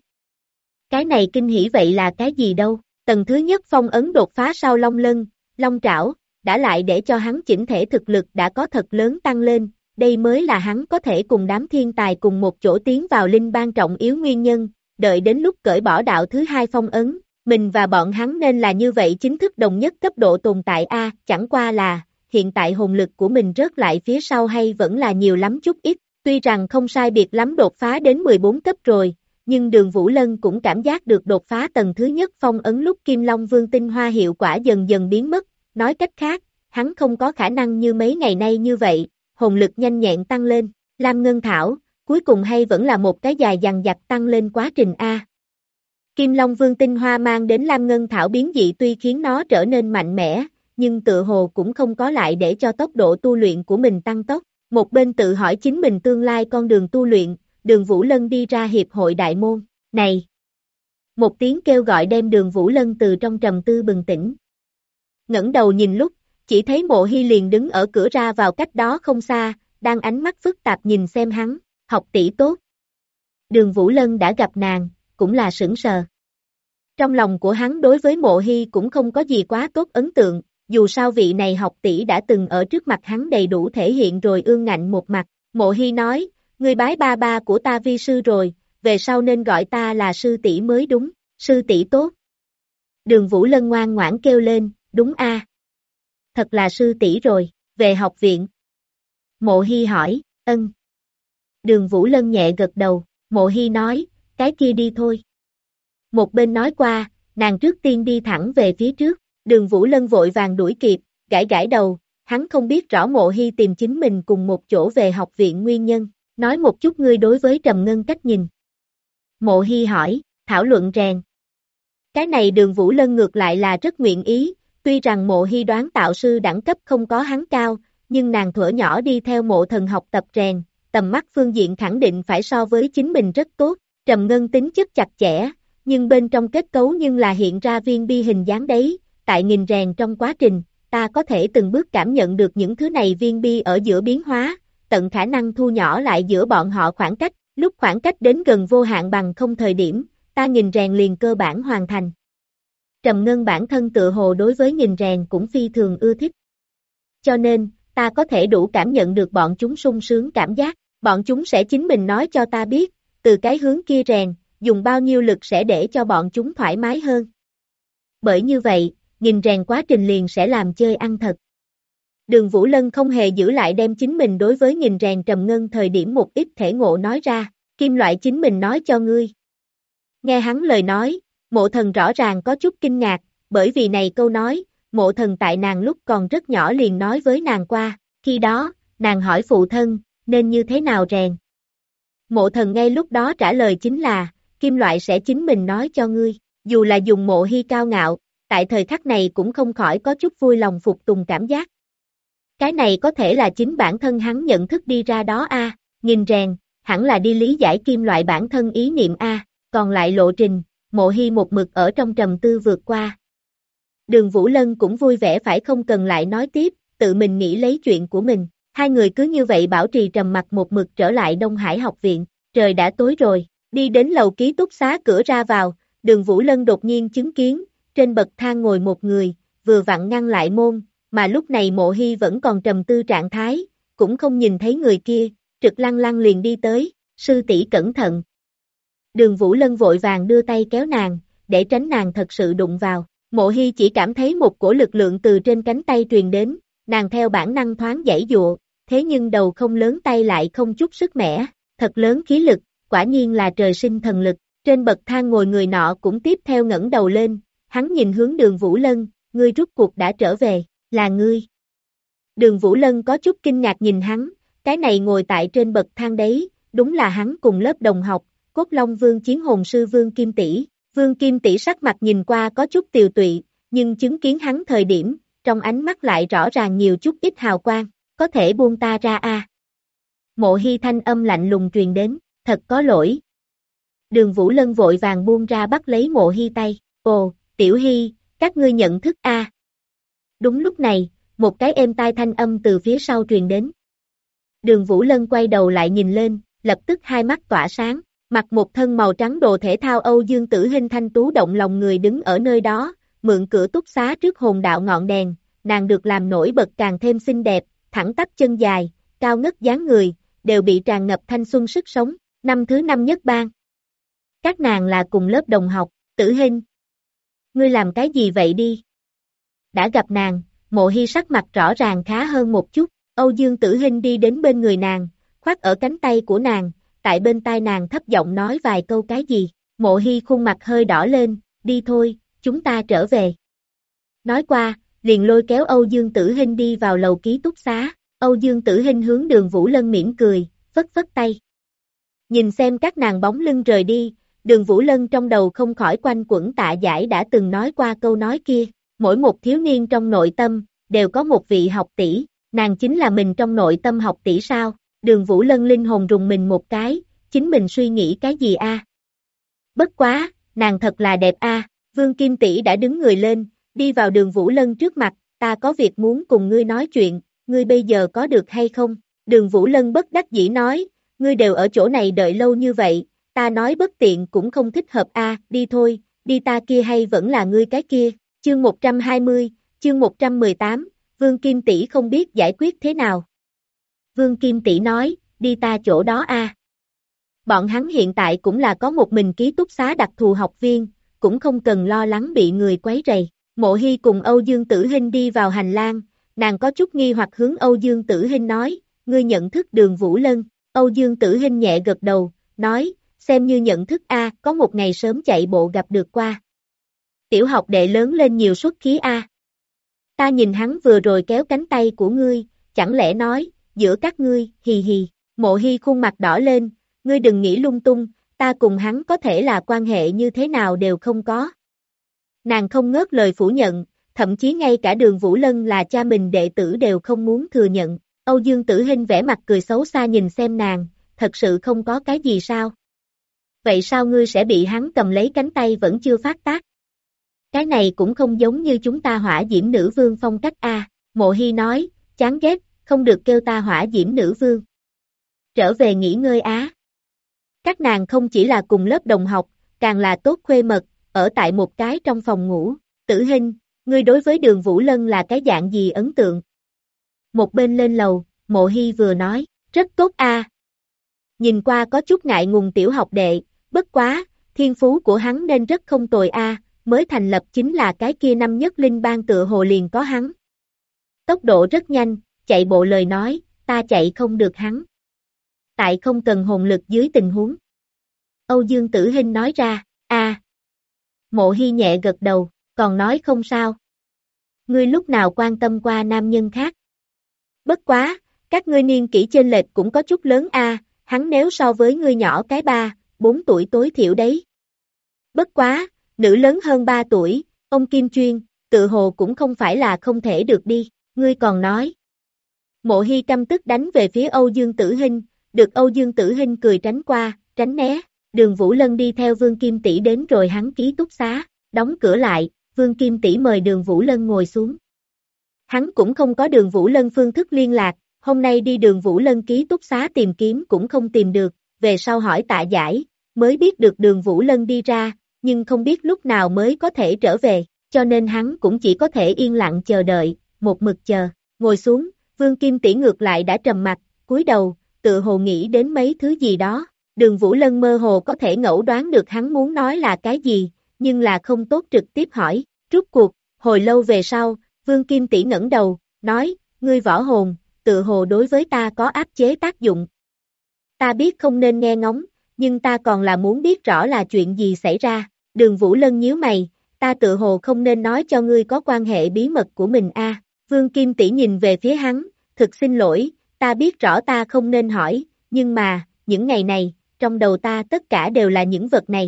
Cái này kinh hỉ vậy là cái gì đâu? Tầng thứ nhất phong ấn đột phá sau Long Lân, Long Trảo, đã lại để cho hắn chỉnh thể thực lực đã có thật lớn tăng lên, đây mới là hắn có thể cùng đám thiên tài cùng một chỗ tiến vào linh bang trọng yếu nguyên nhân, đợi đến lúc cởi bỏ đạo thứ hai phong ấn, mình và bọn hắn nên là như vậy chính thức đồng nhất cấp độ tồn tại a, chẳng qua là, hiện tại hồn lực của mình rớt lại phía sau hay vẫn là nhiều lắm chút ít, tuy rằng không sai biệt lắm đột phá đến 14 cấp rồi, nhưng Đường Vũ Lân cũng cảm giác được đột phá tầng thứ nhất phong ấn lúc Kim Long Vương tinh hoa hiệu quả dần dần biến mất, nói cách khác, hắn không có khả năng như mấy ngày nay như vậy, hồn lực nhanh nhẹn tăng lên, Lam Ngân Thảo, cuối cùng hay vẫn là một cái dài dằng dặc tăng lên quá trình A. Kim Long Vương tinh hoa mang đến Lam Ngân Thảo biến dị tuy khiến nó trở nên mạnh mẽ, nhưng tự hồ cũng không có lại để cho tốc độ tu luyện của mình tăng tốc, một bên tự hỏi chính mình tương lai con đường tu luyện, Đường Vũ Lân đi ra hiệp hội đại môn, này! Một tiếng kêu gọi đem Đường Vũ Lân từ trong trầm tư bừng tỉnh. Ngẩng đầu nhìn lúc, chỉ thấy Mộ Hy liền đứng ở cửa ra vào cách đó không xa, đang ánh mắt phức tạp nhìn xem hắn, học tỷ tốt. Đường Vũ Lân đã gặp nàng, cũng là sững sờ. Trong lòng của hắn đối với Mộ Hy cũng không có gì quá tốt ấn tượng, dù sao vị này học tỷ đã từng ở trước mặt hắn đầy đủ thể hiện rồi ương ngạnh một mặt. Mộ Hy nói, ngươi bái ba ba của ta vi sư rồi, về sau nên gọi ta là sư tỷ mới đúng, sư tỷ tốt. Đường Vũ Lân ngoan ngoãn kêu lên, đúng a, thật là sư tỷ rồi, về học viện. Mộ Hy hỏi, ân. Đường Vũ Lân nhẹ gật đầu, Mộ Hy nói, cái kia đi thôi. Một bên nói qua, nàng trước tiên đi thẳng về phía trước, Đường Vũ Lân vội vàng đuổi kịp, gãi gãi đầu, hắn không biết rõ Mộ Hy tìm chính mình cùng một chỗ về học viện nguyên nhân, nói một chút ngươi đối với Trầm Ngân cách nhìn. Mộ Hy hỏi, thảo luận rèn. Cái này Đường Vũ Lân ngược lại là rất nguyện ý, tuy rằng Mộ Hy đoán tạo sư đẳng cấp không có hắn cao, nhưng nàng thuở nhỏ đi theo Mộ Thần học tập rèn, tầm mắt phương diện khẳng định phải so với chính mình rất tốt, Trầm Ngân tính chất chặt chẽ, nhưng bên trong kết cấu nhưng là hiện ra viên bi hình dáng đấy, tại nghìn rèn trong quá trình, ta có thể từng bước cảm nhận được những thứ này viên bi ở giữa biến hóa, tận khả năng thu nhỏ lại giữa bọn họ khoảng cách, lúc khoảng cách đến gần vô hạn bằng không thời điểm, ta nghìn rèn liền cơ bản hoàn thành. Trầm Ngân bản thân tự hồ đối với nghìn rèn cũng phi thường ưa thích. Cho nên, ta có thể đủ cảm nhận được bọn chúng sung sướng cảm giác, bọn chúng sẽ chính mình nói cho ta biết, từ cái hướng kia rèn, dùng bao nhiêu lực sẽ để cho bọn chúng thoải mái hơn. Bởi như vậy, nghìn rèn quá trình liền sẽ làm chơi ăn thật. Đường Vũ Lân không hề giữ lại đem chính mình đối với nghìn rèn Trầm Ngân thời điểm một ít thể ngộ nói ra, kim loại chính mình nói cho ngươi. Nghe hắn lời nói, Mộ Thần rõ ràng có chút kinh ngạc, bởi vì này câu nói, Mộ Thần tại nàng lúc còn rất nhỏ liền nói với nàng qua, khi đó, nàng hỏi phụ thân, nên như thế nào rèn. Mộ Thần ngay lúc đó trả lời chính là, kim loại sẽ chính mình nói cho ngươi, dù là dùng Mộ Hy cao ngạo, tại thời khắc này cũng không khỏi có chút vui lòng phục tùng cảm giác. Cái này có thể là chính bản thân hắn nhận thức đi ra đó a, nghìn rèn, hẳn là đi lý giải kim loại bản thân ý niệm a, còn lại lộ trình, Mộ Hy một mực ở trong trầm tư vượt qua. Đường Vũ Lân cũng vui vẻ phải không cần lại nói tiếp, tự mình nghĩ lấy chuyện của mình, hai người cứ như vậy bảo trì trầm mặc một mực trở lại Đông Hải học viện, trời đã tối rồi, đi đến lầu ký túc xá cửa ra vào, Đường Vũ Lân đột nhiên chứng kiến, trên bậc thang ngồi một người, vừa vặn ngăn lại môn, mà lúc này Mộ Hy vẫn còn trầm tư trạng thái, cũng không nhìn thấy người kia, Trực Lăng Lăng liền đi tới, sư tỷ cẩn thận. Đường Vũ Lân vội vàng đưa tay kéo nàng, để tránh nàng thật sự đụng vào, Mộ Hy chỉ cảm thấy một cổ lực lượng từ trên cánh tay truyền đến, nàng theo bản năng thoáng giãy dụa, thế nhưng đầu không lớn tay lại không chút sức mẻ, thật lớn khí lực, quả nhiên là trời sinh thần lực, trên bậc thang ngồi người nọ cũng tiếp theo ngẩng đầu lên, hắn nhìn hướng Đường Vũ Lân, ngươi rút cuộc đã trở về, là ngươi. Đường Vũ Lân có chút kinh ngạc nhìn hắn, cái này ngồi tại trên bậc thang đấy, đúng là hắn cùng lớp đồng học, Cốt Long Vương chiến hồn sư Vương Kim Tỷ. Vương Kim Tỷ sắc mặt nhìn qua có chút tiều tụy, nhưng chứng kiến hắn thời điểm, trong ánh mắt lại rõ ràng nhiều chút ít hào quang, có thể buông ta ra a. Mộ Hy thanh âm lạnh lùng truyền đến, thật có lỗi. Đường Vũ Lân vội vàng buông ra bắt lấy Mộ Hy tay, ồ, Tiểu Hy, các ngươi nhận thức a. Đúng lúc này, một cái êm tai thanh âm từ phía sau truyền đến. Đường Vũ Lân quay đầu lại nhìn lên, lập tức hai mắt tỏa sáng, mặc một thân màu trắng đồ thể thao Âu Dương Tử hình thanh tú động lòng người đứng ở nơi đó, mượn cửa túc xá trước hồn đạo ngọn đèn, nàng được làm nổi bật càng thêm xinh đẹp, thẳng tắp chân dài, cao ngất dáng người, đều bị tràn ngập thanh xuân sức sống, năm thứ năm nhất ban. Các nàng là cùng lớp đồng học, Tử Hinh. Ngươi làm cái gì vậy đi? Đã gặp nàng, Mộ Hy sắc mặt rõ ràng khá hơn một chút, Âu Dương Tử Hinh đi đến bên người nàng, khoác ở cánh tay của nàng, tại bên tai nàng thấp giọng nói vài câu cái gì, Mộ Hy khuôn mặt hơi đỏ lên, đi thôi, chúng ta trở về. Nói qua, liền lôi kéo Âu Dương Tử Hinh đi vào lầu ký túc xá, Âu Dương Tử Hinh hướng Đường Vũ Lân mỉm cười, phất phất tay. Nhìn xem các nàng bóng lưng rời đi, Đường Vũ Lân trong đầu không khỏi quanh quẩn Tạ Giải đã từng nói qua câu nói kia, mỗi một thiếu niên trong nội tâm, đều có một vị học tỷ, nàng chính là mình trong nội tâm học tỷ sao, Đường Vũ Lân linh hồn rùng mình một cái, chính mình suy nghĩ cái gì a? Bất quá, nàng thật là đẹp a. Vương Kim tỷ đã đứng người lên, đi vào Đường Vũ Lân trước mặt, ta có việc muốn cùng ngươi nói chuyện, ngươi bây giờ có được hay không? Đường Vũ Lân bất đắc dĩ nói, ngươi đều ở chỗ này đợi lâu như vậy, ta nói bất tiện cũng không thích hợp a, đi thôi, đi ta kia hay vẫn là ngươi cái kia, chương 120, chương 118, Vương Kim tỷ không biết giải quyết thế nào. Vương Kim tỷ nói, đi ta chỗ đó a. Bọn hắn hiện tại cũng là có một mình ký túc xá đặc thù học viên, cũng không cần lo lắng bị người quấy rầy. Mộ Hy cùng Âu Dương Tử Hinh đi vào hành lang, nàng có chút nghi hoặc hướng Âu Dương Tử Hinh nói, ngươi nhận thức Đường Vũ Lân, Âu Dương Tử Hinh nhẹ gật đầu, nói, xem như nhận thức a, có một ngày sớm chạy bộ gặp được qua. Tiểu học đệ lớn lên nhiều xuất khí a. Ta nhìn hắn vừa rồi kéo cánh tay của ngươi, chẳng lẽ nói, giữa các ngươi, hì hì, Mộ Hy khuôn mặt đỏ lên, ngươi đừng nghĩ lung tung, ta cùng hắn có thể là quan hệ như thế nào đều không có. Nàng không ngớt lời phủ nhận, thậm chí ngay cả Đường Vũ Lân là cha mình đệ tử đều không muốn thừa nhận. Âu Dương Tử Hinh vẻ mặt cười xấu xa nhìn xem nàng, thật sự không có cái gì sao? Vậy sao ngươi sẽ bị hắn cầm lấy cánh tay vẫn chưa phát tác? Cái này cũng không giống như chúng ta Hỏa Diễm Nữ Vương phong cách a. Mộ Hy nói, chán ghét, không được kêu ta Hỏa Diễm Nữ Vương. Trở về nghỉ ngơi á. Các nàng không chỉ là cùng lớp đồng học, càng là tốt khuê mật, ở tại một cái trong phòng ngủ. Tử Hinh, ngươi đối với Đường Vũ Lân là cái dạng gì ấn tượng? Một bên lên lầu, Mộ Hy vừa nói, rất tốt a. Nhìn qua có chút ngại ngùng tiểu học đệ, bất quá, thiên phú của hắn nên rất không tồi a, mới thành lập chính là cái kia năm nhất linh bang tựa hồ liền có hắn. Tốc độ rất nhanh, chạy bộ lời nói, ta chạy không được hắn. Tại không cần hồn lực dưới tình huống. Âu Dương Tử Hinh nói ra, a. Mộ Hy nhẹ gật đầu, còn nói không sao. Ngươi lúc nào quan tâm qua nam nhân khác? Bất quá, các ngươi niên kỷ chênh lệch cũng có chút lớn a, hắn nếu so với ngươi nhỏ cái 3-4 tuổi tối thiểu đấy. Bất quá, nữ lớn hơn 3 tuổi, ông Kim Chuyên, tự hồ cũng không phải là không thể được đi, ngươi còn nói. Mộ Hy căm tức đánh về phía Âu Dương Tử Hinh, được Âu Dương Tử Hinh cười tránh qua, tránh né, Đường Vũ Lân đi theo Vương Kim tỷ đến rồi hắn ký túc xá, đóng cửa lại, Vương Kim tỷ mời Đường Vũ Lân ngồi xuống. Hắn cũng không có Đường Vũ Lân phương thức liên lạc, hôm nay đi Đường Vũ Lân ký túc xá tìm kiếm cũng không tìm được, về sau hỏi Tạ Giải, mới biết được Đường Vũ Lân đi ra, nhưng không biết lúc nào mới có thể trở về, cho nên hắn cũng chỉ có thể yên lặng chờ đợi, một mực chờ, ngồi xuống, Vương Kim tỷ ngược lại đã trầm mặt, cúi đầu, tự hồ nghĩ đến mấy thứ gì đó, Đường Vũ Lân mơ hồ có thể ngẫu đoán được hắn muốn nói là cái gì, nhưng là không tốt trực tiếp hỏi, rút cuộc, hồi lâu về sau, Vương Kim tỷ ngẩng đầu, nói, ngươi võ hồn, tự hồ đối với ta có áp chế tác dụng. Ta biết không nên nghe ngóng, nhưng ta còn là muốn biết rõ là chuyện gì xảy ra, Đường Vũ Lân nhíu mày, ta tự hồ không nên nói cho ngươi có quan hệ bí mật của mình a. Vương Kim tỷ nhìn về phía hắn, thực xin lỗi, ta biết rõ ta không nên hỏi, nhưng mà, những ngày này, trong đầu ta tất cả đều là những vật này.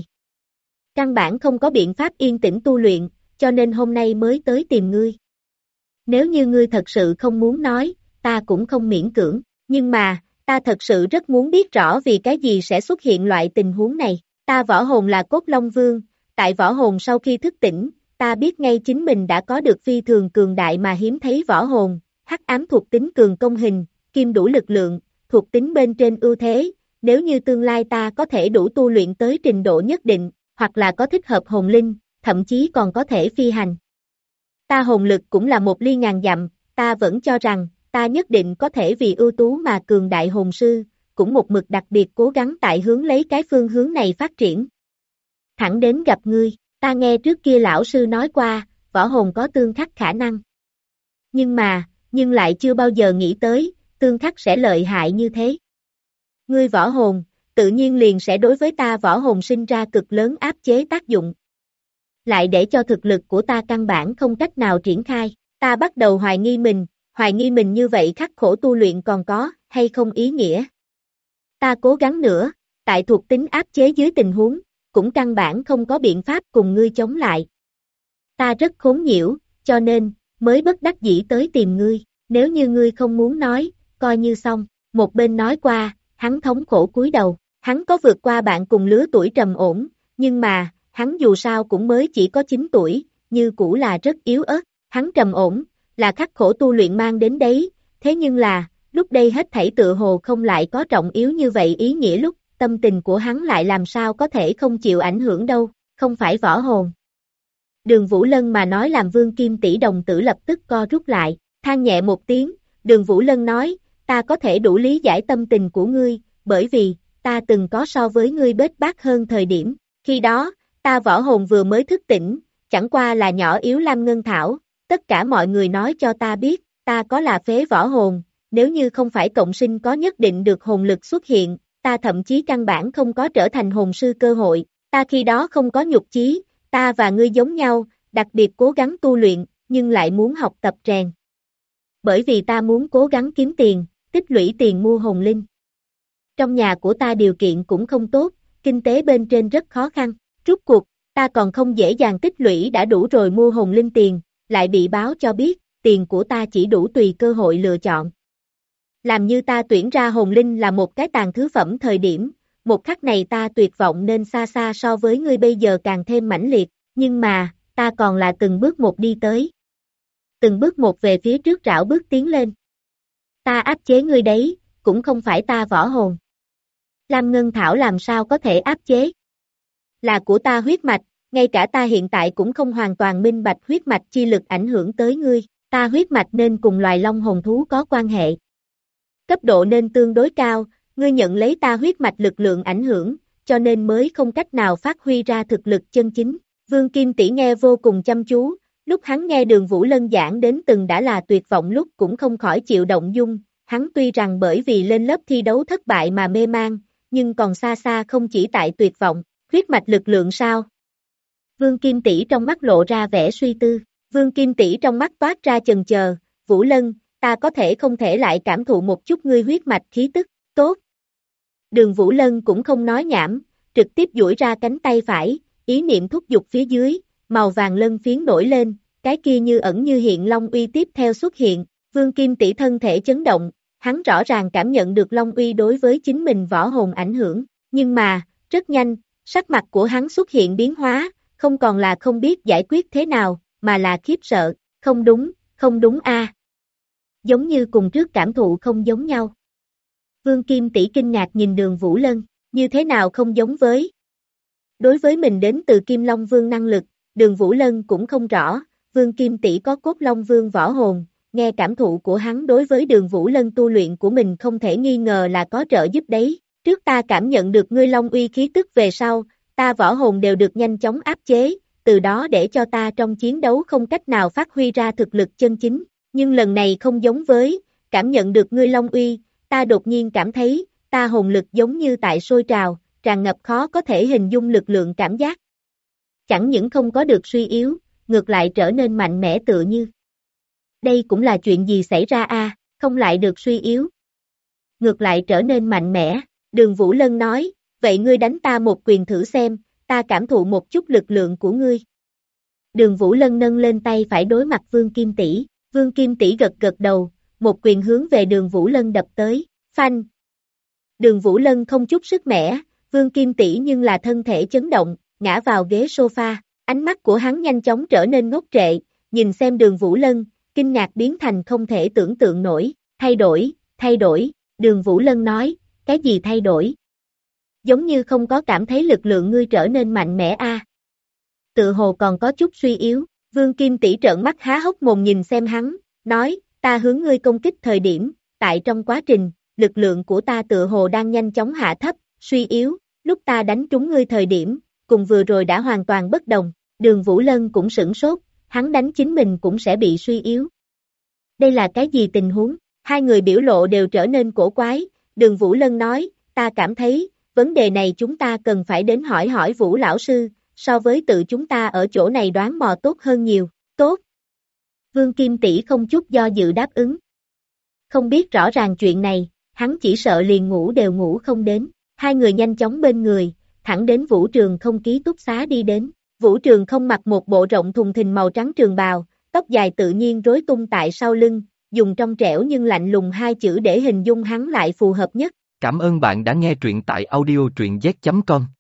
Căn bản không có biện pháp yên tĩnh tu luyện, cho nên hôm nay mới tới tìm ngươi. Nếu như ngươi thật sự không muốn nói, ta cũng không miễn cưỡng, nhưng mà, ta thật sự rất muốn biết rõ vì cái gì sẽ xuất hiện loại tình huống này. Ta võ hồn là Cốt Long Vương, tại võ hồn sau khi thức tỉnh, ta biết ngay chính mình đã có được phi thường cường đại mà hiếm thấy võ hồn, hắc ám thuộc tính cường công hình, kim đủ lực lượng, thuộc tính bên trên ưu thế, nếu như tương lai ta có thể đủ tu luyện tới trình độ nhất định, hoặc là có thích hợp hồn linh, thậm chí còn có thể phi hành. Ta hồn lực cũng là một ly ngàn dặm, ta vẫn cho rằng, ta nhất định có thể vì ưu tú mà cường đại hồn sư, cũng một mực đặc biệt cố gắng tại hướng lấy cái phương hướng này phát triển. Thẳng đến gặp ngươi, ta nghe trước kia lão sư nói qua, võ hồn có tương khắc khả năng. Nhưng lại chưa bao giờ nghĩ tới, tương khắc sẽ lợi hại như thế. Ngươi võ hồn, tự nhiên liền sẽ đối với ta võ hồn sinh ra cực lớn áp chế tác dụng. Lại để cho thực lực của ta căn bản không cách nào triển khai, ta bắt đầu hoài nghi mình như vậy khắc khổ tu luyện còn có, hay không ý nghĩa. Ta cố gắng nữa, tại thuộc tính áp chế dưới tình huống, cũng căn bản không có biện pháp cùng ngươi chống lại. Ta rất khốn nhiễu, cho nên, mới bất đắc dĩ tới tìm ngươi, nếu như ngươi không muốn nói, coi như xong, một bên nói qua, hắn thống khổ cúi đầu, hắn có vượt qua bạn cùng lứa tuổi trầm ổn, nhưng mà, hắn dù sao cũng mới chỉ có 9 tuổi, như cũ là rất yếu ớt, hắn trầm ổn, là khắc khổ tu luyện mang đến đấy, thế nhưng là, lúc đây hết thảy tựa hồ không lại có trọng yếu như vậy ý nghĩa lúc, tâm tình của hắn lại làm sao có thể không chịu ảnh hưởng đâu, không phải võ hồn. Đường Vũ Lân mà nói làm Vương Kim tỷ đồng tử lập tức co rút lại, than nhẹ một tiếng, Đường Vũ Lân nói, ta có thể đủ lý giải tâm tình của ngươi, bởi vì, ta từng có so với ngươi bết bát hơn thời điểm, khi đó, ta võ hồn vừa mới thức tỉnh, chẳng qua là nhỏ yếu lam ngân thảo, tất cả mọi người nói cho ta biết, ta có là phế võ hồn, nếu như không phải cộng sinh có nhất định được hồn lực xuất hiện, ta thậm chí căn bản không có trở thành hồn sư cơ hội, ta khi đó không có nhục chí, ta và ngươi giống nhau, đặc biệt cố gắng tu luyện, nhưng lại muốn học tập rèn. Bởi vì ta muốn cố gắng kiếm tiền, tích lũy tiền mua hồn linh. Trong nhà của ta điều kiện cũng không tốt, kinh tế bên trên rất khó khăn, rút cuộc, ta còn không dễ dàng tích lũy đã đủ rồi mua hồn linh tiền, lại bị báo cho biết, tiền của ta chỉ đủ tùy cơ hội lựa chọn. Làm như ta tuyển ra hồn linh là một cái tàn thứ phẩm thời điểm, một khắc này ta tuyệt vọng nên xa xa so với ngươi bây giờ càng thêm mãnh liệt, nhưng mà, ta còn là từng bước một đi tới. Từng bước một về phía trước rảo bước tiến lên. Ta áp chế ngươi đấy, cũng không phải ta võ hồn. Lam Ngân Thảo làm sao có thể áp chế? Là của ta huyết mạch, ngay cả ta hiện tại cũng không hoàn toàn minh bạch huyết mạch chi lực ảnh hưởng tới ngươi, ta huyết mạch nên cùng loài long hồn thú có quan hệ. Cấp độ nên tương đối cao, ngươi nhận lấy ta huyết mạch lực lượng ảnh hưởng, cho nên mới không cách nào phát huy ra thực lực chân chính. Vương Kim Tỷ nghe vô cùng chăm chú, lúc hắn nghe Đường Vũ Lân giảng đến từng đã là tuyệt vọng lúc cũng không khỏi chịu động dung, hắn tuy rằng bởi vì lên lớp thi đấu thất bại mà mê man, nhưng còn xa xa không chỉ tại tuyệt vọng, huyết mạch lực lượng sao? Vương Kim Tỷ trong mắt lộ ra vẻ suy tư, Vương Kim Tỷ trong mắt toát ra chần chờ, Vũ Lân, ta có thể không thể lại cảm thụ một chút ngươi huyết mạch khí tức, tốt. Đường Vũ Lân cũng không nói nhảm, trực tiếp duỗi ra cánh tay phải, ý niệm thúc giục phía dưới, màu vàng lân phiến nổi lên, cái kia như ẩn như hiện long uy tiếp theo xuất hiện, Vương Kim Tỷ thân thể chấn động, hắn rõ ràng cảm nhận được long uy đối với chính mình võ hồn ảnh hưởng, nhưng mà, rất nhanh, sắc mặt của hắn xuất hiện biến hóa, không còn là không biết giải quyết thế nào, mà là khiếp sợ, không đúng a. Giống như cùng trước cảm thụ không giống nhau. Vương Kim Tỷ kinh ngạc nhìn Đường Vũ Lân, như thế nào không giống với. Đối với mình đến từ Kim Long Vương năng lực, Đường Vũ Lân cũng không rõ, Vương Kim Tỷ có cốt Long Vương võ hồn, nghe cảm thụ của hắn đối với Đường Vũ Lân tu luyện của mình không thể nghi ngờ là có trợ giúp đấy, trước ta cảm nhận được ngươi Long uy khí tức về sau, ta võ hồn đều được nhanh chóng áp chế, từ đó để cho ta trong chiến đấu không cách nào phát huy ra thực lực chân chính, nhưng lần này không giống với, cảm nhận được ngươi Long uy, ta đột nhiên cảm thấy, ta hồn lực giống như tại sôi trào, tràn ngập khó có thể hình dung lực lượng cảm giác. Chẳng những không có được suy yếu, ngược lại trở nên mạnh mẽ tựa như. Đây cũng là chuyện gì xảy ra a, không lại được suy yếu. Ngược lại trở nên mạnh mẽ, Đường Vũ Lân nói, vậy ngươi đánh ta một quyền thử xem, ta cảm thụ một chút lực lượng của ngươi. Đường Vũ Lân nâng lên tay phải đối mặt Vương Kim Tỷ, Vương Kim Tỷ gật gật đầu, một quyền hướng về Đường Vũ Lân đập tới, phanh. Đường Vũ Lân không chút sức mẻ, Vương Kim Tỷ nhưng là thân thể chấn động, ngã vào ghế sofa, ánh mắt của hắn nhanh chóng trở nên ngốc trệ, nhìn xem Đường Vũ Lân, kinh ngạc biến thành không thể tưởng tượng nổi, thay đổi, Đường Vũ Lân nói, cái gì thay đổi? Giống như không có cảm thấy lực lượng ngươi trở nên mạnh mẽ a. Tự hồ còn có chút suy yếu, Vương Kim Tỷ trợn mắt há hốc mồm nhìn xem hắn, nói, ta hướng ngươi công kích thời điểm, tại trong quá trình, lực lượng của ta tựa hồ đang nhanh chóng hạ thấp, suy yếu, lúc ta đánh trúng ngươi thời điểm, cùng vừa rồi đã hoàn toàn bất đồng, Đường Vũ Lân cũng sửng sốt, hắn đánh chính mình cũng sẽ bị suy yếu. Đây là cái gì tình huống? Hai người biểu lộ đều trở nên cổ quái, Đường Vũ Lân nói, ta cảm thấy, vấn đề này chúng ta cần phải đến hỏi hỏi Vũ lão sư, so với tự chúng ta ở chỗ này đoán mò tốt hơn nhiều, tốt. Vương Kim Tỷ không chút do dự đáp ứng. Không biết rõ ràng chuyện này, hắn chỉ sợ liền ngủ đều ngủ không đến, hai người nhanh chóng bên người, thẳng đến Vũ Trường Không ký túc xá đi đến. Vũ Trường Không mặc một bộ rộng thùng thình màu trắng trường bào, tóc dài tự nhiên rối tung tại sau lưng, dùng trong trẻo nhưng lạnh lùng hai chữ để hình dung hắn lại phù hợp nhất. Cảm ơn bạn đã nghe truyện tại audio truyện z.com.